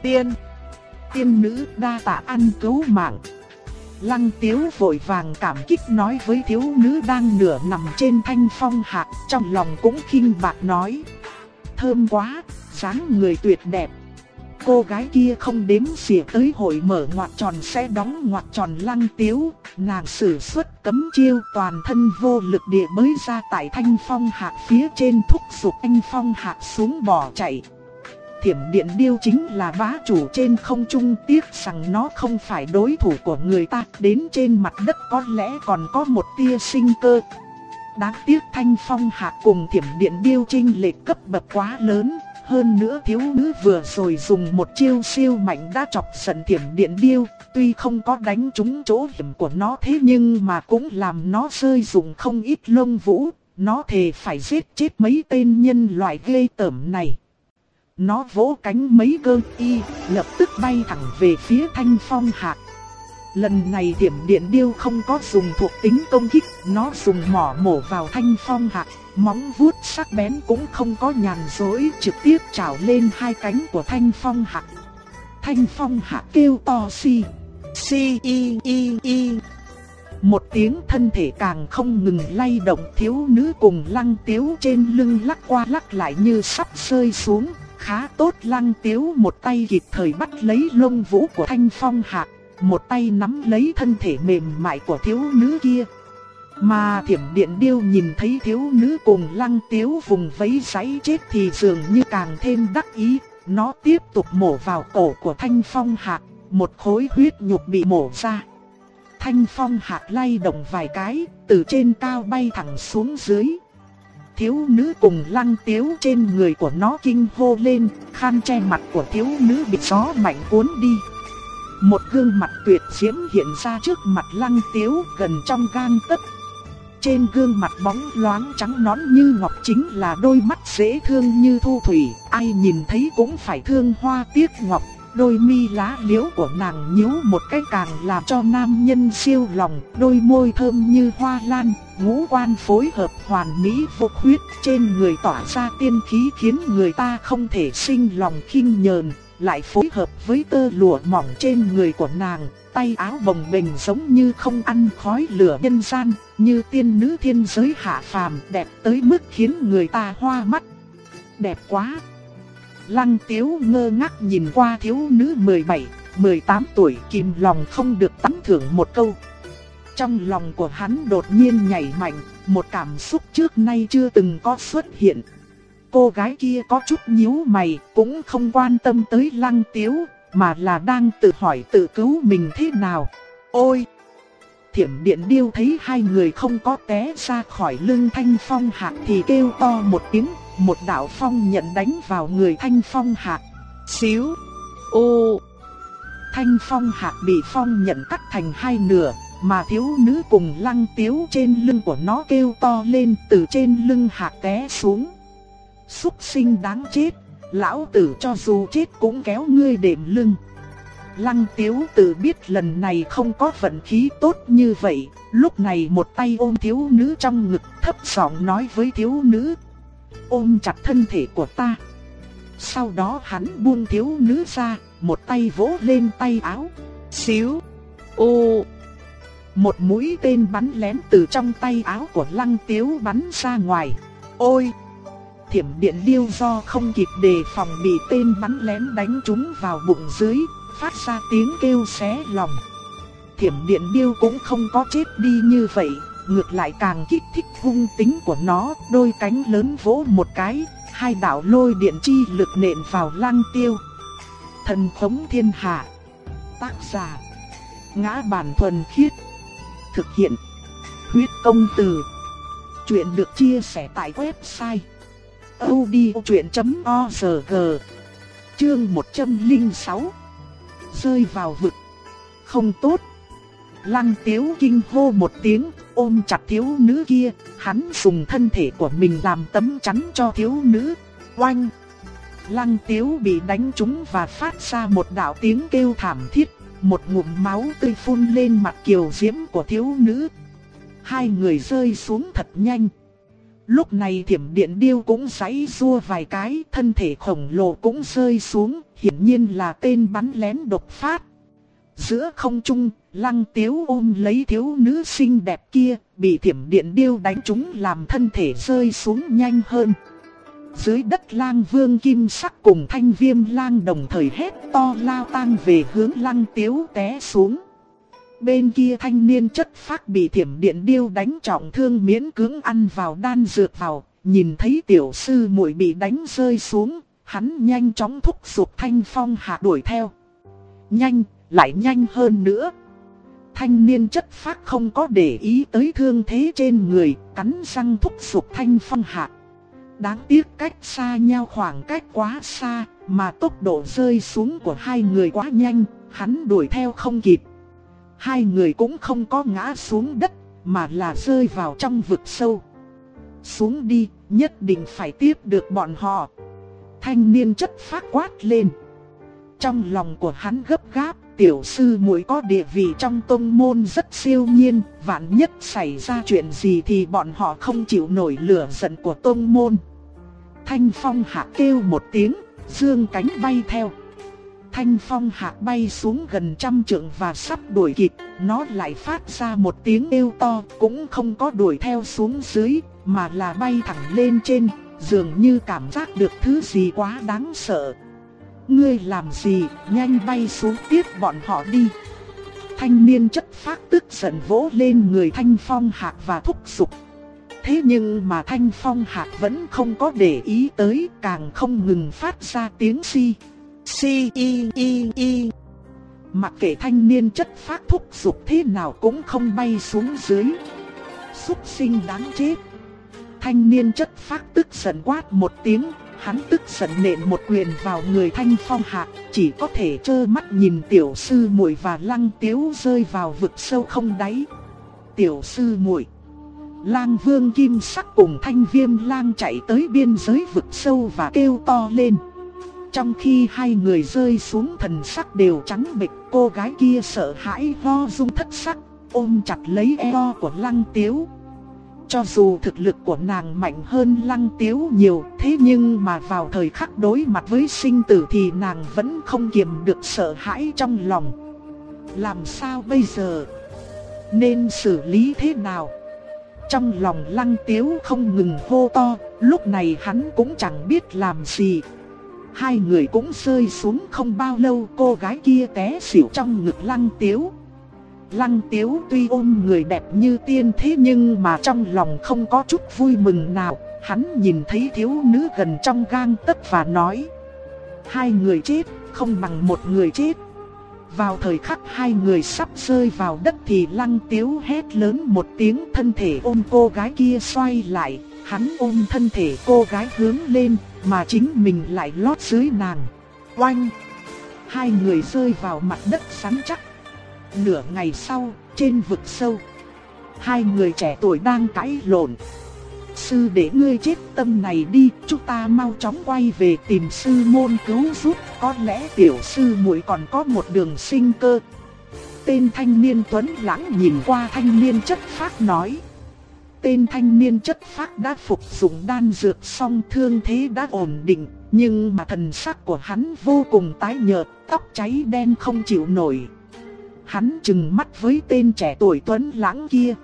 Tiên nữ đa tạ ăn cứu mạng. Lăng Tiếu vội vàng cảm kích nói với thiếu nữ đang nửa nằm trên thanh phong hạc, trong lòng cũng khinh bạc nói. Thơm quá, dáng người tuyệt đẹp. Cô gái kia không đếm xỉa tới hội mở ngoặc tròn sẽ đóng ngoặc tròn Lăng Tiếu, nàng sử xuất cấm chiêu toàn thân vô lực địa bới ra tại thanh phong hạc phía trên, thúc giục thanh phong hạc xuống bỏ chạy. Thiểm điện điêu chính là bá chủ trên không trung, tiếc rằng nó không phải đối thủ của người ta, đến trên mặt đất có lẽ còn có một tia sinh cơ. Đáng tiếc thanh phong hạc cùng thiểm điện điêu chênh lệch cấp bậc quá lớn, hơn nữa thiếu nữ vừa rồi dùng một chiêu siêu mạnh đã chọc giận thiểm điện điêu, tuy không có đánh trúng chỗ hiểm của nó thế nhưng mà cũng làm nó rơi rụng không ít lông vũ, nó thề phải giết chết mấy tên nhân loại ghê tởm này. Nó vỗ cánh mấy cơ y, lập tức bay thẳng về phía thanh phong hạc. Lần này thiểm điện điêu không có dùng thuộc tính công kích, nó dùng mỏ mổ vào thanh phong hạc, móng vuốt sắc bén cũng không có nhàn rỗi, trực tiếp trảo lên hai cánh của thanh phong hạc. Thanh phong hạc kêu to xi y. Một tiếng, thân thể càng không ngừng lay động, thiếu nữ cùng Lăng Tiếu trên lưng lắc qua lắc lại như sắp rơi xuống. Khá tốt, Lăng Tiếu một tay kịp thời bắt lấy lông vũ của thanh phong hạc, một tay nắm lấy thân thể mềm mại của thiếu nữ kia. Mà thiểm điện điêu nhìn thấy thiếu nữ cùng Lăng Tiếu vùng vẫy giãy chết thì dường như càng thêm đắc ý. Nó tiếp tục mổ vào cổ của thanh phong hạc, một khối huyết nhục bị mổ ra. Thanh Phong Hạc lay động vài cái, từ trên cao bay thẳng xuống dưới. Thiếu nữ cùng Lăng Tiếu trên người của nó kinh hô lên, khăn che mặt của thiếu nữ bị gió mạnh cuốn đi. Một gương mặt tuyệt diễm hiện ra trước mặt Lăng Tiếu gần trong gang tấc. Trên gương mặt bóng loáng trắng nõn như ngọc chính là đôi mắt dễ thương như thu thủy, ai nhìn thấy cũng phải thương hoa tiếc ngọc. Đôi mi lá liễu của nàng nhíu một cái càng làm cho nam nhân siêu lòng, đôi môi thơm như hoa lan, ngũ quan phối hợp hoàn mỹ vô khuyết, trên người tỏa ra tiên khí khiến người ta không thể sinh lòng khinh nhờn, lại phối hợp với tơ lụa mỏng trên người của nàng, tay áo bồng bềnh giống như không ăn khói lửa nhân gian, như tiên nữ thiên giới hạ phàm, đẹp tới mức khiến người ta hoa mắt. Đẹp quá! Lăng Tiếu ngơ ngác nhìn qua thiếu nữ 17, 18 tuổi, kìm lòng không được tán thưởng một câu. Trong lòng của hắn đột nhiên nhảy mạnh, một cảm xúc trước nay chưa từng có xuất hiện. Cô gái kia có chút nhíu mày, cũng không quan tâm tới Lăng Tiếu, mà là đang tự hỏi tự cứu mình thế nào. Ôi! Thiểm Điện Điêu thấy hai người không có té ra khỏi lưng Thanh Phong Hạc thì kêu to một tiếng, một đạo phong nhận đánh vào người Thanh Phong Hạc. Xíu! Ô! Thanh Phong Hạc bị phong nhận cắt thành hai nửa, mà thiếu nữ cùng Lăng Tiếu trên lưng của nó kêu to lên, từ trên lưng Hạc té xuống. Súc sinh đáng chết, lão tử cho dù chết cũng kéo ngươi đệm lưng. Lăng Tiếu tự biết lần này không có vận khí tốt như vậy, lúc này một tay ôm thiếu nữ trong ngực, thấp giọng nói với thiếu nữ: ôm chặt thân thể của ta. Sau đó hắn buông thiếu nữ ra, một tay vỗ lên tay áo. Xíu! Ô! Một mũi tên bắn lén từ trong tay áo của Lăng Tiếu bắn ra ngoài. Ôi! Thiểm Điện Điêu do không kịp đề phòng bị tên bắn lén đánh trúng vào bụng dưới, phát ra tiếng kêu xé lòng. Thiểm Điện Điêu cũng không có chết đi như vậy, ngược lại càng kích thích hung tính của nó, đôi cánh lớn vỗ một cái, hai đạo lôi điện chi lực nện vào Lăng Tiêu. Thần khống thiên hạ. Tác giả: Ngã Bản Thuần Khiết. Thực hiện: Huyết Công Từ. Chuyện được chia sẻ tại website audiochuyện.org. Chương 106. Rơi vào vực. Không tốt. Lăng Tiếu kinh hô một tiếng, ôm chặt thiếu nữ kia, hắn dùng thân thể của mình làm tấm chắn cho thiếu nữ. Oanh! Lăng Tiếu bị đánh trúng và phát ra một đạo tiếng kêu thảm thiết, một ngụm máu tươi phun lên mặt kiều diễm của thiếu nữ. Hai người rơi xuống thật nhanh. Lúc này Thiểm Điện Điêu cũng giãy giụa vài cái, thân thể khổng lồ cũng rơi xuống, hiển nhiên là tên bắn lén độc phát. Giữa không trung, Lăng Tiếu ôm lấy thiếu nữ xinh đẹp kia, bị Thiểm Điện Điêu đánh trúng làm thân thể rơi xuống nhanh hơn. Dưới đất Lang Vương Kim Sắc cùng Thanh Viêm Lang đồng thời hét to lao tang về hướng Lăng Tiếu té xuống. Bên kia thanh niên chất phác bị Thiểm Điện Điêu đánh trọng thương miễn cưỡng ăn vào đan dược vào, nhìn thấy tiểu sư muội bị đánh rơi xuống, hắn nhanh chóng thúc giục Thanh Phong Hạc đuổi theo. Nhanh, lại nhanh hơn nữa. Thanh niên chất phác không có để ý tới thương thế trên người, cắn răng thúc giục Thanh Phong Hạc. Đáng tiếc cách xa nhau khoảng cách quá xa, mà tốc độ rơi xuống của hai người quá nhanh, hắn đuổi theo không kịp. Hai người cũng không có ngã xuống đất, mà là rơi vào trong vực sâu. Xuống đi, nhất định phải tiếp được bọn họ. Thanh niên chất phác quát lên. Trong lòng của hắn gấp gáp, tiểu sư muội có địa vị trong tông môn rất siêu nhiên, vạn nhất xảy ra chuyện gì thì bọn họ không chịu nổi lửa giận của tông môn. Thanh Phong Hạc kêu một tiếng, dương cánh bay theo. Thanh Phong Hạc bay xuống gần 100 trượng và sắp đuổi kịp, nó lại phát ra một tiếng kêu to, cũng không có đuổi theo xuống dưới, mà là bay thẳng lên trên, dường như cảm giác được thứ gì quá đáng sợ. Ngươi làm gì, nhanh bay xuống tiếp bọn họ đi. Thanh niên chất phác tức giận vỗ lên người Thanh Phong Hạc và thúc giục. Thế nhưng mà Thanh Phong Hạc vẫn không có để ý tới, càng không ngừng phát ra tiếng xi. Mặc kệ thanh niên chất phác thúc giục thế nào cũng không bay xuống dưới. Súc sinh đáng chết. Thanh niên chất phác tức giận quát một tiếng, hắn tức giận nện một quyền vào người Thanh Phong Hạc, chỉ có thể trơ mắt nhìn tiểu sư muội và Lăng Tiếu rơi vào vực sâu không đáy. Tiểu sư muội, Lang Vương Kim Sắc cùng Thanh Viêm Lang chạy tới biên giới vực sâu và kêu to lên. Trong khi hai người rơi xuống, thần sắc đều trắng bệch, cô gái kia sợ hãi ho rung thất sắc, ôm chặt lấy eo của Lăng Tiếu. Cho dù thực lực của nàng mạnh hơn Lăng Tiếu nhiều, thế nhưng mà vào thời khắc đối mặt với sinh tử thì nàng vẫn không kiềm được sợ hãi trong lòng. Làm sao bây giờ? Nên xử lý thế nào? Trong lòng Lăng Tiếu không ngừng hô to, lúc này hắn cũng chẳng biết làm gì. Hai người cũng rơi xuống không bao lâu, cô gái kia té xỉu trong ngực Lăng Tiếu. Lăng Tiếu tuy ôm người đẹp như tiên thế nhưng mà trong lòng không có chút vui mừng nào. Hắn nhìn thấy thiếu nữ gần trong gang tấc và nói: hai người chết không bằng một người chết. Vào thời khắc hai người sắp rơi vào đất thì Lăng Tiếu hét lớn một tiếng, thân thể ôm cô gái kia xoay lại. Hắn ôm thân thể cô gái hướng lên, mà chính mình lại lót dưới nàng. Oanh! Hai người rơi vào mặt đất rắn chắc. Nửa ngày sau, trên vực sâu, hai người trẻ tuổi đang cãi lộn. Sư đệ, ngươi chết tâm này đi, chúng ta mau chóng quay về tìm sư môn cứu giúp, có lẽ tiểu sư muội còn có một đường sinh cơ. Tên thanh niên tuấn lãng nhìn qua thanh niên chất phác nói. Tên thanh niên chất phác đã phục dụng đan dược xong, thương thế đã ổn định, nhưng mà thần sắc của hắn vô cùng tái nhợt, tóc cháy đen không chịu nổi. Hắn trừng mắt với tên trẻ tuổi tuấn lãng kia.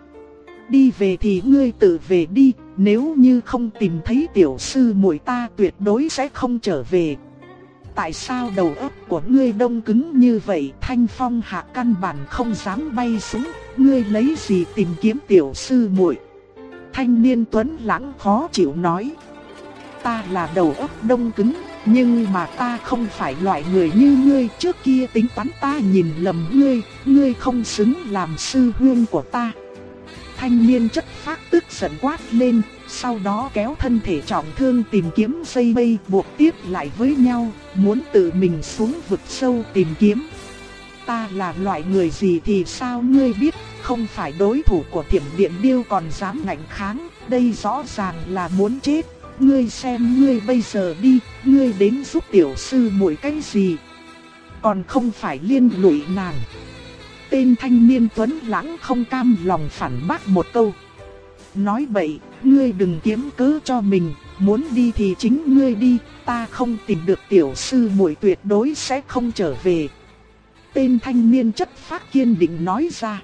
Đi về thì ngươi tự về đi, nếu như không tìm thấy tiểu sư muội ta tuyệt đối sẽ không trở về. Tại sao đầu óc của ngươi đông cứng như vậy? Thanh Phong Hạc căn bản không dám bay xuống, ngươi lấy gì tìm kiếm tiểu sư muội? Thanh niên tuấn lãng khó chịu nói. Ta là đầu óc đông cứng, nhưng mà ta không phải loại người như ngươi. Trước kia tính toán ta nhìn lầm ngươi, ngươi không xứng làm sư huynh của ta. Thanh niên chất phác tức giận quát lên, sau đó kéo thân thể trọng thương tìm kiếm dây mây buộc tiếp lại với nhau, muốn tự mình xuống vực sâu tìm kiếm. Ta là loại người gì thì sao ngươi biết, không phải đối thủ của Thiểm Điện Điêu còn dám ngạnh kháng, đây rõ ràng là muốn chết. Ngươi xem ngươi bây giờ đi, ngươi đến giúp tiểu sư muội cái gì? Còn không phải liên lụy nàng. Tên thanh niên tuấn lãng không cam lòng phản bác một câu. Nói bậy, ngươi đừng kiếm cớ cho mình, muốn đi thì chính ngươi đi, ta không tìm được tiểu sư muội tuyệt đối sẽ không trở về. Tên thanh niên chất phác kiên định nói ra.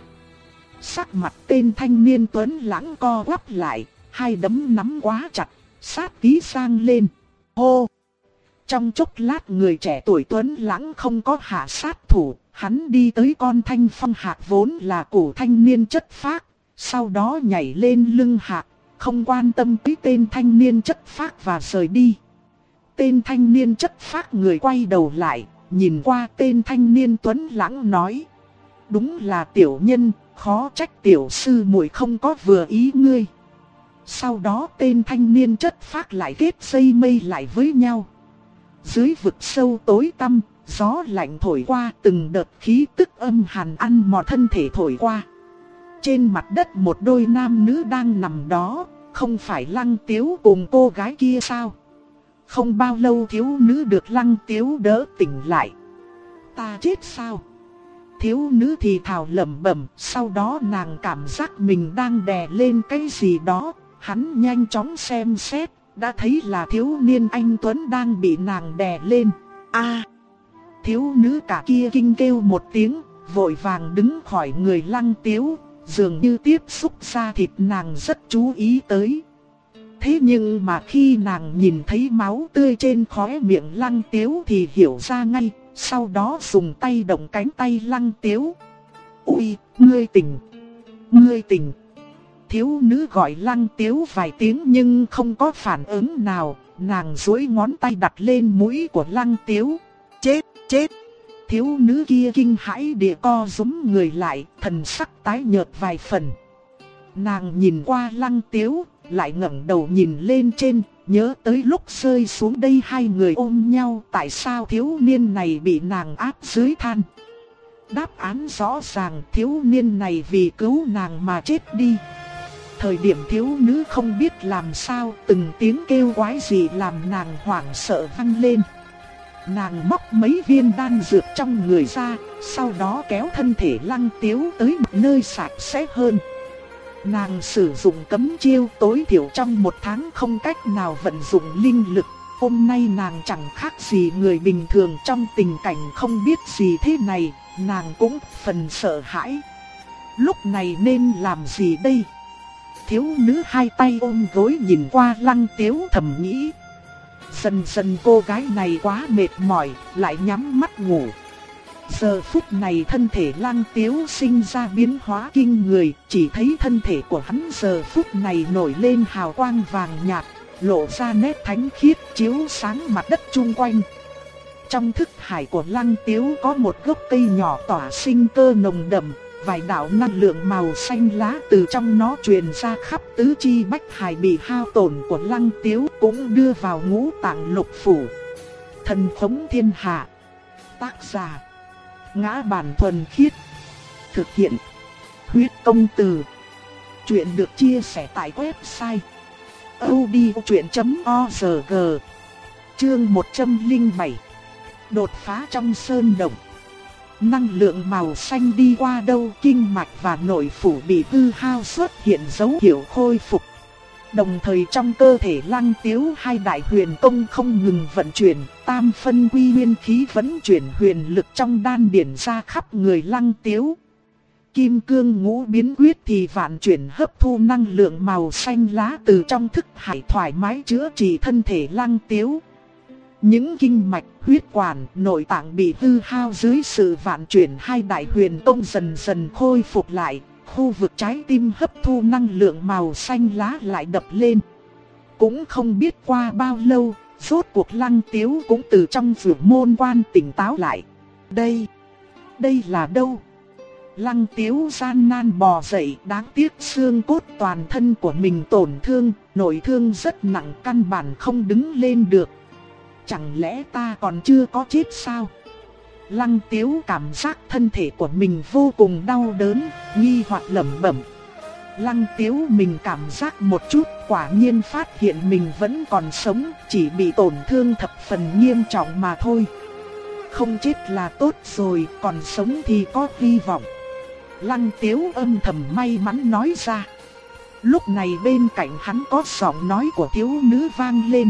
Sắc mặt tên thanh niên tuấn lãng co quắp lại, hai đấm nắm quá chặt, sát khí sang lên. Hô! Trong chốc lát người trẻ tuổi tuấn lãng không có hạ sát thủ, hắn đi tới con Thanh Phong Hạc vốn là của thanh niên chất phác, sau đó nhảy lên lưng Hạc, không quan tâm tới tên thanh niên chất phác và rời đi. Tên thanh niên chất phác người quay đầu lại, nhìn qua tên thanh niên tuấn lãng nói. Đúng là tiểu nhân, khó trách tiểu sư muội không có vừa ý ngươi. Sau đó tên thanh niên chất phác lại kết dây mây lại với nhau. Dưới vực sâu tối tăm, gió lạnh thổi qua, từng đợt khí tức âm hàn ăn mòn thân thể thổi qua. Trên mặt đất một đôi nam nữ đang nằm đó, không phải Lăng Tiếu cùng cô gái kia sao? Không bao lâu thiếu nữ được Lăng Tiếu đỡ tỉnh lại. Ta chết sao? Thiếu nữ thì thào lẩm bẩm, sau đó nàng cảm giác mình đang đè lên cái gì đó. Hắn nhanh chóng xem xét, đã thấy là thiếu niên anh Tuấn đang bị nàng đè lên. A! Thiếu nữ cả kia kinh kêu một tiếng, vội vàng đứng khỏi người Lăng Tiếu, dường như tiếp xúc da thịt nàng rất chú ý tới. Thế nhưng mà khi nàng nhìn thấy máu tươi trên khóe miệng Lăng Tiếu thì hiểu ra ngay, sau đó dùng tay động cánh tay Lăng Tiếu. Ui, ngươi tỉnh! Ngươi tỉnh! Thiếu nữ gọi Lăng Tiếu vài tiếng nhưng không có phản ứng nào, nàng duỗi ngón tay đặt lên mũi của Lăng Tiếu. Chết, chết! thiếu nữ kia kinh hãi địa co rúm người lại, thần sắc tái nhợt vài phần. Nàng nhìn qua Lăng Tiếu, lại ngẩng đầu nhìn lên trên, nhớ tới lúc rơi xuống đây hai người ôm nhau, tại sao thiếu niên này bị nàng áp dưới than. Đáp án rõ ràng, thiếu niên này vì cứu nàng mà chết đi. Thời điểm thiếu nữ không biết làm sao, từng tiếng kêu quái dị làm nàng hoảng sợ vang lên. Nàng móc mấy viên đan dược trong người ra, sau đó kéo thân thể Lăng Tiếu tới một nơi sạch sẽ hơn. Nàng sử dụng cấm chiêu tối thiểu trong một tháng không cách nào vận dụng linh lực. Hôm nay nàng chẳng khác gì người bình thường, trong tình cảnh không biết gì thế này, nàng cũng phần sợ hãi. Lúc này nên làm gì đây? Thiếu nữ hai tay ôm gối nhìn qua Lăng Tiếu thầm nghĩ. Dần dần cô gái này quá mệt mỏi, lại nhắm mắt ngủ. Giờ phút này thân thể Lăng Tiếu sinh ra biến hóa kinh người, chỉ thấy thân thể của hắn giờ phút này nổi lên hào quang vàng nhạt, lộ ra nét thánh khiết chiếu sáng mặt đất chung quanh. Trong thức hải của Lăng Tiếu có một gốc cây nhỏ tỏa sinh cơ nồng đậm, vài đạo năng lượng màu xanh lá từ trong nó truyền ra khắp tứ chi bách hải, bị hao tổn của Lăng Tiếu cũng đưa vào ngũ tạng lục phủ. Thần khống thiên hạ. Tác giả: Ngã Bản Thuần Khiết. Thực hiện: Huyết Công Từ. Chuyện được chia sẻ tại website audiochuyện.org. Chương 107. Đột phá trong sơn động. Năng lượng màu xanh đi qua đâu, kinh mạch và nội phủ bị hư hao xuất hiện dấu hiệu khôi phục. Đồng thời trong cơ thể Lăng Tiếu hai đại huyền công không ngừng vận chuyển, tam phân quy nguyên khí vẫn chuyển huyền lực trong đan điển ra khắp người Lăng Tiếu. Kim cương ngũ biến quyết thì vạn chuyển hấp thu năng lượng màu xanh lá từ trong thức hải, thoải mái chữa trị thân thể Lăng Tiếu. Những kinh mạch, huyết quản, nội tạng bị hư hao dưới sự vạn chuyển hai đại huyền công dần dần khôi phục lại. Khu vực trái tim hấp thu năng lượng màu xanh lá lại đập lên. Cũng không biết qua bao lâu, rốt cuộc Lăng Tiếu cũng từ trong vườn môn quan tỉnh táo lại. Đây là đâu? Lăng Tiếu gian nan bò dậy, đáng tiếc xương cốt toàn thân của mình tổn thương, nội thương rất nặng, căn bản không đứng lên được. Chẳng lẽ ta còn chưa có chết sao? Lăng Tiếu cảm giác thân thể của mình vô cùng đau đớn, nghi hoặc lẩm bẩm. Lăng Tiếu mình cảm giác một chút, quả nhiên phát hiện mình vẫn còn sống, chỉ bị tổn thương thập phần nghiêm trọng mà thôi. Không chết là tốt rồi, còn sống thì có hy vọng. Lăng Tiếu âm thầm may mắn nói ra. Lúc này bên cạnh hắn có giọng nói của thiếu nữ vang lên.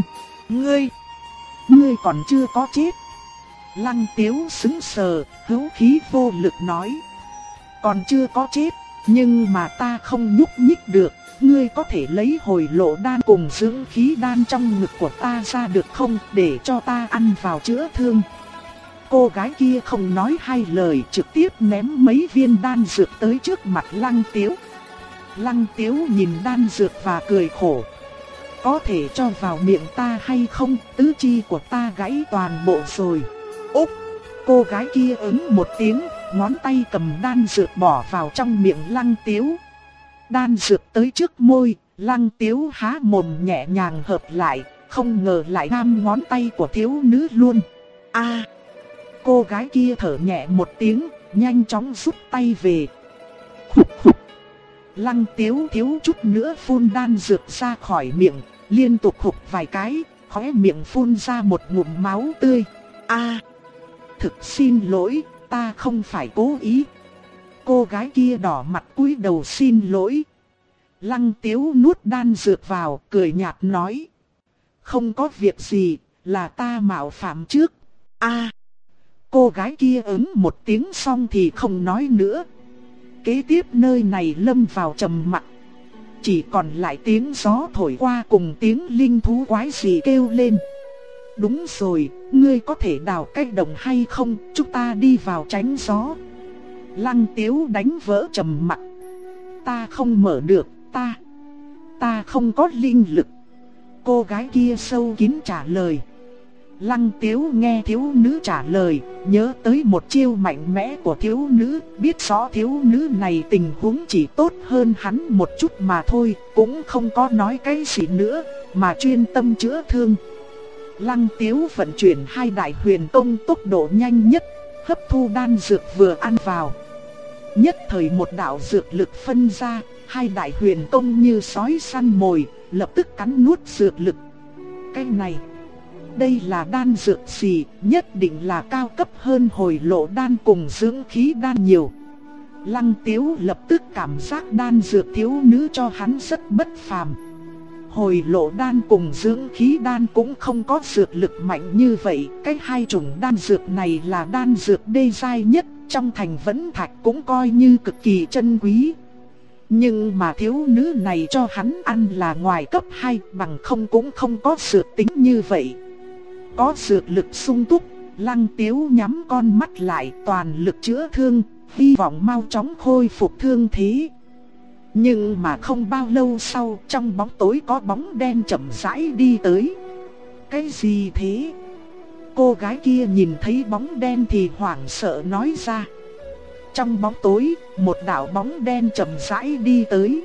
Ngươi còn chưa có chết. Lăng Tiếu sững sờ, hữu khí vô lực nói. Còn chưa có chết, nhưng mà ta không nhúc nhích được. Ngươi có thể lấy hồi lộ đan cùng dưỡng khí đan trong ngực của ta ra được không, để cho ta ăn vào chữa thương. Cô gái kia không nói hai lời, trực tiếp ném mấy viên đan dược tới trước mặt Lăng Tiếu. Lăng Tiếu nhìn đan dược và cười khổ. Có thể cho vào miệng ta hay không, tứ chi của ta gãy toàn bộ rồi. Úc! Cô gái kia ứng một tiếng, ngón tay cầm đan dược bỏ vào trong miệng Lăng Tiếu. Đan dược tới trước môi, Lăng Tiếu há mồm nhẹ nhàng hợp lại, không ngờ lại găm ngón tay của thiếu nữ luôn. A! Cô gái kia thở nhẹ một tiếng, nhanh chóng rút tay về. Khục khục! Lăng Tiếu thiếu chút nữa phun đan dược ra khỏi miệng, liên tục khục vài cái, khóe miệng phun ra một ngụm máu tươi. A! Thực xin lỗi, ta không phải cố ý. Cô gái kia đỏ mặt cúi đầu xin lỗi. Lăng Tiếu nuốt đan dược vào, cười nhạt nói. Không có việc gì, là ta mạo phạm trước. A! Cô gái kia ứng một tiếng xong thì không nói nữa. Kế tiếp nơi này lâm vào trầm mặc. Chỉ còn lại tiếng gió thổi qua cùng tiếng linh thú quái dị kêu lên. Đúng rồi, ngươi có thể đào cái đồng hay không, chúng ta đi vào tránh gió. Lăng Tiếu đánh vỡ trầm mặc. Ta không mở được, ta không có linh lực. Cô gái kia sâu kín trả lời. Lăng Tiếu nghe thiếu nữ trả lời, nhớ tới một chiêu mạnh mẽ của thiếu nữ, biết rõ thiếu nữ này tình huống chỉ tốt hơn hắn một chút mà thôi, cũng không có nói cái gì nữa, mà chuyên tâm chữa thương. Lăng Tiếu vận chuyển 2 đại huyền công tốc độ nhanh nhất, hấp thu đan dược vừa ăn vào. Nhất thời một đạo dược lực phân ra, 2 đại huyền công như sói săn mồi, lập tức cắn nuốt dược lực. Cái này, đây là đan dược gì, nhất định là cao cấp hơn hồi lộ đan cùng dưỡng khí đan nhiều. Lăng Tiếu lập tức cảm giác đan dược thiếu nữ cho hắn rất bất phàm. Hồi lộ đan cùng dưỡng khí đan cũng không có dược lực mạnh như vậy. Cái 2 chủng đan dược này là đan dược đê giai nhất, trong thành Vẫn Thạch cũng coi như cực kỳ chân quý. Nhưng mà thiếu nữ này cho hắn ăn là ngoài cấp 2, bằng không cũng không có dược tính như vậy. Có dược lực sung túc, Lăng Tiếu nhắm con mắt lại toàn lực chữa thương, hy vọng mau chóng khôi phục thương thế. Nhưng mà không bao lâu sau, trong bóng tối có bóng đen chậm rãi đi tới. Cái gì thế? Cô gái kia nhìn thấy bóng đen thì hoảng sợ nói ra. Trong bóng tối, một đạo bóng đen chậm rãi đi tới.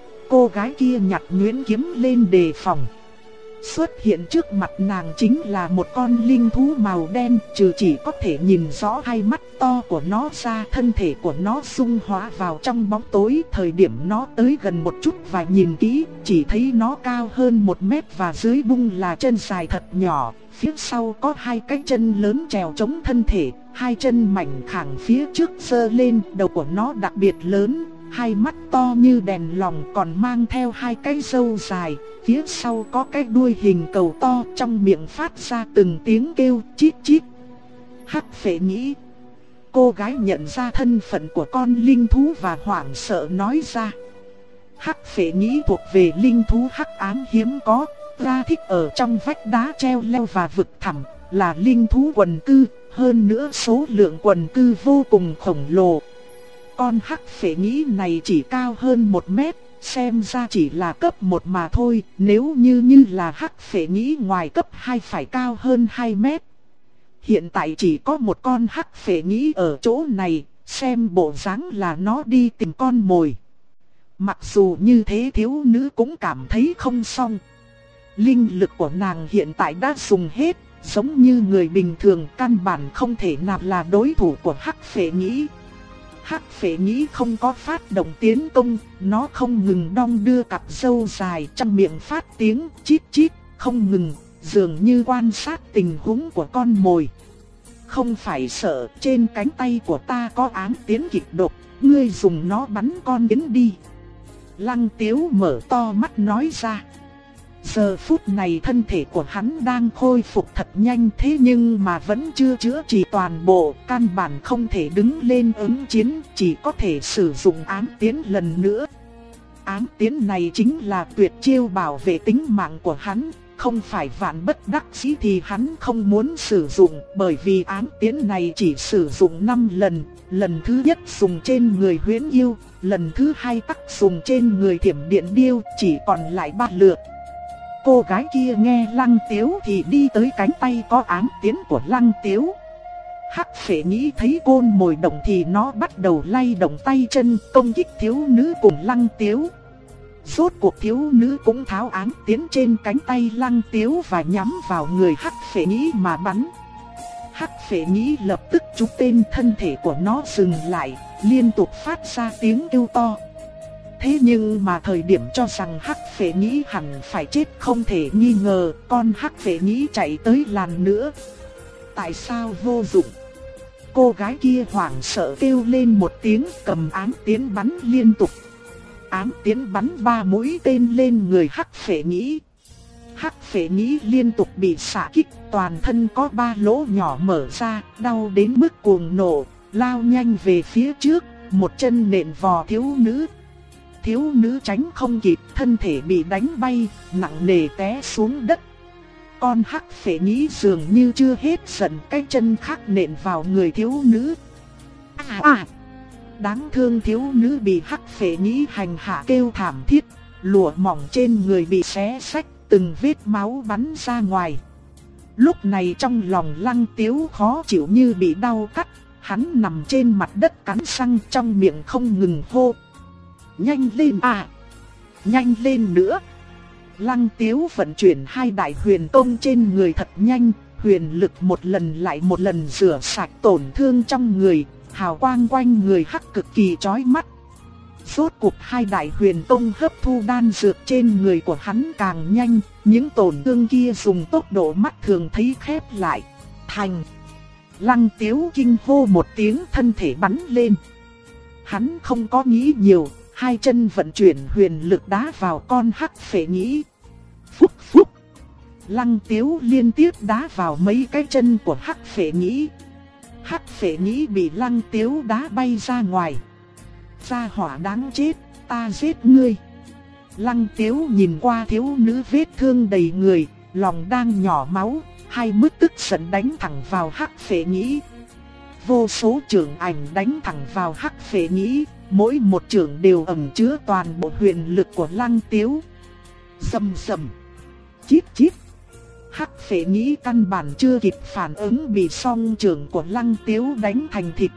Cô gái kia nhặt nhuyễn kiếm lên đề phòng. Xuất hiện trước mặt nàng chính là một con linh thú màu đen, trừ chỉ có thể nhìn rõ 2 mắt to của nó ra, thân thể của nó xung hóa vào trong bóng tối. Thời điểm nó tới gần một chút và nhìn kỹ, chỉ thấy nó cao hơn 1 mét và dưới bung là chân dài thật nhỏ. Phía sau có 2 cái chân lớn trèo chống thân thể, 2 chân mảnh khảnh phía trước giơ lên, đầu của nó đặc biệt lớn, 2 mắt to như đèn lồng còn mang theo 2 cái râu dài, phía sau có cái đuôi hình cầu to, trong miệng phát ra từng tiếng kêu chít chít. Hắc Phệ Nhĩ. Cô gái nhận ra thân phận của con linh thú và hoảng sợ nói ra. Hắc Phệ Nhĩ thuộc về linh thú hắc ám hiếm có, ra thích ở trong vách đá treo leo và vực thẳm, là linh thú quần cư, hơn nữa số lượng quần cư vô cùng khổng lồ. Con Hắc Phệ Nhĩ này chỉ cao hơn 1 mét, xem ra chỉ là cấp 1 mà thôi, nếu như là Hắc Phệ Nhĩ ngoài cấp 2 phải cao hơn 2 mét. Hiện tại chỉ có một con Hắc Phệ Nhĩ ở chỗ này, xem bộ dáng là nó đi tìm con mồi. Mặc dù như thế thiếu nữ cũng cảm thấy không xong. Linh lực của nàng hiện tại đã dùng hết, giống như người bình thường căn bản không thể nào là đối thủ của Hắc Phệ Nhĩ. Hắc Phệ Nhĩ không có phát động tiến công, nó không ngừng đong đưa cặp râu dài, trong miệng phát tiếng chít chít không ngừng, dường như quan sát tình huống của con mồi. Không phải sợ, trên cánh tay của ta có ám tiến kịch độc, ngươi dùng nó bắn con kiến đi. Lăng Tiếu mở to mắt nói ra. Giờ phút này thân thể của hắn đang khôi phục thật nhanh, thế nhưng mà vẫn chưa chữa trị toàn bộ, căn bản không thể đứng lên ứng chiến, chỉ có thể sử dụng ám tiến lần nữa. Ám tiến này chính là tuyệt chiêu bảo vệ tính mạng của hắn, không phải vạn bất đắc dĩ thì hắn không muốn sử dụng, bởi vì ám tiến này chỉ sử dụng 5 lần, lần thứ nhất dùng trên người Huyễn Yêu, lần thứ 2 tắc dùng trên người Thiểm Điện Điêu, chỉ còn lại 3 lượt. Cô gái kia nghe Lăng Tiếu thì đi tới cánh tay có ám tiến của Lăng Tiếu. Hắc Phệ Nhĩ thấy côn mồi động thì nó bắt đầu lay động tay chân công kích thiếu nữ cùng Lăng Tiếu. Rốt cuộc thiếu nữ cũng tháo ám tiến trên cánh tay Lăng Tiếu và nhắm vào người Hắc Phệ Nhĩ mà bắn. Hắc Phệ Nhĩ lập tức trúng tên, thân thể của nó dừng lại, liên tục phát ra tiếng kêu to. Thế nhưng mà thời điểm cho rằng Hắc Phệ Nhĩ hẳn phải chết không thể nghi ngờ, con Hắc Phệ Nhĩ chạy tới lần nữa. Tại sao vô dụng? Cô gái kia hoảng sợ kêu lên một tiếng, cầm ám tiến bắn liên tục. Ám tiến bắn 3 mũi tên lên người Hắc Phệ Nhĩ. Hắc Phệ Nhĩ liên tục bị xạ kích, toàn thân có 3 lỗ nhỏ mở ra, đau đến mức cuồng nộ, lao nhanh về phía trước, một chân nện vò thiếu nữ. Thiếu nữ tránh không kịp, thân thể bị đánh bay, nặng nề té xuống đất. Con Hắc Phệ Nhĩ dường như chưa hết giận, cái chân khác nện vào người thiếu nữ. Đáng thương thiếu nữ bị Hắc Phệ Nhĩ hành hạ kêu thảm thiết, lụa mỏng trên người bị xé xách, từng vết máu bắn ra ngoài. Lúc này trong lòng Lăng Tiếu khó chịu như bị đau cắt, hắn nằm trên mặt đất cắn răng, trong miệng không ngừng hô. Nhanh lên à! Nhanh lên nữa! Lăng Tiếu vận chuyển 2 đại huyền công trên người thật nhanh, huyền lực một lần lại một lần rửa sạch tổn thương trong người, hào quang quanh người hắc cực kỳ chói mắt. Rốt cuộc 2 đại huyền công hấp thu đan dược trên người của hắn càng nhanh, những tổn thương kia dùng tốc độ mắt thường thấy khép lại. Thành! Lăng Tiếu kinh hô một tiếng, thân thể bắn lên. Hắn không có nghĩ nhiều, 2 chân vận chuyển huyền lực đá vào con hắc phệ nhĩ. Phúc phúc! Lăng Tiếu liên tiếp đá vào mấy cái chân của hắc phệ nhĩ. Hắc phệ nhĩ bị Lăng Tiếu đá bay ra ngoài. Gia hỏa đáng chết, ta giết ngươi. Lăng Tiếu nhìn qua thiếu nữ vết thương đầy người, lòng đang nhỏ máu, hai mức tức giận đánh thẳng vào hắc phệ nhĩ. Vô số chưởng ảnh đánh thẳng vào hắc phệ nhĩ, mỗi một chưởng đều ẩn chứa toàn bộ huyền lực của Lăng Tiếu. Rầm rầm, chít chít. Hắc phệ nhĩ căn bản chưa kịp phản ứng bị song chưởng của Lăng Tiếu đánh thành thịt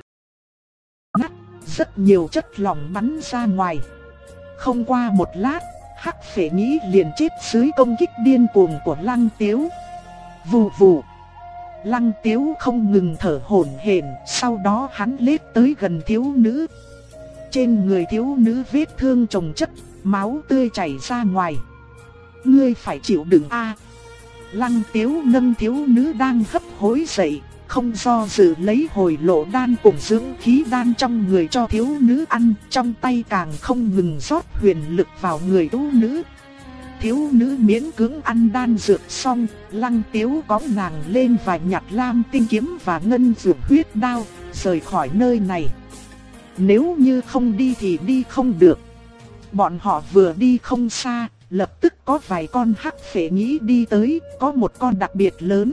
nát, rất nhiều chất lỏng bắn ra ngoài. Không qua một lát, hắc phệ nhĩ liền chết dưới công kích điên cuồng của Lăng Tiếu. Vù vù. Lăng Tiếu không ngừng thở hổn hển, sau đó hắn lết tới gần thiếu nữ. Trên người thiếu nữ vết thương chồng chất, máu tươi chảy ra ngoài. Ngươi phải chịu đựng a. Lăng Tiếu nâng thiếu nữ đang hấp hối dậy, không do dự lấy hồi lộ đan cùng dưỡng khí đan trong người cho thiếu nữ ăn, trong tay càng không ngừng rót huyền lực vào người thiếu nữ. Thiếu nữ miễn cưỡng ăn đan dược xong, Lăng Tiếu cõng nàng lên và nhặt lam tinh kiếm và ngân dược huyết đao, rời khỏi nơi này. Nếu như không đi thì đi không được. Bọn họ vừa đi không xa, lập tức có vài con hắc phệ nhĩ đi tới, có một con đặc biệt lớn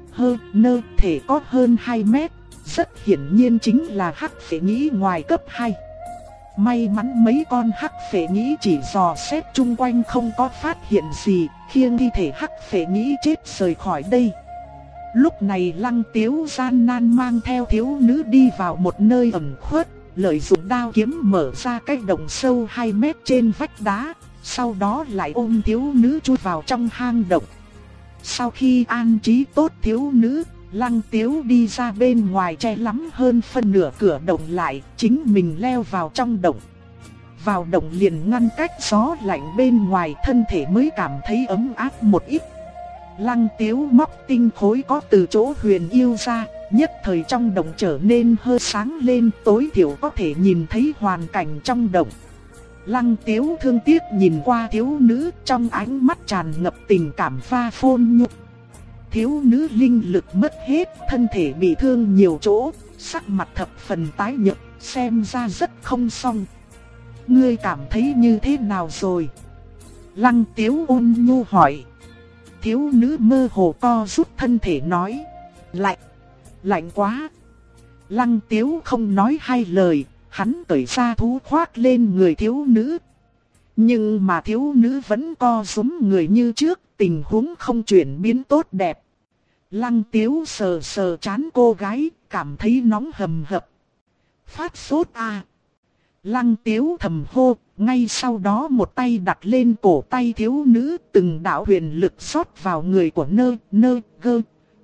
thể có hơn 2 mét, rất hiển nhiên chính là hắc phệ nhĩ ngoài cấp 2. May mắn mấy con hắc phệ nhĩ chỉ dò xét chung quanh không có phát hiện gì, khiêng thi thể hắc phệ nhĩ chết rời khỏi đây. Lúc này Lăng Tiếu gian nan mang theo thiếu nữ đi vào một nơi ẩn khuất, lợi dụng đao kiếm mở ra cái động sâu 2 mét trên vách đá, sau đó lại ôm thiếu nữ chui vào trong hang động. Sau khi an trí tốt thiếu nữ, Lăng Tiếu đi ra bên ngoài che lắm hơn phân nửa cửa động lại, chính mình leo vào trong động. Vào động liền ngăn cách gió lạnh bên ngoài, thân thể mới cảm thấy ấm áp một ít. Lăng Tiếu móc tinh khối có từ chỗ huyền yêu ra, nhất thời trong động trở nên hơi sáng lên, tối thiểu có thể nhìn thấy hoàn cảnh trong động. Lăng Tiếu thương tiếc nhìn qua thiếu nữ, trong ánh mắt tràn ngập tình cảm pha phôn nhục. Thiếu nữ linh lực mất hết, thân thể bị thương nhiều chỗ, sắc mặt thập phần tái nhợt, xem ra rất không xong. Ngươi cảm thấy như thế nào rồi? Lăng Tiếu ôn nhu hỏi. Thiếu nữ mơ hồ co rút thân thể nói. Lạnh, lạnh quá. Lăng Tiếu không nói hai lời, hắn cởi ra thú khoác lên người thiếu nữ. Nhưng mà thiếu nữ vẫn co rúm người như trước, tình huống không chuyển biến tốt đẹp. Lăng Tiếu sờ sờ trán cô gái, cảm thấy nóng hầm hập. Phát sốt à? Lăng Tiếu thầm hô, ngay sau đó một tay đặt lên cổ tay thiếu nữ, từng đạo huyền lực rót vào người của nơ gơ.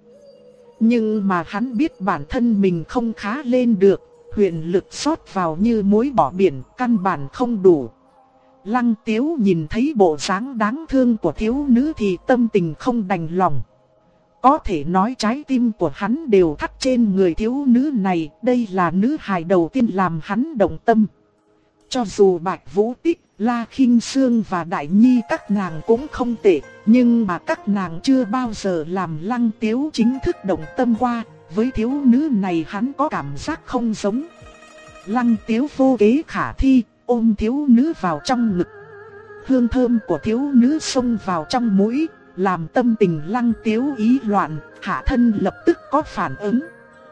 Nhưng mà hắn biết bản thân mình không khá lên được, huyền lực rót vào như muối bỏ biển, căn bản không đủ. Lăng Tiếu nhìn thấy bộ dáng đáng thương của thiếu nữ thì tâm tình không đành lòng. Có thể nói trái tim của hắn đều thắt trên người thiếu nữ này, đây là nữ hài đầu tiên làm hắn động tâm. Cho dù Bạch Vũ Tích, La Khinh Sương và Đại Nhi các nàng cũng không tệ, nhưng mà các nàng chưa bao giờ làm Lăng Tiếu chính thức động tâm qua, với thiếu nữ này hắn có cảm giác không giống. Lăng Tiếu vô kế khả thi, ôm thiếu nữ vào trong ngực. Hương thơm của thiếu nữ xông vào trong mũi, làm tâm tình Lăng Tiếu ý loạn, hạ thân lập tức có phản ứng.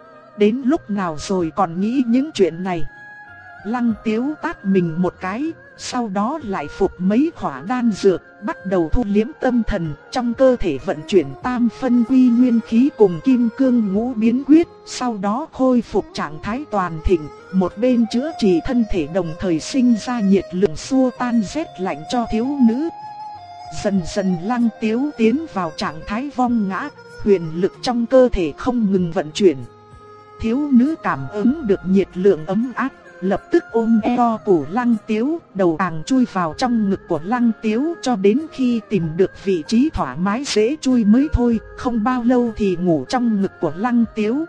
Đến lúc nào rồi còn nghĩ những chuyện này. Lăng Tiếu tát mình một cái, sau đó lại phục mấy khỏa đan dược, bắt đầu thu liếm tâm thần, trong cơ thể vận chuyển tam phân quy nguyên khí cùng kim cương ngũ biến quyết, sau đó khôi phục trạng thái toàn thịnh, một bên chữa trị thân thể đồng thời sinh ra nhiệt lượng xua tan rét lạnh cho thiếu nữ. Dần dần Lăng Tiếu tiến vào trạng thái vong ngã, huyền lực trong cơ thể không ngừng vận chuyển. Thiếu nữ cảm ứng được nhiệt lượng ấm áp, lập tức ôm eo của Lăng Tiếu, đầu càng chui vào trong ngực của Lăng Tiếu cho đến khi tìm được vị trí thoải mái dễ chui mới thôi, không bao lâu thì ngủ trong ngực của Lăng Tiếu.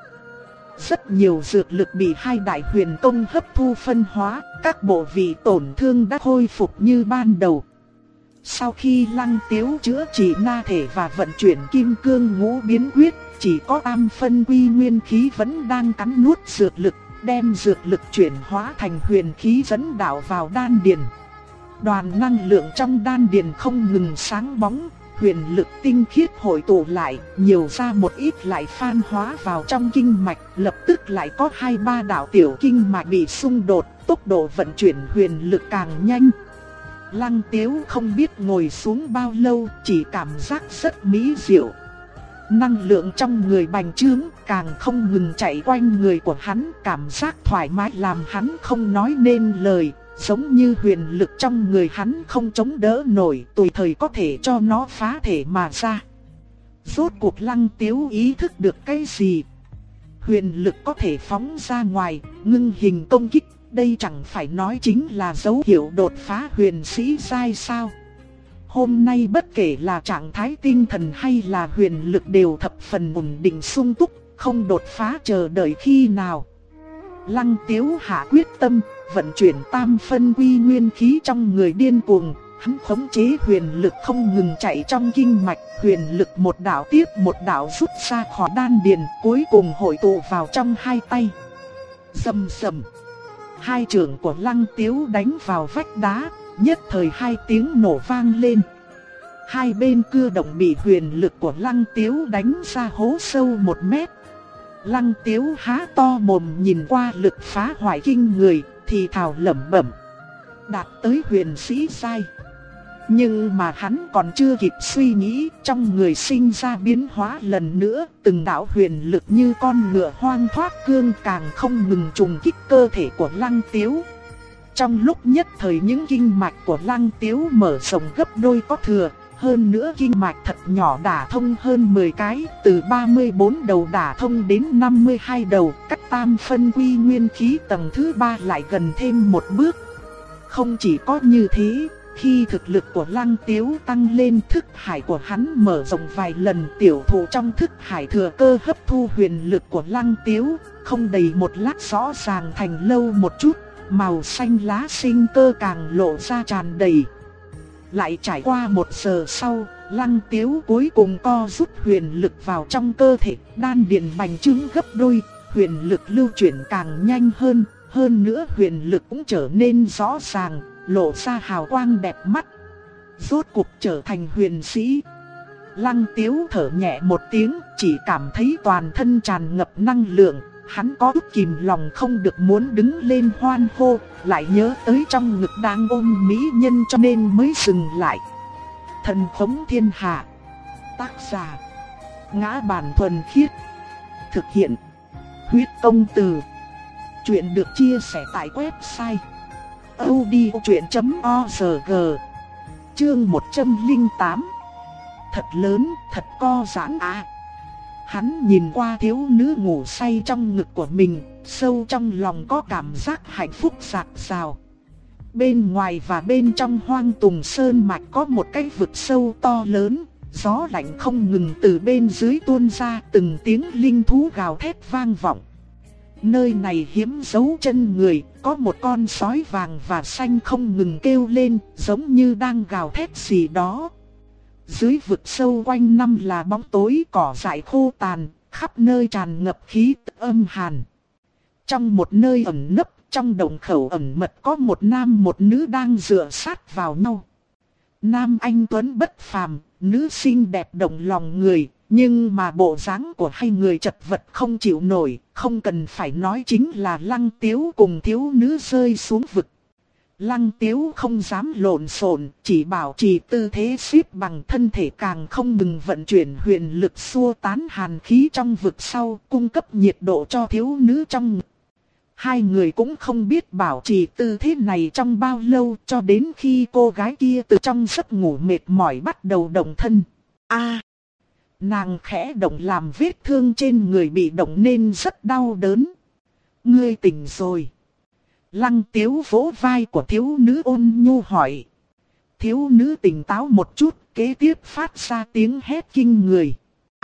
Rất nhiều dược lực bị hai đại huyền tông hấp thu phân hóa, các bộ vị tổn thương đã khôi phục như ban đầu. Sau khi Lăng Tiếu chữa trị na thể và vận chuyển kim cương ngũ biến quyết, chỉ có tam phân quy nguyên khí vẫn đang cắn nuốt dược lực, đem dược lực chuyển hóa thành huyền khí dẫn đạo vào đan điền. Đoàn năng lượng trong đan điền không ngừng sáng bóng, huyền lực tinh khiết hội tụ lại, nhiều ra một ít lại phan hóa vào trong kinh mạch, lập tức lại có 2-3 đạo tiểu kinh mạch bị xung đột, tốc độ vận chuyển huyền lực càng nhanh. Lăng Tiếu không biết ngồi xuống bao lâu, chỉ cảm giác rất mỹ diệu. Năng lượng trong người bành trướng, càng không ngừng chạy quanh người của hắn, cảm giác thoải mái làm hắn không nói nên lời, giống như huyền lực trong người hắn không chống đỡ nổi, tùy thời có thể cho nó phá thể mà ra. Rốt cuộc Lăng Tiếu ý thức được cái gì? Huyền lực có thể phóng ra ngoài, ngưng hình công kích, đây chẳng phải nói chính là dấu hiệu đột phá huyền sĩ giai sao? Hôm nay bất kể là trạng thái tinh thần hay là huyền lực đều thập phần ổn định sung túc, không đột phá chờ đợi khi nào. Lăng Tiếu hạ quyết tâm, vận chuyển tam phân quy nguyên khí trong người điên cuồng, hắn khống chế huyền lực không ngừng chạy trong kinh mạch, huyền lực một đạo tiếp một đạo rút ra khỏi đan điền, cuối cùng hội tụ vào trong hai tay. Rầm rầm, hai chưởng của Lăng Tiếu đánh vào vách đá, nhất thời hai tiếng nổ vang lên. Hai bên cưa động bị huyền lực của Lăng Tiếu đánh ra hố sâu 1 mét. Lăng Tiếu há to mồm nhìn qua lực phá hoại kinh người, thì thào lẩm bẩm: đạt tới huyền sĩ giai. Nhưng mà hắn còn chưa kịp suy nghĩ, trong người sinh ra biến hóa lần nữa, từng đạo huyền lực như con ngựa hoang thoát cương càng không ngừng trùng kích cơ thể của Lăng Tiếu. Trong lúc nhất thời những kinh mạch của Lăng Tiếu mở rộng gấp đôi có thừa, hơn nữa kinh mạch thật nhỏ đả thông hơn 10 cái, từ 34 đầu đả thông đến 52 đầu, cách tam phân quy nguyên khí tầng thứ 3 lại gần thêm một bước. Không chỉ có như thế, khi thực lực của Lăng Tiếu tăng lên, thức hải của hắn mở rộng vài lần, tiểu thụ trong thức hải thừa cơ hấp thu huyền lực của Lăng Tiếu, không đầy một lát rõ ràng thành lâu một chút, màu xanh lá sinh cơ càng lộ ra tràn đầy. Lại trải qua 1 giờ sau, Lăng Tiếu cuối cùng co rút huyền lực vào trong cơ thể, đan điền bành trướng gấp đôi, huyền lực lưu chuyển càng nhanh hơn nữa huyền lực cũng trở nên rõ ràng, lộ ra hào quang đẹp mắt. Rốt cuộc trở thành huyền sĩ. Lăng Tiếu thở nhẹ một tiếng, chỉ cảm thấy toàn thân tràn ngập năng lượng. Hắn có chút kìm lòng không được muốn đứng lên hoan hô, lại nhớ tới trong ngực đang ôm mỹ nhân cho nên mới dừng lại. Thần khống thiên hạ. Tác giả: Ngã Bản Thuần Khiết. Thực hiện: Huyết Công Từ. Chuyện được chia sẻ tại website audiochuyện.org. Chương 108. Thật lớn, thật co giãn à. Hắn nhìn qua thiếu nữ ngủ say trong ngực của mình, sâu trong lòng có cảm giác hạnh phúc dạt dào. Bên ngoài và bên trong Hoang Tùng Sơn mạch có một cái vực sâu to lớn, gió lạnh không ngừng từ bên dưới tuôn ra, từng tiếng linh thú gào thét vang vọng. Nơi này hiếm dấu chân người, có một con sói vàng và xanh không ngừng kêu lên, giống như đang gào thét gì đó. Dưới vực sâu quanh năm là bóng tối, cỏ dại khô tàn, khắp nơi tràn ngập khí tức âm hàn. Trong một nơi ẩn nấp, trong động khẩu ẩn mật có một nam một nữ đang dựa sát vào nhau. Nam anh tuấn bất phàm, nữ xinh đẹp động lòng người, nhưng mà bộ dáng của hai người chật vật không chịu nổi, không cần phải nói chính là Lăng Tiếu cùng thiếu nữ rơi xuống vực. Lăng Tiếu không dám lộn xộn, chỉ bảo trì tư thế xếp bằng, thân thể càng không ngừng vận chuyển huyền lực xua tán hàn khí trong vực sâu, cung cấp nhiệt độ cho thiếu nữ trong ngực. Hai người cũng không biết bảo trì tư thế này trong bao lâu, cho đến khi cô gái kia từ trong giấc ngủ mệt mỏi bắt đầu động thân. Nàng khẽ động làm vết thương trên người bị động nên rất đau đớn. Ngươi tỉnh rồi. Lăng Tiếu vỗ vai của thiếu nữ ôn nhu hỏi. Thiếu nữ tỉnh táo một chút, kế tiếp phát ra tiếng hét kinh người.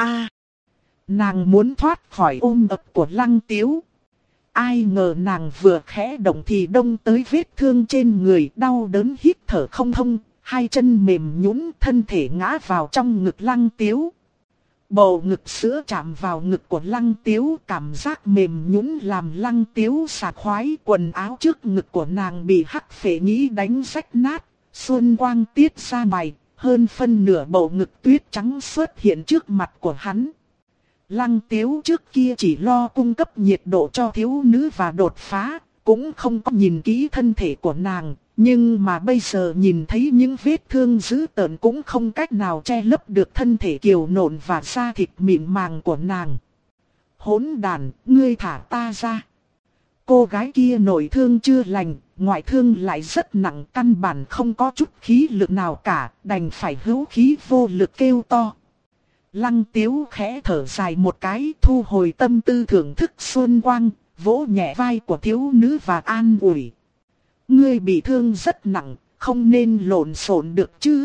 Nàng muốn thoát khỏi ôm ấp của Lăng Tiếu. Ai ngờ nàng vừa khẽ động thì đông tới vết thương trên người, đau đớn hít thở không thông, hai chân mềm nhũn, thân thể ngã vào trong ngực Lăng Tiếu. Bầu ngực sữa chạm vào ngực của Lăng Tiếu, cảm giác mềm nhũn làm Lăng Tiếu sảng khoái. Quần áo trước ngực của nàng bị hắc phệ nhĩ đánh rách nát, xuân quang tiết ra ngoài, hơn phân nửa bầu ngực tuyết trắng xuất hiện trước mặt của hắn. Lăng Tiếu trước kia chỉ lo cung cấp nhiệt độ cho thiếu nữ và đột phá, cũng không có nhìn kỹ thân thể của nàng. Nhưng mà bây giờ nhìn thấy những vết thương dữ tợn cũng không cách nào che lấp được thân thể kiều nộn và da thịt mịn màng của nàng. Hỗn đàn, ngươi thả ta ra. Cô gái kia nội thương chưa lành, ngoại thương lại rất nặng, căn bản không có chút khí lực nào cả, đành phải hữu khí vô lực kêu to. Lăng Tiếu khẽ thở dài một cái, thu hồi tâm tư thưởng thức xuân quang, vỗ nhẹ vai của thiếu nữ và an ủi. Ngươi bị thương rất nặng, không nên lộn xộn được chứ.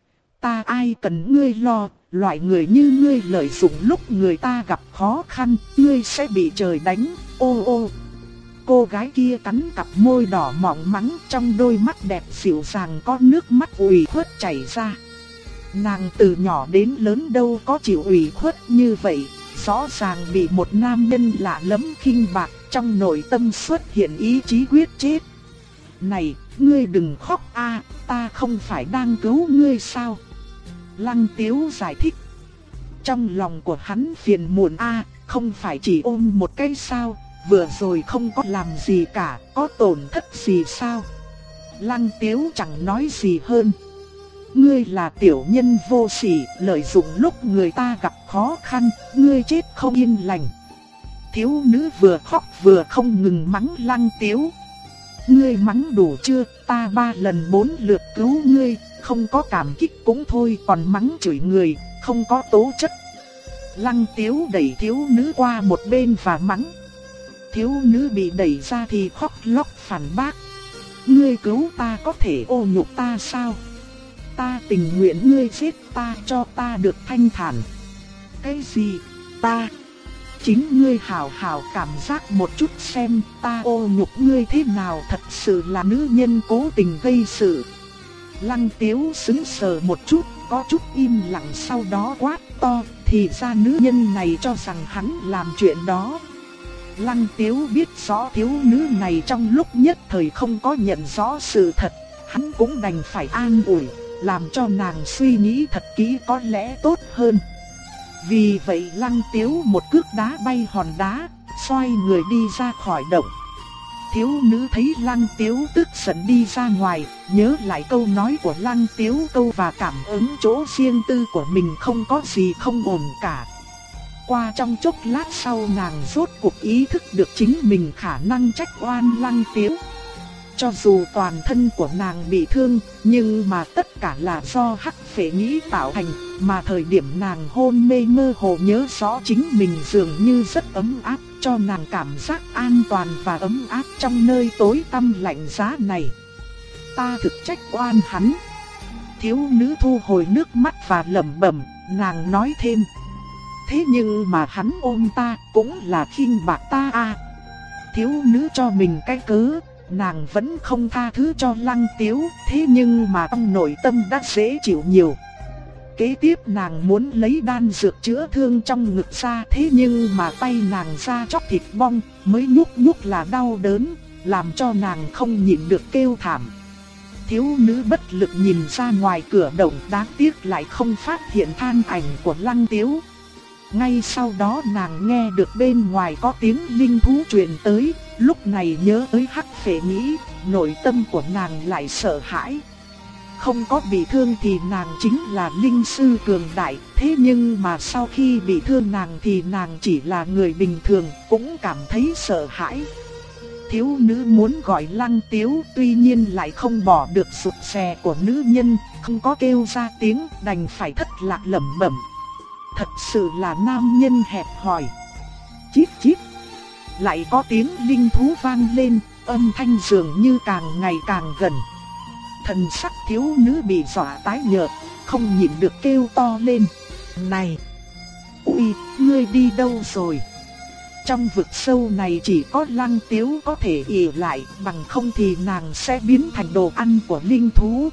Ta ai cần ngươi lo, loại người như ngươi lợi dụng lúc người ta gặp khó khăn, ngươi sẽ bị trời đánh, ô ô. Cô gái kia cắn cặp môi đỏ mọng mắng, trong đôi mắt đẹp dịu dàng có nước mắt ủy khuất chảy ra. Nàng từ nhỏ đến lớn đâu có chịu ủy khuất như vậy, rõ ràng bị một nam nhân lạ lẫm khinh bạc, trong nội tâm xuất hiện ý chí quyết chết. Này, ngươi đừng khóc ta không phải đang cứu ngươi sao? Lăng Tiếu giải thích. Trong lòng của hắn phiền muộn không phải chỉ ôm một cái sao, vừa rồi không có làm gì cả, có tổn thất gì sao? Lăng Tiếu chẳng nói gì hơn. Ngươi là tiểu nhân vô sỉ, lợi dụng lúc người ta gặp khó khăn, ngươi chết không yên lành. Thiếu nữ vừa khóc vừa không ngừng mắng Lăng Tiếu. Ngươi mắng đủ chưa, ta 3 lần 4 lượt cứu ngươi, không có cảm kích cũng thôi, còn mắng chửi người, không có tố chất. Lăng Tiếu đẩy thiếu nữ qua một bên và mắng. Thiếu nữ bị đẩy ra thì khóc lóc phản bác. Ngươi cứu ta có thể ô nhục ta sao? Ta tình nguyện ngươi giết ta cho ta được thanh thản. Cái gì? Ta? Chính ngươi hảo hảo cảm giác một chút xem ta ô nhục ngươi thế nào, thật sự là nữ nhân cố tình gây sự. Lăng Tiếu sững sờ một chút, có chút im lặng, sau đó quát to, thì ra nữ nhân này cho rằng hắn làm chuyện đó. Lăng Tiếu biết rõ thiếu nữ này trong lúc nhất thời không có nhận rõ sự thật, hắn cũng đành phải an ủi, làm cho nàng suy nghĩ thật kỹ có lẽ tốt hơn. Vì vậy Lăng Tiếu một cước đá bay hòn đá, xoay người đi ra khỏi động. Thiếu nữ thấy Lăng Tiếu tức giận đi ra ngoài, nhớ lại câu nói của Lăng Tiếu câu và cảm ứng chỗ riêng tư của mình không có gì không ổn cả. Qua trong chốc lát sau nàng rốt cuộc ý thức được chính mình khả năng trách oan Lăng Tiếu. Cho dù toàn thân của nàng bị thương, nhưng mà tất cả là do hắc phệ nhĩ tạo thành, mà thời điểm nàng hôn mê mơ hồ nhớ rõ chính mình dường như rất ấm áp, cho nàng cảm giác an toàn và ấm áp trong nơi tối tăm lạnh giá này. Ta thực trách oan hắn. Thiếu nữ thu hồi nước mắt và lẩm bẩm, nàng nói thêm. Thế nhưng mà hắn ôm ta cũng là khinh bạc ta Thiếu nữ cho mình cái cớ, nàng vẫn không tha thứ cho Lăng Tiếu, thế nhưng mà trong nội tâm đã dễ chịu nhiều. Kế tiếp nàng muốn lấy đan dược chữa thương trong ngực ra, thế nhưng mà tay nàng ra chóc thịt bong, mới nhúc là đau đớn, làm cho nàng không nhịn được kêu thảm. Thiếu nữ bất lực nhìn ra ngoài cửa động, đáng tiếc lại không phát hiện than ảnh của Lăng Tiếu. Ngay sau đó nàng nghe được bên ngoài có tiếng linh thú truyền tới, lúc này nhớ tới hắc phệ nghĩ, nội tâm của nàng lại sợ hãi. Không có bị thương thì nàng chính là linh sư cường đại, thế nhưng mà sau khi bị thương nàng thì nàng chỉ là người bình thường, cũng cảm thấy sợ hãi. Thiếu nữ muốn gọi Lăng Tiếu, tuy nhiên lại không bỏ được sụt sè của nữ nhân, không có kêu ra tiếng, đành phải thất lạc lẩm bẩm. Thật sự là nam nhân hẹp hòi. Chít chít. Lại có tiếng linh thú vang lên, âm thanh dường như càng ngày càng gần. Thần sắc thiếu nữ bị dọa tái nhợt, không nhịn được kêu to lên. Này! Ui, ngươi đi đâu rồi? Trong vực sâu này chỉ có Lăng Tiếu có thể ỷ lại, bằng không thì nàng sẽ biến thành đồ ăn của linh thú.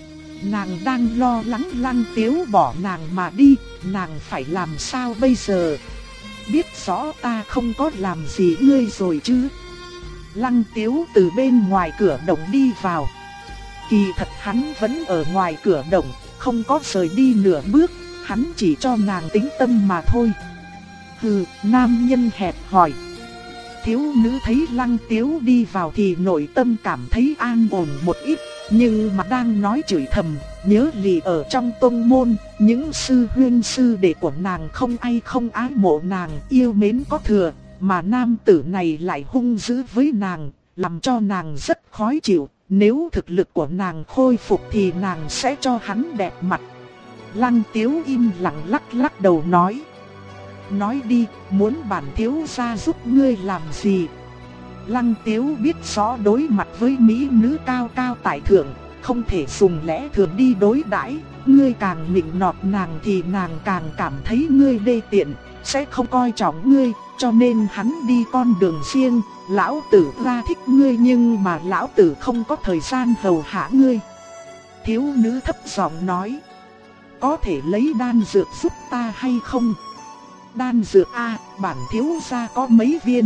Nàng đang lo lắng Lăng Tiếu bỏ nàng mà đi, nàng phải làm sao bây giờ? Biết rõ ta không có làm gì ngươi rồi chứ? Lăng Tiếu từ bên ngoài cửa động đi vào. Kỳ thật hắn vẫn ở ngoài cửa động, không có rời đi nửa bước, hắn chỉ cho nàng tĩnh tâm mà thôi. Hừ, nam nhân hẹp hòi. Thiếu nữ thấy Lăng Tiếu đi vào thì nội tâm cảm thấy an ổn một ít, nhưng mà đang nói chửi thầm, nhớ lì ở trong tông môn, những sư huynh sư đệ của nàng không ai không ái mộ nàng, yêu mến có thừa, mà nam tử này lại hung dữ với nàng, làm cho nàng rất khó chịu. Nếu thực lực của nàng khôi phục thì nàng sẽ cho hắn đẹp mặt. Lăng Tiếu im lặng lắc lắc đầu nói. Nói đi, muốn bản thiếu gia giúp ngươi làm gì? Lăng Tiếu biết rõ đối mặt với mỹ nữ cao cao tại thượng, không thể dùng lẽ thường đi đối đãi. Ngươi càng nịnh nọt nàng thì nàng càng cảm thấy ngươi đê tiện, sẽ không coi trọng ngươi, cho nên hắn đi con đường riêng. Lão tử ra thích ngươi nhưng mà lão tử không có thời gian hầu hạ ngươi. Thiếu nữ thấp giọng nói. Có thể lấy đan dược giúp ta hay không? Đan dược a, bản thiếu gia có mấy viên.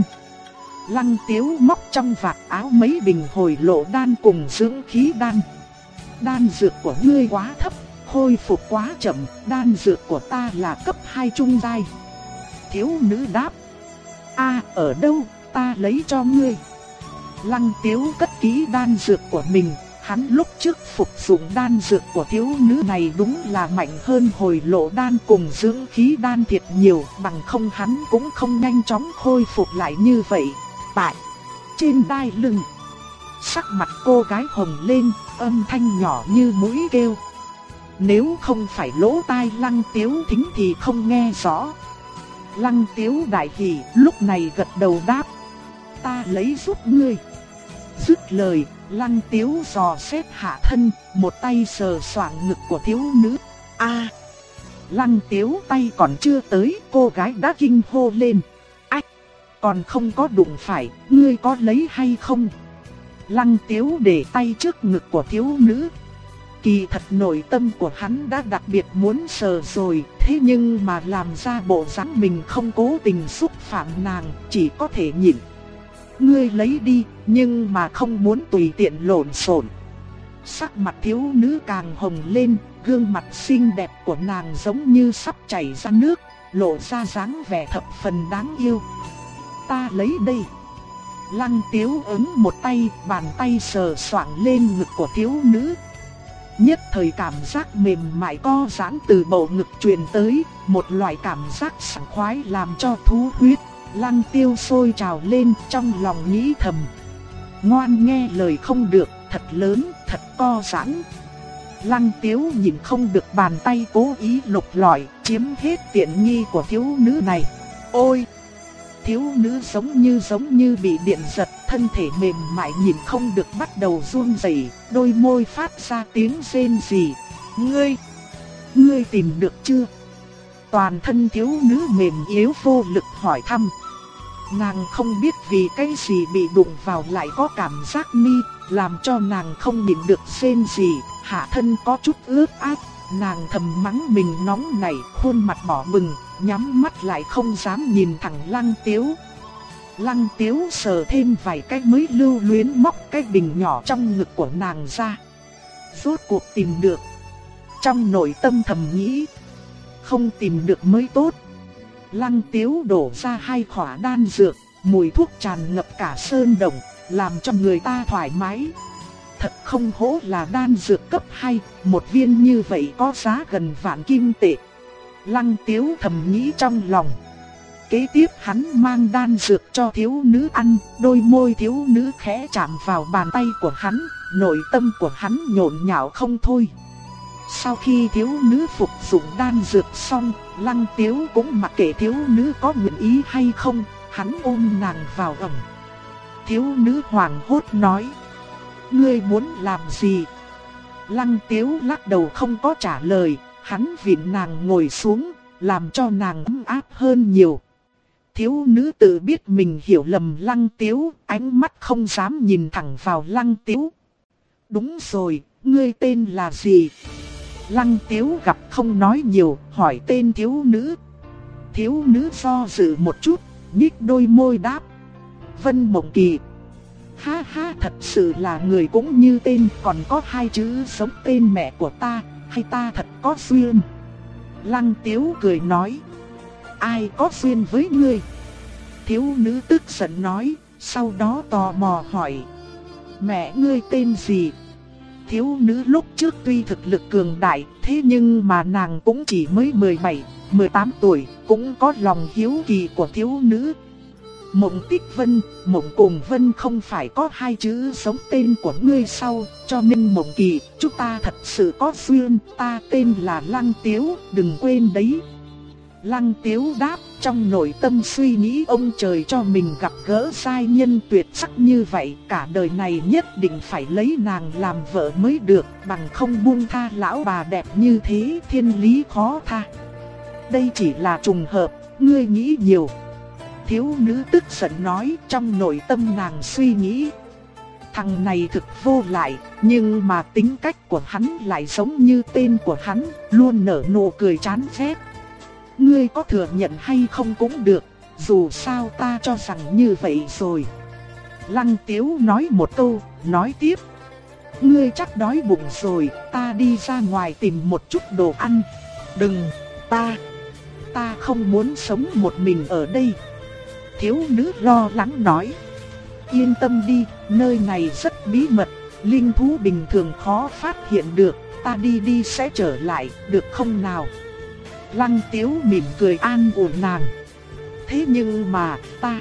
Lăng Tiếu móc trong vạt áo mấy bình hồi lộ đan cùng dưỡng khí đan. Đan dược của ngươi quá thấp, khôi phục quá chậm, đan dược của ta là cấp 2 trung giai. Thiếu nữ đáp. A, ở đâu, ta lấy cho ngươi. Lăng Tiếu cất kỹ đan dược của mình. Hắn lúc trước phục dụng đan dược của thiếu nữ này đúng là mạnh hơn hồi lộ đan cùng dưỡng khí đan thiệt nhiều, bằng không hắn cũng không nhanh chóng khôi phục lại như vậy. Tại trên đai lưng, sắc mặt cô gái hồng lên, âm thanh nhỏ như mũi kêu. Nếu không phải lỗ tai Lăng Tiếu thính thì không nghe rõ. Lăng Tiếu đại hỉ, lúc này gật đầu đáp. Ta lấy giúp ngươi. Dứt lời, Lăng Tiếu dò xét hạ thân, một tay sờ soạng ngực của thiếu nữ. A! Lăng Tiếu tay còn chưa tới, cô gái đã kinh hô lên. Ách! Còn không có đụng phải, ngươi có lấy hay không? Lăng Tiếu để tay trước ngực của thiếu nữ. Kỳ thật nội tâm của hắn đã đặc biệt muốn sờ rồi, thế nhưng mà làm ra bộ dáng mình không cố tình xúc phạm nàng, chỉ có thể nhịn. Ngươi lấy đi, nhưng mà không muốn tùy tiện lộn xộn. Sắc mặt thiếu nữ càng hồng lên, gương mặt xinh đẹp của nàng giống như sắp chảy ra nước, lộ ra dáng vẻ thập phần đáng yêu. Ta lấy đây. Lăng Tiếu ấn một tay, bàn tay sờ soạng lên ngực của thiếu nữ. Nhất thời cảm giác mềm mại co giãn từ bầu ngực truyền tới, một loại cảm giác sảng khoái làm cho thú huyết. Lăng Tiêu sôi trào lên, trong lòng nghĩ thầm. Ngoan nghe lời không được, thật lớn, thật co giãn. Lăng Tiếu nhìn không được bàn tay cố ý lục lọi, chiếm hết tiện nghi của thiếu nữ này. Ôi! Thiếu nữ giống như bị điện giật, thân thể mềm mại nhìn không được bắt đầu run rẩy, đôi môi phát ra tiếng rên rỉ. Ngươi tìm được chưa? Toàn thân thiếu nữ mềm yếu vô lực hỏi thăm. Nàng không biết vì cái gì bị đụng vào lại có cảm giác ni, làm cho nàng không nhịn được rên rỉ, hạ thân có chút ướt át. Nàng thầm mắng mình nóng nảy, khuôn mặt đỏ bừng, nhắm mắt lại không dám nhìn thẳng Lăng Tiếu. Lăng Tiếu sờ thêm vài cái mới lưu luyến móc cái bình nhỏ trong ngực của nàng ra. Rốt cuộc tìm được. Trong nội tâm thầm nghĩ, không tìm được mới tốt. Lăng Tiếu đổ ra 2 khỏa đan dược, mùi thuốc tràn ngập cả sơn động, làm cho người ta thoải mái. Thật không hổ là đan dược cấp 2, một viên như vậy có giá gần vạn kim tệ. Lăng Tiếu thầm nghĩ trong lòng. Kế tiếp hắn mang đan dược cho thiếu nữ ăn, đôi môi thiếu nữ khẽ chạm vào bàn tay của hắn, nội tâm của hắn nhộn nhạo không thôi. Sau khi thiếu nữ phục dụng đan dược xong, Lăng Tiếu cũng mặc kệ thiếu nữ có nguyện ý hay không, hắn ôm nàng vào ẩm. Thiếu nữ hoảng hốt nói: "Ngươi muốn làm gì?" Lăng Tiếu lắc đầu không có trả lời, hắn vịn nàng ngồi xuống, làm cho nàng ấm áp hơn nhiều. Thiếu nữ tự biết mình hiểu lầm Lăng Tiếu, ánh mắt không dám nhìn thẳng vào Lăng Tiếu. "Đúng rồi, ngươi tên là gì?" Lăng Tiếu gặp không nói nhiều, hỏi tên thiếu nữ. Thiếu nữ do dự một chút, nhích đôi môi đáp: "Vân Mộng Kỳ." "Ha ha, thật sự là người cũng như tên, còn có hai chữ giống tên mẹ của ta, hay ta thật có duyên?" Lăng Tiếu cười nói: "Ai có duyên với ngươi?" Thiếu nữ tức giận nói, sau đó tò mò hỏi: "Mẹ ngươi tên gì?" Thiếu nữ lúc trước tuy thực lực cường đại, thế nhưng mà nàng cũng chỉ mới 17, 18 tuổi, cũng có lòng hiếu kỳ của thiếu nữ. "Mộng Tích Vân." "Mộng cùng Vân không phải có hai chữ giống tên của ngươi sao, cho nên Mộng Kỳ, chúng ta thật sự có duyên, ta tên là Lăng Tiếu, đừng quên đấy." Lăng Tiếu đáp, trong nội tâm suy nghĩ ông trời cho mình gặp gỡ giai nhân tuyệt sắc như vậy, cả đời này nhất định phải lấy nàng làm vợ mới được, bằng không buông tha lão bà đẹp như thế, thiên lý khó tha. "Đây chỉ là trùng hợp, ngươi nghĩ nhiều." Thiếu nữ tức giận nói, trong nội tâm nàng suy nghĩ: thằng này thực vô lại, nhưng mà tính cách của hắn lại giống như tên của hắn, luôn nở nụ cười chán ghét. "Ngươi có thừa nhận hay không cũng được, dù sao ta cho rằng như vậy rồi." Lăng Tiếu nói một câu, nói tiếp: "Ngươi chắc đói bụng rồi, ta đi ra ngoài tìm một chút đồ ăn." "Đừng, ta không muốn sống một mình ở đây." Thiếu nữ lo lắng nói: "Yên tâm đi, nơi này rất bí mật, linh thú bình thường khó phát hiện được, ta đi sẽ trở lại, được không nào?" Lăng Tiếu mỉm cười an ủi nàng: "Thế nhưng mà, ta..."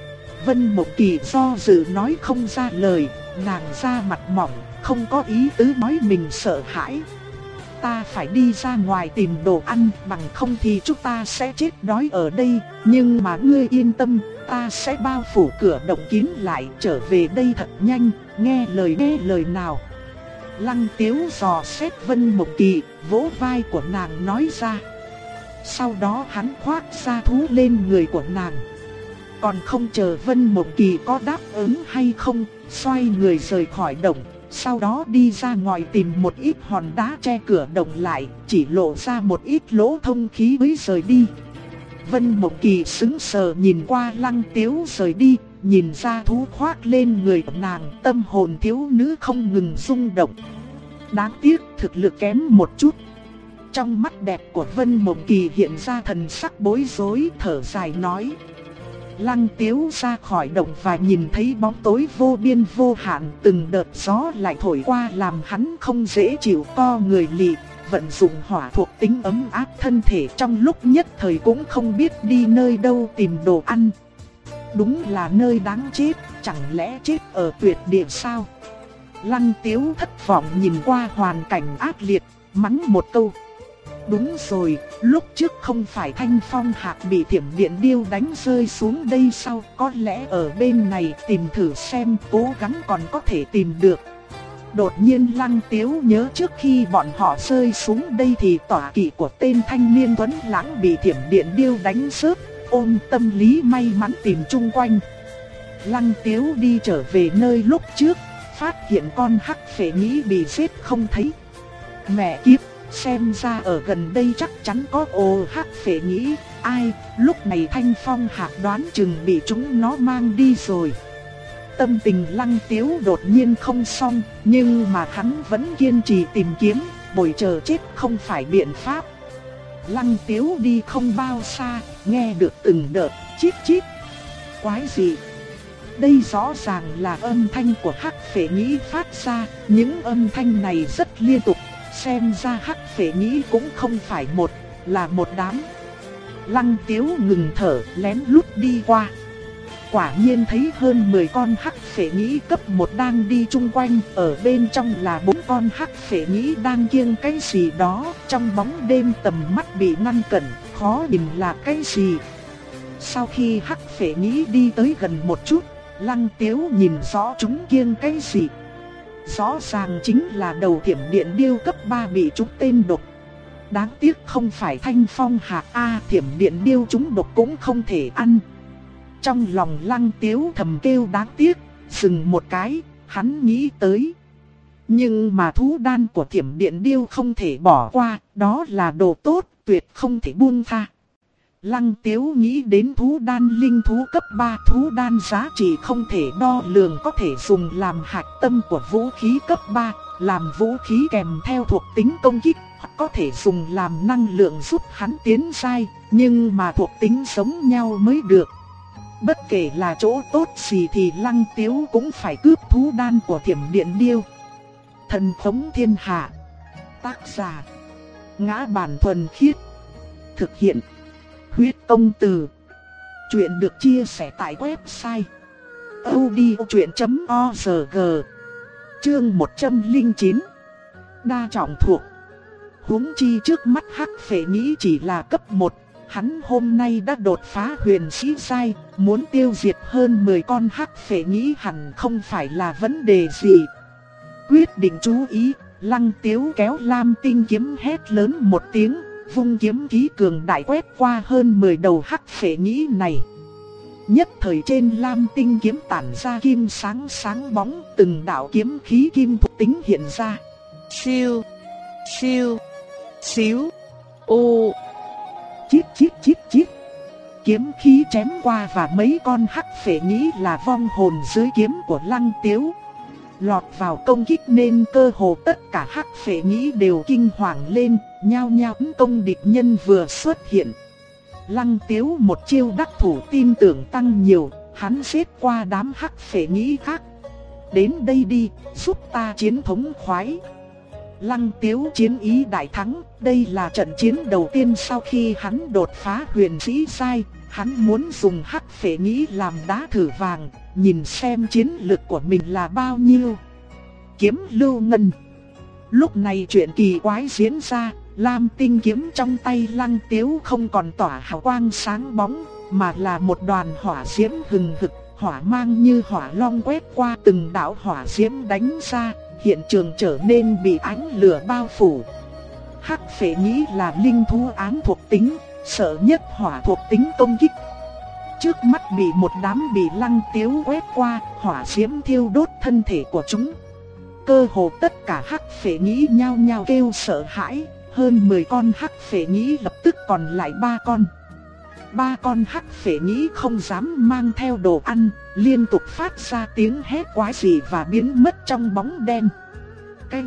Vân Mộng Kỳ do dự nói không ra lời, nàng da mặt mỏng, không có ý tứ nói mình sợ hãi. "Ta phải đi ra ngoài tìm đồ ăn, bằng không thì chúng ta sẽ chết đói ở đây, nhưng mà ngươi yên tâm, ta sẽ bao phủ cửa động kín lại, trở về đây thật nhanh, nghe lời nào." Lăng Tiếu dò xét Vân Mộng Kỳ, vỗ vai của nàng nói ra. Sau đó hắn khoác da thú lên người của nàng. Còn không chờ Vân Mộng Kỳ có đáp ứng hay không, xoay người rời khỏi động, sau đó đi ra ngoài tìm một ít hòn đá che cửa động lại, chỉ lộ ra một ít lỗ thông khí mới rời đi. Vân Mộng Kỳ sững sờ nhìn qua Lăng Tiếu rời đi, nhìn ra thú khoác lên người của nàng, tâm hồn thiếu nữ không ngừng rung động. Đáng tiếc thực lực kém một chút. Trong mắt đẹp của Vân Mộng Kỳ hiện ra thần sắc bối rối, thở dài nói. Lăng Tiếu ra khỏi động và nhìn thấy bóng tối vô biên vô hạn, từng đợt gió lại thổi qua làm hắn không dễ chịu, co người lì, vận dụng hỏa thuộc tính ấm áp thân thể, trong lúc nhất thời cũng không biết đi nơi đâu tìm đồ ăn. Đúng là nơi đáng chết, chẳng lẽ chết ở tuyệt địa sao? Lăng Tiếu thất vọng nhìn qua hoàn cảnh ác liệt, mắng một câu. Đúng rồi, lúc trước không phải Thanh Phong Hạc bị thiểm điện điêu đánh rơi xuống đây sao? Có lẽ ở bên này tìm thử xem, cố gắng còn có thể tìm được. Đột nhiên Lăng Tiếu nhớ trước khi bọn họ rơi xuống đây thì tọa kỵ của tên thanh niên tuấn lãng bị thiểm điện điêu đánh rớt, ôm tâm lý may mắn tìm chung quanh. Lăng Tiếu đi trở về nơi lúc trước, phát hiện con hắc phệ nhĩ bị giết không thấy. Mẹ kiếp, xem ra ở gần đây chắc chắn có ồ hắc phệ nhĩ, ai, lúc này Thanh Phong Hạc đoán chừng bị chúng nó mang đi rồi. Tâm tình Lăng Tiếu đột nhiên không xong, nhưng mà hắn vẫn kiên trì tìm kiếm, bồi chờ chết không phải biện pháp. Lăng Tiếu đi không bao xa, nghe được từng đợt chít chít. Quái gì? Đây rõ ràng là âm thanh của Hắc Phệ Nhĩ phát ra, những âm thanh này rất liên tục, xem ra Hắc Phệ Nhĩ cũng không phải một, là một đám. Lăng Tiếu ngừng thở, lén lút đi qua. Quả nhiên thấy hơn 10 con Hắc Phệ Nhĩ cấp 1 đang đi chung quanh, ở bên trong là 4 con Hắc Phệ Nhĩ đang kiêng cái gì đó, trong bóng đêm tầm mắt bị ngăn cản, khó nhìn là cái gì. Sau khi Hắc Phệ Nhĩ đi tới gần một chút, Lăng Tiếu nhìn rõ chúng kiêng cái gì. Rõ ràng chính là đầu thiểm điện điêu cấp 3 bị trúng tên độc. Đáng tiếc không phải Thanh Phong hạc A, thiểm điện điêu trúng độc cũng không thể ăn. Trong lòng Lăng Tiếu thầm kêu đáng tiếc, dừng một cái, hắn nghĩ tới. Nhưng mà thú đan của thiểm điện điêu không thể bỏ qua, đó là đồ tốt, tuyệt không thể buông tha. Lăng Tiếu nghĩ đến thú đan linh thú cấp 3, thú đan giá trị không thể đo lường, có thể dùng làm hạch tâm của vũ khí cấp 3, làm vũ khí kèm theo thuộc tính công kích, hoặc có thể dùng làm năng lượng giúp hắn tiến giai, nhưng mà thuộc tính giống nhau mới được. Bất kể là chỗ tốt gì thì Lăng Tiếu cũng phải cướp thú đan của thiểm điện điêu. Thần Khống Thiên Hạ. Tác giả: Ngã Bản Thuần Khiết. Thực hiện: Huyết Công Từ. Chuyện được chia sẻ tại website audiochuyện.org. Chương 109. Đa trọng thuộc. Huống chi trước mắt Hắc Phệ Nhĩ chỉ là cấp 1, hắn hôm nay đã đột phá huyền sĩ giai, muốn tiêu diệt hơn 10 con Hắc Phệ Nhĩ hẳn không phải là vấn đề gì. Quyết định chú ý, Lăng Tiếu kéo Lam Tinh kiếm hét lớn một tiếng, vung kiếm khí cường đại quét qua hơn 10 đầu Hắc Phệ Nhĩ này. Nhất thời trên Lam Tinh kiếm tản ra kim sáng sáng bóng, từng đạo kiếm khí kim thuộc tính hiện ra. Siêu, siêu, xíu, ô, chít chít chít chít. Kiếm khí chém qua và mấy con Hắc Phệ Nhĩ là vong hồn dưới kiếm của Lăng Tiếu. Lọt vào công kích nên cơ hồ tất cả Hắc Phệ Nhĩ đều kinh hoàng lên, nhao nhao tấn công địch nhân vừa xuất hiện. Lăng Tiếu một chiêu đắc thủ tin tưởng tăng nhiều, hắn xếp qua đám Hắc Phệ Nhĩ khác. Đến đây đi, giúp ta chiến thống khoái. Lăng Tiếu chiến ý đại thắng, đây là trận chiến đầu tiên sau khi hắn đột phá huyền sĩ giai, hắn muốn dùng Hắc Phệ Nhĩ làm đá thử vàng, nhìn xem chiến lực của mình là bao nhiêu. Kiếm lưu ngân. Lúc này chuyện kỳ quái diễn ra, Lam Tinh kiếm trong tay Lăng Tiếu không còn tỏa hào quang sáng bóng, mà là một đoàn hỏa diễm hừng hực, hỏa mang như hỏa long quét qua từng đạo hỏa diễm đánh ra, hiện trường trở nên bị ánh lửa bao phủ. Hắc Phệ Nhĩ là linh thú ám thuộc tính, sợ nhất hỏa thuộc tính công kích. Trước mắt bị một đám bị Lăng Tiếu quét qua, hỏa diễm thiêu đốt thân thể của chúng. Cơ hồ tất cả Hắc Phệ Nhĩ nhao nhao kêu sợ hãi, hơn 10 con Hắc Phệ Nhĩ lập tức còn lại 3 con. 3 con Hắc Phệ Nhĩ không dám mang theo đồ ăn, liên tục phát ra tiếng hét quái dị và biến mất trong bóng đen. Cái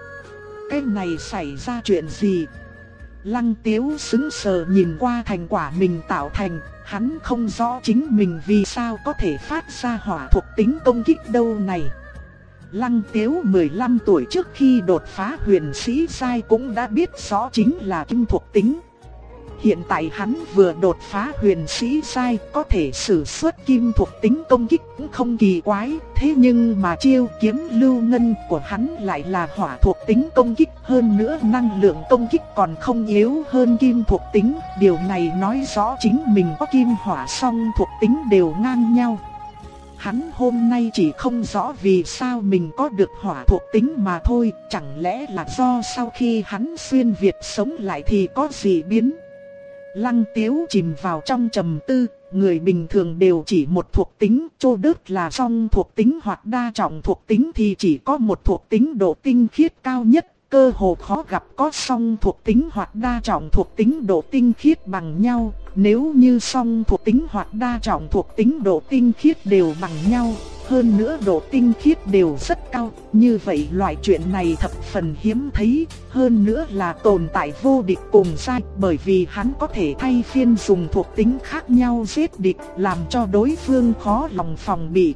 này xảy ra chuyện gì? Lăng Tiếu sững sờ nhìn qua thành quả mình tạo thành, hắn không rõ chính mình vì sao có thể phát ra hỏa thuộc tính công kích đâu này. Lăng Tiếu 15 tuổi trước khi đột phá huyền sĩ giai cũng đã biết rõ chính là kim thuộc tính. Hiện tại hắn vừa đột phá huyền sĩ giai, có thể sử xuất kim thuộc tính công kích cũng không kỳ quái. Thế nhưng mà chiêu kiếm lưu ngân của hắn lại là hỏa thuộc tính công kích, hơn nữa năng lượng công kích còn không yếu hơn kim thuộc tính. Điều này nói rõ chính mình có kim hỏa song thuộc tính đều ngang nhau. Hắn hôm nay chỉ không rõ vì sao mình có được hỏa thuộc tính mà thôi, chẳng lẽ là do sau khi hắn xuyên Việt sống lại thì có gì biến? Lăng Tiếu chìm vào trong trầm tư, người bình thường đều chỉ một thuộc tính, chô đớt là song thuộc tính hoặc đa trọng thuộc tính thì chỉ có một thuộc tính độ tinh khiết cao nhất, cơ hồ khó gặp có song thuộc tính hoặc đa trọng thuộc tính độ tinh khiết bằng nhau. Nếu như song thuộc tính hoặc đa trọng thuộc tính độ tinh khiết đều bằng nhau, hơn nữa độ tinh khiết đều rất cao, như vậy loại chuyện này thập phần hiếm thấy, hơn nữa là tồn tại vô địch cùng giai, bởi vì hắn có thể thay phiên dùng thuộc tính khác nhau giết địch, làm cho đối phương khó lòng phòng bị.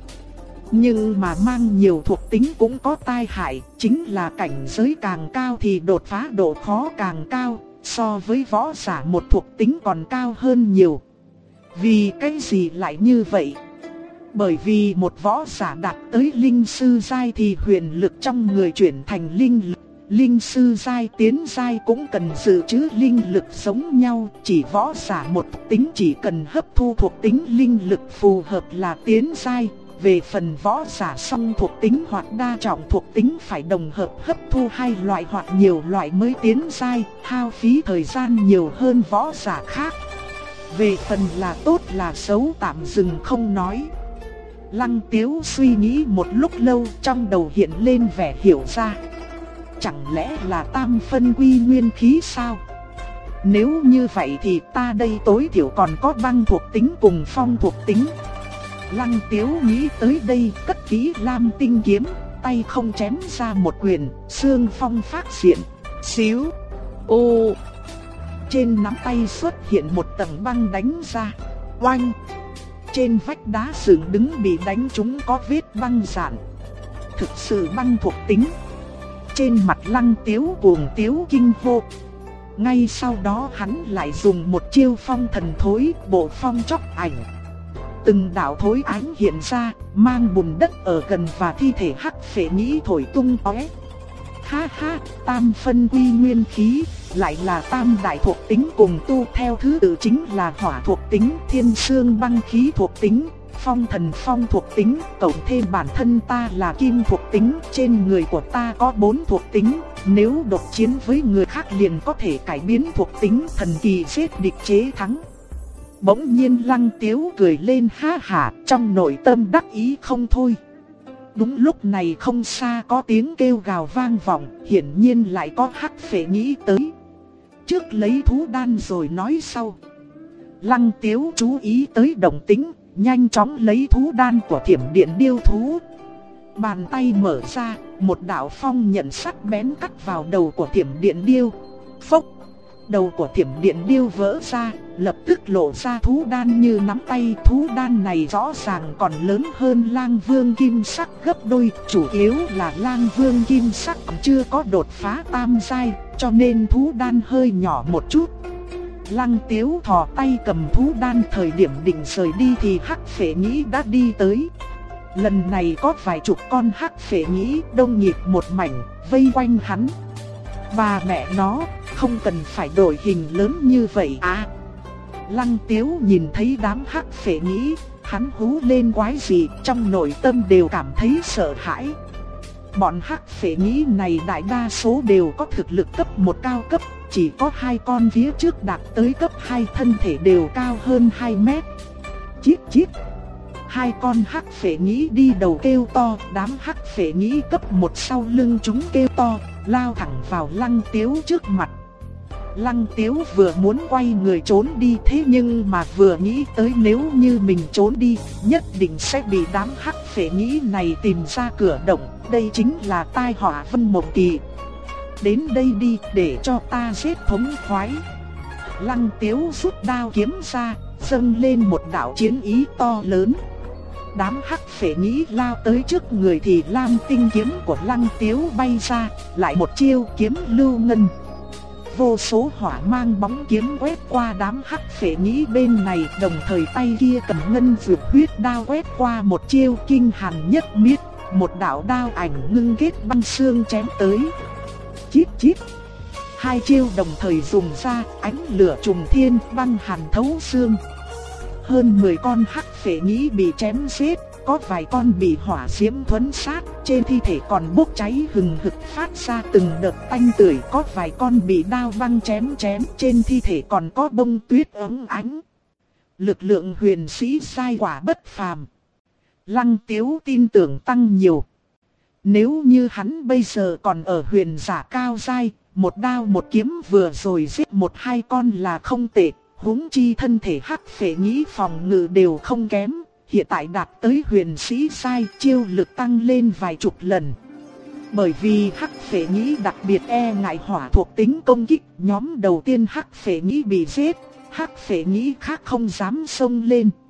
Nhưng mà mang nhiều thuộc tính cũng có tai hại, chính là cảnh giới càng cao thì đột phá độ khó càng cao, so với võ giả một thuộc tính còn cao hơn nhiều. Vì cái gì lại như vậy? Bởi vì một võ giả đạt tới linh sư giai thì huyền lực trong người chuyển thành linh lực. Linh sư giai tiến giai cũng cần dự trữ linh lực giống nhau, chỉ võ giả một thuộc tính chỉ cần hấp thu thuộc tính linh lực phù hợp là tiến giai. Về phần võ giả song thuộc tính hoặc đa trọng thuộc tính phải đồng hợp hấp thu hai loại hoặc nhiều loại mới tiến giai, hao phí thời gian nhiều hơn võ giả khác. Về phần là tốt là xấu tạm dừng không nói. Lăng Tiếu suy nghĩ một lúc lâu, trong đầu hiện lên vẻ hiểu ra. Chẳng lẽ là tam phân quy nguyên khí sao? Nếu như vậy thì ta đây tối thiểu còn có băng thuộc tính cùng phong thuộc tính. Lăng Tiếu nghĩ tới đây, cất kỹ Lam Tinh kiếm, tay không chém ra một quyền, xương phong phát hiện. Xíu, ô, trên nắm tay xuất hiện một tầng băng đánh ra. Oanh, trên vách đá dựng đứng bị đánh trúng có vết băng rạn. Thực sự băng thuộc tính. Trên mặt Lăng Tiếu cuồng tiếu kinh hô. Ngay sau đó hắn lại dùng một chiêu phong thần thối, bộ phong chóc ảnh. Từng đạo thối ánh hiện ra, mang bùn đất ở gần và thi thể hắc phệ nhĩ thổi tung tóe. Ha ha, tam phân quy nguyên khí, lại là tam đại thuộc tính cùng tu theo thứ tự chính là hỏa thuộc tính, thiên xương băng khí thuộc tính, phong thần phong thuộc tính, cộng thêm bản thân ta là kim thuộc tính, trên người của ta có 4 thuộc tính, nếu đột chiến với người khác liền có thể cải biến thuộc tính, thần kỳ giết địch chế thắng. Bỗng nhiên Lăng Tiếu cười lên ha hả, trong nội tâm đắc ý không thôi. Đúng lúc này không xa có tiếng kêu gào vang vọng, hiển nhiên lại có hắc phệ nhĩ tới. Trước lấy thú đan rồi nói sau. Lăng Tiếu chú ý tới động tĩnh, nhanh chóng lấy thú đan của Thiểm Điện Điêu thú. Bàn tay mở ra, một đạo phong nhận sắc bén cắt vào đầu của Thiểm Điện Điêu. Phốc! Đầu của Thiểm Điện Điêu vỡ ra, lập tức lộ ra thú đan như nắm tay. Thú đan này rõ ràng còn lớn hơn Lang Vương Kim Sắc gấp đôi, chủ yếu là Lang Vương Kim Sắc còn chưa có đột phá tam giai, cho nên thú đan hơi nhỏ một chút. Lăng Tiếu thò tay cầm thú đan, thời điểm định rời đi thì hắc phệ nhĩ đã đi tới. Lần này có vài chục con hắc phệ nhĩ đông nghịt một mảnh, vây quanh hắn. Và mẹ nó, không cần phải đổi hình lớn như vậy à. Lăng Tiếu nhìn thấy đám hắc phệ nhĩ, hắn hú lên quái gì, trong nội tâm đều cảm thấy sợ hãi. Bọn hắc phệ nhĩ này đại đa số đều có thực lực cấp 1 cao cấp, chỉ có 2 con phía trước đạt tới cấp 2, thân thể đều cao hơn 2 mét. Chít chít. 2 con hắc phệ nhĩ đi đầu kêu to, đám hắc phệ nhĩ cấp 1 sau lưng chúng kêu to, lao thẳng vào Lăng Tiếu trước mặt. Lăng Tiếu vừa muốn quay người trốn đi, thế nhưng mà vừa nghĩ tới nếu như mình trốn đi, nhất định sẽ bị đám hắc phệ nhĩ này tìm ra cửa động, đây chính là tai họa Vân Mộng Kỳ. Đến đây đi, để cho ta giết thống khoái. Lăng Tiếu rút đao kiếm ra, dâng lên một đạo chiến ý to lớn. Đám hắc phệ nhĩ lao tới trước người thì Lam Tinh kiếm của Lăng Tiếu bay ra, lại một chiêu kiếm lưu ngân. Vô số hỏa mang bóng kiếm quét qua đám hắc phệ nhĩ bên này, đồng thời tay kia cầm ngân vượt huyết đao quét qua một chiêu kinh hàn nhất miết, một đạo đao ảnh ngưng kết băng xương chém tới. Chít chít. 2 chiêu đồng thời dùng ra, ánh lửa trùng thiên, băng hàn thấu xương. Hơn 10 con hắc phệ nhĩ bị chém giết, có vài con bị hỏa diễm thuấn sát, trên thi thể còn bốc cháy hừng hực phát ra từng đợt tanh tưởi, có vài con bị đao văng chém, trên thi thể còn có bông tuyết óng ánh. Lực lượng huyền sĩ sai quả bất phàm. Lăng Tiếu tin tưởng tăng nhiều. Nếu như hắn bây giờ còn ở huyền giả cao giai, một đao một kiếm vừa rồi giết 1-2 con là không tệ. Huống chi thân thể hắc phệ nhĩ phòng ngự đều không kém, hiện tại đạt tới huyền sĩ sai, chiêu lực tăng lên vài chục lần. Bởi vì hắc phệ nhĩ đặc biệt e ngại hỏa thuộc tính công kích, nhóm đầu tiên hắc phệ nhĩ bị giết, hắc phệ nhĩ khác không dám xông lên.